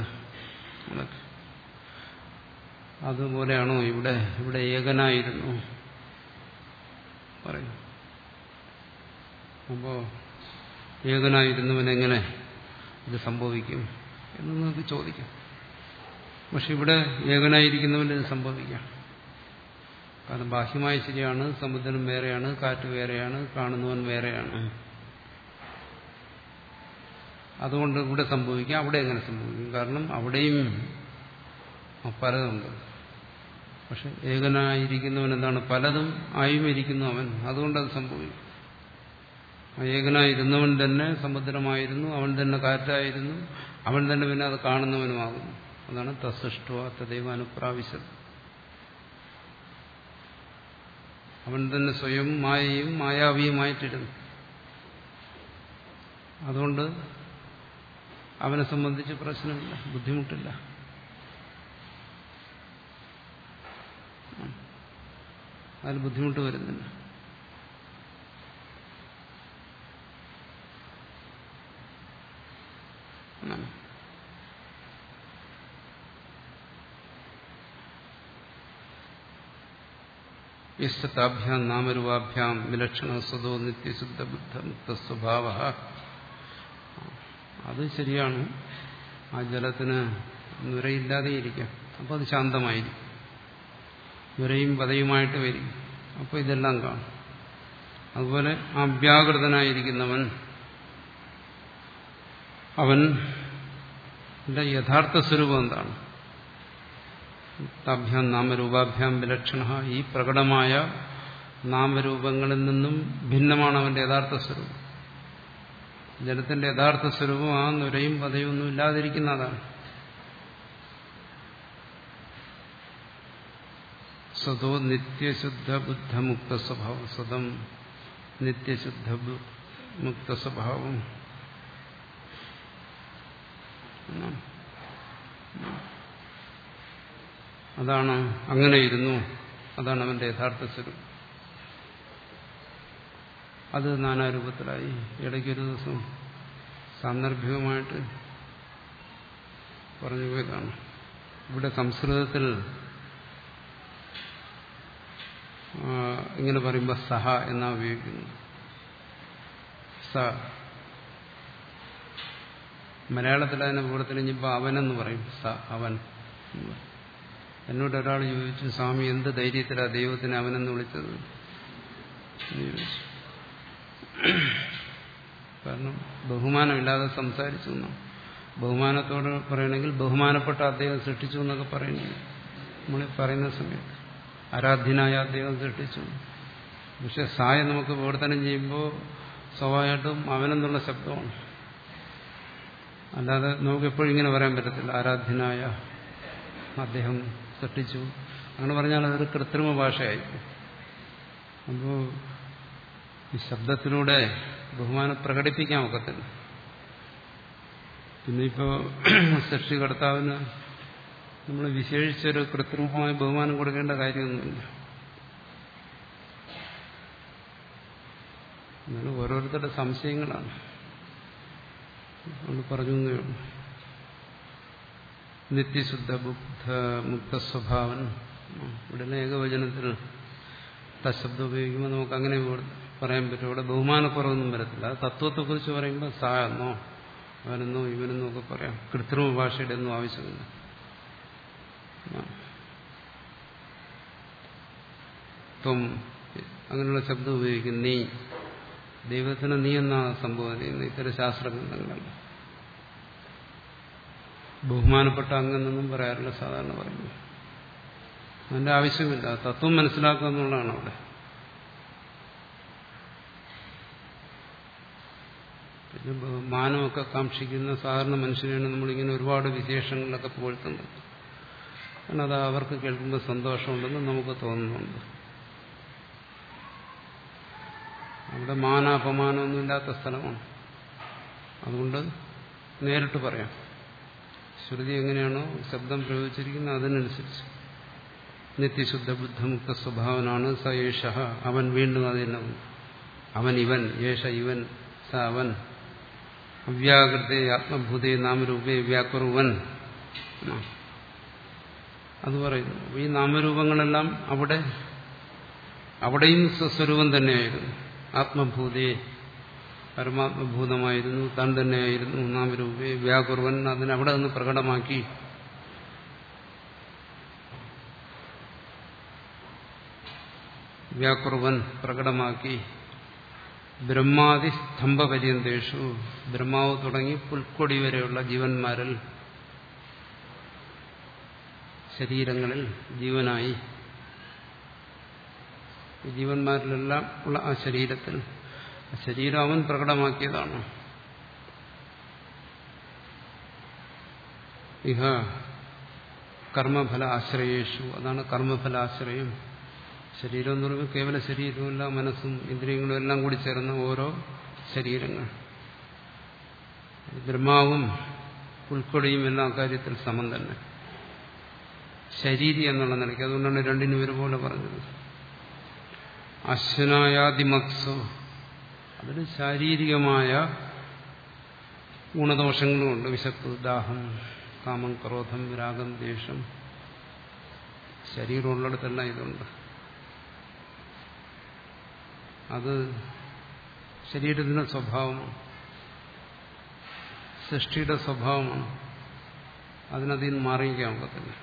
അതുപോലെയാണോ ഇവിടെ ഇവിടെ ഏകനായിരുന്നു പറയും. അപ്പോ ഏകനായിരുന്നവനെങ്ങനെ ഇത് സംഭവിക്കും എന്ന് നമുക്ക് ചോദിക്കാം. പക്ഷെ ഇവിടെ ഏകനായിരിക്കുന്നവന് ഇത് സംഭവിക്കാം. കാരണം ബാഹ്യമായി ശരിയാണ്, സമുദ്രം വേറെയാണ്, കാറ്റ് വേറെയാണ്, കാണുന്നവൻ വേറെയാണ്. അതുകൊണ്ട് ഇവിടെ സംഭവിക്കാം, അവിടെ എങ്ങനെ സംഭവിക്കും? കാരണം അവിടെയും പലതുണ്ട്. പക്ഷെ ഏകനായിരിക്കുന്നവൻ എന്താണ്, പലതും ആയും ഇരിക്കുന്നു അവൻ. അതുകൊണ്ടത് സംഭവിക്കും. ഏകനായിരുന്നവൻ തന്നെ സമുദ്രമായിരുന്നു, അവൻ തന്നെ കാറ്റായിരുന്നു, അവൻ തന്നെ പിന്നെ അത് കാണുന്നവനുമാകുന്നു. അതാണ് തസ്സൃഷ്ടോ തദൈവ അനുപ്രാവശ്യത്. അവൻ തന്നെ സ്വയം മായയും മായാവിയുമായിട്ടിരുന്നു. അതുകൊണ്ട് അവനെ സംബന്ധിച്ച് പ്രശ്നമില്ല, ബുദ്ധിമുട്ടില്ല. അതിൽ ബുദ്ധിമുട്ട് വരുന്നില്ല. യസ്താഭ്യാം നാമരൂപാഭ്യാം വിലക്ഷണ സ്വതോ നിത്യശുദ്ധ ബുദ്ധ മുക്ത സ്വഭാവ. അത് ശരിയാണ്. ആ ജലത്തിന് നുരയില്ലാതെ ഇരിക്കാം, അപ്പോൾ അത് ശാന്തമായിരിക്കും. നുരയും പതയുമായിട്ട് വരും, അപ്പോൾ ഇതെല്ലാം കാണും. അതുപോലെ അവ്യാകൃതനായിരിക്കുന്നവൻ അവന്റെ യഥാർത്ഥ സ്വരൂപം എന്താണ്? താഭ്യാം നാമരൂപാഭ്യാം വിലക്ഷണ. ഈ പ്രകടമായ നാമരൂപങ്ങളിൽ നിന്നും ഭിന്നമാണ് അവന്റെ യഥാർത്ഥ സ്വരൂപം. ജലത്തിന്റെ യഥാർത്ഥ സ്വരൂപം ആ നുരയും പതയും ഒന്നും ഇല്ലാതിരിക്കുന്നതാണ്. സതോ നിത്യശുദ്ധ ബുദ്ധമുക്ത സ്വഭാവം. സതം നിത്യശുദ്ധ മുക്ത സ്വഭാവം. അതാണ്, അങ്ങനെ ഇരുന്നു. അതാണ് അവന്റെ യഥാർത്ഥ സ്വരൂപം. അത് നാനാരൂപത്തിലായി. ഇടയ്ക്കൊരു ദിവസം സാന്ദർഭികമായിട്ട് പറഞ്ഞു പോയതാണ്. ഇവിടെ സംസ്കൃതത്തിൽ ഇങ്ങനെ പറയുമ്പോൾ സഹ എന്നാ ഉപയോഗിക്കുന്നു. സ മലയാളത്തിൽ അതിനെ വിവർത്തനം അവനെന്ന് പറയും. സ അവൻ. എന്നോട് ഒരാൾ ചോദിച്ചു, സ്വാമി എന്ത് ധൈര്യത്തിലാണ് ദൈവത്തിനെ അവനെന്ന് വിളിച്ചത് എന്ന് ചോദിച്ചു. കാരണം ബഹുമാനമില്ലാതെ സംസാരിച്ചു എന്നാണ്. ബഹുമാനത്തോട് പറയണമെങ്കിൽ ബഹുമാനപ്പെട്ട അദ്ദേഹം സൃഷ്ടിച്ചു എന്നൊക്കെ പറയുന്നത് നമ്മൾ പറയുന്ന സമയത്ത് ആരാധ്യനായ അദ്ദേഹം സൃഷ്ടിച്ചു. പക്ഷെ സായ നമുക്ക് വിവർത്തനം ചെയ്യുമ്പോൾ സ്വാഭാവികമായിട്ടും അവനെന്നുള്ള ശബ്ദമാണ്. അല്ലാതെ നമുക്ക് എപ്പോഴും ഇങ്ങനെ പറയാൻ പറ്റത്തില്ല ആരാധ്യനായ അദ്ദേഹം സൃഷ്ടിച്ചു. അങ്ങനെ പറഞ്ഞാൽ അതൊരു കൃത്രിമ ഭാഷയായിരിക്കും. അപ്പോൾ ഈ ശബ്ദത്തിലൂടെ ബഹുമാനം പ്രകടിപ്പിക്കാൻ ഒക്കത്തില്ല. പിന്നെ ഇപ്പോൾ സൃഷ്ടികർത്താവിന് നമ്മൾ വിശേഷിച്ചൊരു കൃത്രിമമായ ബഹുമാനം കൊടുക്കേണ്ട കാര്യമൊന്നുമില്ല. എന്നാലും ഓരോരുത്തരുടെ സംശയങ്ങളാണ് നമ്മൾ പറഞ്ഞു എന്നേ ഉള്ളൂ. നിത്യശുദ്ധ ബുദ്ധ മുക്ത സ്വഭാവൻ. ഇവിടെ ഏകവചനത്തിൽ തശബ്ദം ഉപയോഗിക്കുമ്പോൾ നമുക്ക് അങ്ങനെ പറയാൻ പറ്റും. ഇവിടെ ബഹുമാനക്കുറവൊന്നും വരത്തില്ല. അത് തത്വത്തെക്കുറിച്ച് പറയുമ്പോൾ സാ എന്നോ അവനെന്നോ ഇവനെന്നോ ഒക്കെ പറയാം. കൃത്രിമ ഭാഷയുടെ ഒന്നും ആവശ്യമില്ല. ത്വം അങ്ങനെയുള്ള ശബ്ദം ഉപയോഗിക്കും. നീ ദൈവത്തിന് നീ എന്നാണ് സംബോധന ചെയ്യുന്നത്. ഇത്തരം ശാസ്ത്രഗ്രന്ഥങ്ങളല്ല. ബഹുമാനപ്പെട്ട അങ്ങെന്നൊന്നും പറയാറില്ല സാധാരണ പറയുന്നത്. അതിന്റെ ആവശ്യമില്ല. തത്വം മനസ്സിലാക്കുക എന്നുള്ളതാണ് അവിടെ. പിന്നെ ബഹുമാനമൊക്കെ കാക്ഷിക്കുന്ന സാധാരണ മനുഷ്യരെയാണ് നമ്മളിങ്ങനെ ഒരുപാട് വിശേഷങ്ങളിലൊക്കെ പുകഴ്ത്തുന്നത്. കാരണം അത് അവർക്ക് കേൾക്കുമ്പോൾ സന്തോഷമുണ്ടെന്ന് നമുക്ക് തോന്നുന്നുണ്ട്. അവിടെ മാനാപമാനമൊന്നുമില്ലാത്ത സ്ഥലമാണ്. അതുകൊണ്ട് നേരിട്ട് പറയാം. ശ്രുതി എങ്ങനെയാണോ ശബ്ദം പ്രയോഗിച്ചിരിക്കുന്നത് അതിനനുസരിച്ച്. നിത്യശുദ്ധ ബുദ്ധമുക്ത സ്വഭാവനാണ് സ യേഷ. അവൻ വീണ്ടും അതിന് അവൻ ഇവൻ യേശ ഇവൻ സ അവൻ അവ്യാകൃതേ ആത്മഭൂതേ നാമരൂപേ വ്യാകുറുവൻ. അത് പറയുന്നു. ഈ നാമരൂപങ്ങളെല്ലാം അവിടെ അവിടെയും സ്വസ്വരൂപം തന്നെയായിരുന്നു. ആത്മഭൂതേ പരമാത്മഭൂതമായിരുന്നു, താൻ തന്നെയായിരുന്നു. നാമരൂപേ വ്യാകുറുവൻ അതിനവിടെ നിന്ന് പ്രകടമാക്കി. വ്യാകുറുവൻ പ്രകടമാക്കി. ബ്രഹ്മാദി സ്തംഭപര്യന്തേഷു ബ്രഹ്മാവ് തുടങ്ങി പുൽക്കൊടി വരെയുള്ള ജീവന്മാരിൽ ശരീരങ്ങളിൽ ജീവനായി. ഈ ജീവന്മാരിലെല്ലാം ഉള്ള ആ ശരീരത്തിൽ ശരീരം അവൻ പ്രകടമാക്കിയതാണ്. ഇഹ കർമ്മഫല ആശ്രയേഷു. അതാണ് കർമ്മഫലാശ്രയം. ശരീരം എന്ന് പറയുമ്പോൾ കേവല ശരീരവുമല്ല, മനസ്സും ഇന്ദ്രിയങ്ങളും എല്ലാം കൂടി ചേർന്ന ഓരോ ശരീരങ്ങൾ. ബ്രഹ്മാവും പുൽക്കൊടിയും എല്ലാം കാര്യത്തിൽ സമം തന്നെ. ശരീരി എന്നുള്ള നിലയ്ക്ക്. അതുകൊണ്ടാണ് രണ്ടിനും ഒരുപോലെ പറഞ്ഞത്. അശ്വനായാദിമത്സു അതിന് ശാരീരികമായ ഗുണദോഷങ്ങളുമുണ്ട്. വിശപ്പ്, ദാഹം, കാമം, ക്രോധം, രാഗം, ദ്വേഷം. ശരീരമുള്ളിടത്തെല്ലാം ഇതുണ്ട്. അത് ശരീരത്തിന്റെ സ്വഭാവമാണ്, സൃഷ്ടിയുടെ സ്വഭാവമാണ്. അതിനതിൽ നിന്ന് മാറിയിക്കാൻ ഒക്കത്തില്ല.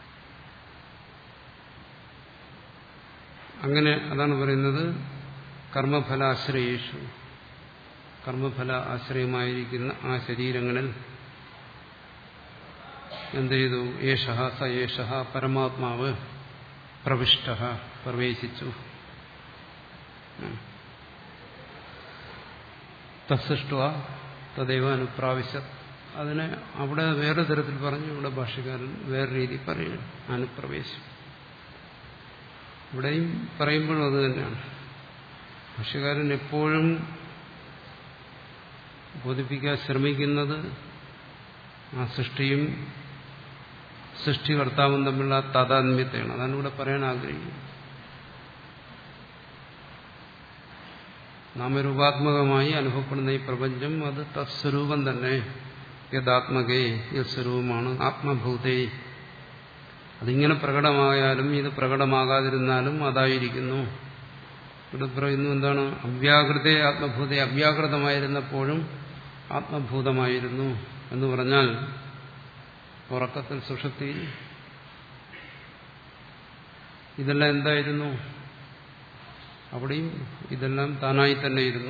അങ്ങനെ അതാണ് പറയുന്നത് കർമ്മഫലാശ്രയേഷു. കർമ്മഫല ആശ്രയമായിരിക്കുന്ന ആ ശരീരങ്ങളിൽ എന്ത് ചെയ്തു? യേശഃ സ യേശഃ പരമാത്മാവ് പ്രവിഷ്ട പ്രവേശിച്ചു. തത്സൃഷ്ട്വ തദൈവ അനുപ്രാവശ്യ. അതിനെ അവിടെ വേറെ തരത്തിൽ പറഞ്ഞു. ഇവിടെ ഭാഷ്യക്കാരൻ വേറെ രീതി പറയുന്നു. അനുപ്രവേശം. ഇവിടെയും പറയുമ്പോഴും അത് തന്നെയാണ്. ഭാഷ്യകാരൻ എപ്പോഴും ബോധിപ്പിക്കാൻ ശ്രമിക്കുന്നത് ആ സൃഷ്ടിയും സൃഷ്ടികർത്താവും തമ്മിലുള്ള താതാത്മ്യത്തെയാണ്. അതാണ് ഇവിടെ പറയാൻ ആഗ്രഹിക്കുന്നത്. നാമരൂപാത്മകമായി അനുഭവപ്പെടുന്ന ഈ പ്രപഞ്ചം അത് തത്സ്വരൂപം തന്നെ, യഥാത്മകേ യസ്വരൂപമാണ്, ആത്മഭൂതേ. അതിങ്ങനെ പ്രകടമായാലും ഇത് പ്രകടമാകാതിരുന്നാലും അതായിരിക്കുന്നു. ഇവിടെ പറയുന്നു എന്താണ്? അവ്യാകൃതേ ആത്മഭൂതേ, അവ്യാകൃതമായിരുന്നപ്പോഴും ആത്മഭൂതമായിരുന്നു എന്ന് പറഞ്ഞാൽ ഉറക്കത്തിൽ സുഷുപ്തിയിൽ ഇതെല്ലാം എന്തായിരുന്നു? അവിടെയും ഇതെല്ലാം താനായി തന്നെ ഇരുന്നു.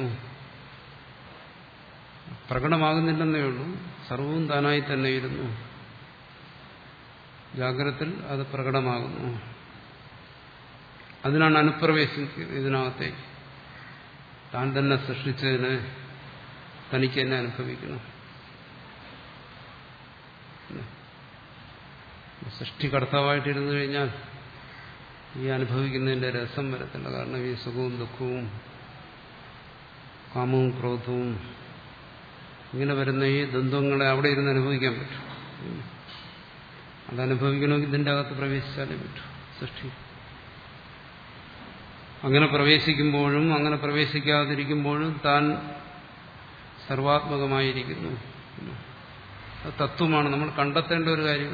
പ്രകടമാകുന്നില്ലെന്നേ ഉള്ളൂ, സർവവും താനായി തന്നെ ഇരുന്നു. ജാഗ്രതത്തിൽ അത് പ്രകടമാകുന്നു. അതിനാണ് അനുപ്രവേശിക്കുന്നത് ഇതിനകത്തേക്ക്. താൻ തന്നെ സൃഷ്ടിച്ചതിന് തനിക്ക് തന്നെ അനുഭവിക്കണം. സൃഷ്ടികർത്താവായിട്ടിരുന്നു കഴിഞ്ഞാൽ ഈ അനുഭവിക്കുന്നതിന്റെ രസം വരത്തില്ല. കാരണം ഈ സുഖവും ദുഃഖവും കാമവും ക്രോധവും ഇങ്ങനെ വരുന്ന ഈ ദ്വന്ദ്വങ്ങളെ അവിടെ ഇരുന്ന് അനുഭവിക്കാൻ പറ്റും. അതനുഭവിക്കണമെങ്കിൽ ഇതിന്റെ അകത്ത് പ്രവേശിച്ചാലേ പറ്റൂ. സൃഷ്ടി അങ്ങനെ പ്രവേശിക്കുമ്പോഴും അങ്ങനെ പ്രവേശിക്കാതിരിക്കുമ്പോഴും താൻ സർവാത്മകമായിരിക്കുന്നു. അത് തത്വമാണ്, നമ്മൾ കണ്ടെത്തേണ്ട ഒരു കാര്യം.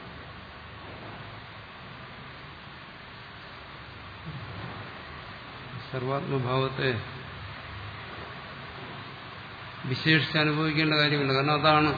സർവാത്മഭാവത്തെ വിശേഷിച്ച് അനുഭവിക്കേണ്ട കാര്യമില്ല. കാരണം അതാണ്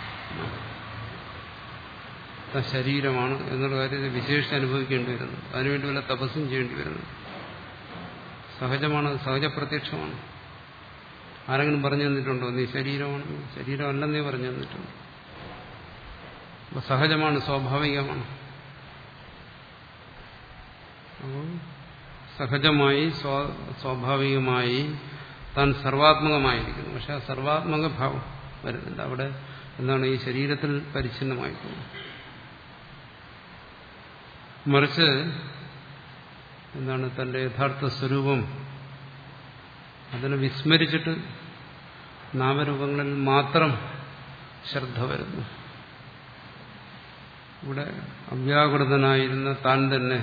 ശരീരമാണ് എന്നുള്ള കാര്യത്തെ വിശേഷിച്ച് അനുഭവിക്കേണ്ടി വരുന്നത്. അതിനുവേണ്ടി വല്ല തപസ്സും ചെയ്യേണ്ടി വരുന്നത് സഹജമാണ്, സഹജപ്രത്യക്ഷമാണ്. ആരെങ്കിലും പറഞ്ഞു തന്നിട്ടുണ്ടോ നീ ശരീരമാണ്? ശരീരമല്ലെന്നേ പറഞ്ഞു തന്നിട്ടുണ്ട്. അപ്പൊ സഹജമാണ്, സ്വാഭാവികമാണ്. അപ്പോൾ സഹജമായി സ്വാഭാവികമായി താൻ സർവാത്മകമായിരിക്കുന്നു. പക്ഷെ ആ സർവാത്മക ഭാവം വരുന്നില്ല. അവിടെ എന്താണ്? ഈ ശരീരത്തിൽ പരിച്ഛിന്നമായി പോകുന്നു. മറിച്ച് എന്താണ്? തന്റെ യഥാർത്ഥ സ്വരൂപം അതിനെ വിസ്മരിച്ചിട്ട് നാമരൂപങ്ങളിൽ മാത്രം ശ്രദ്ധ വരുന്നു. ഇവിടെ അവ്യാകൃതനായിരുന്ന താൻ തന്നെ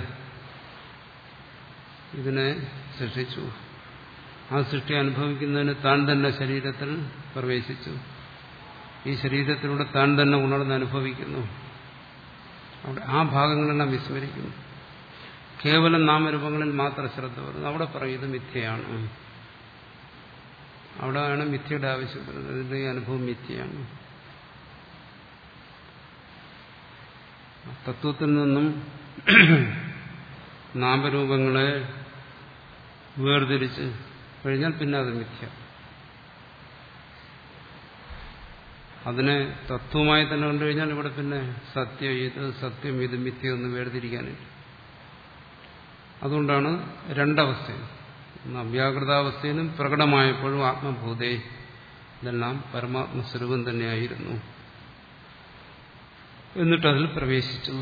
ഇതിനെ സൃഷ്ടിച്ചു. ആ സൃഷ്ടി അനുഭവിക്കുന്നതിന് താൻ തന്നെ ശരീരത്തിൽ പ്രവേശിച്ചു. ഈ ശരീരത്തിലൂടെ താൻ തന്നെ ഉണർന്ന് അനുഭവിക്കുന്നു. അവിടെ ആ ഭാഗങ്ങളെല്ലാം വിസ്മരിക്കുന്നു. കേവലം നാമരൂപങ്ങളിൽ മാത്രം ശ്രദ്ധ വരുന്നു. അവിടെ പറയും ഇത് മിഥ്യയാണ്. അവിടെയാണ് മിഥ്യയുടെ ആവശ്യം വരുന്നത്. ഇതിന്റെ അനുഭവം മിഥ്യയാണ്. തത്വത്തിൽ നിന്നും നാമരൂപങ്ങളെ വേർതിരിച്ച് കഴിഞ്ഞാൽ പിന്നെ അത് മിഥ്യ. അതിനെ തത്വമായി തന്നെ കണ്ടുകഴിഞ്ഞാൽ ഇവിടെ പിന്നെ സത്യം ഇത് സത്യം ഇത് മിഥ്യ ഒന്ന് വേർതിരിക്കാനില്ല. അതുകൊണ്ടാണ് രണ്ടവസ്ഥയും, അവ്യാകൃതാവസ്ഥയിലും പ്രകടമായപ്പോഴും ആത്മഭൂതേ, ഇതെല്ലാം പരമാത്മസ്വരൂപം തന്നെയായിരുന്നു, എന്നിട്ടതിൽ പ്രവേശിച്ചു.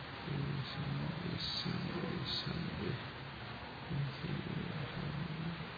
ശരി.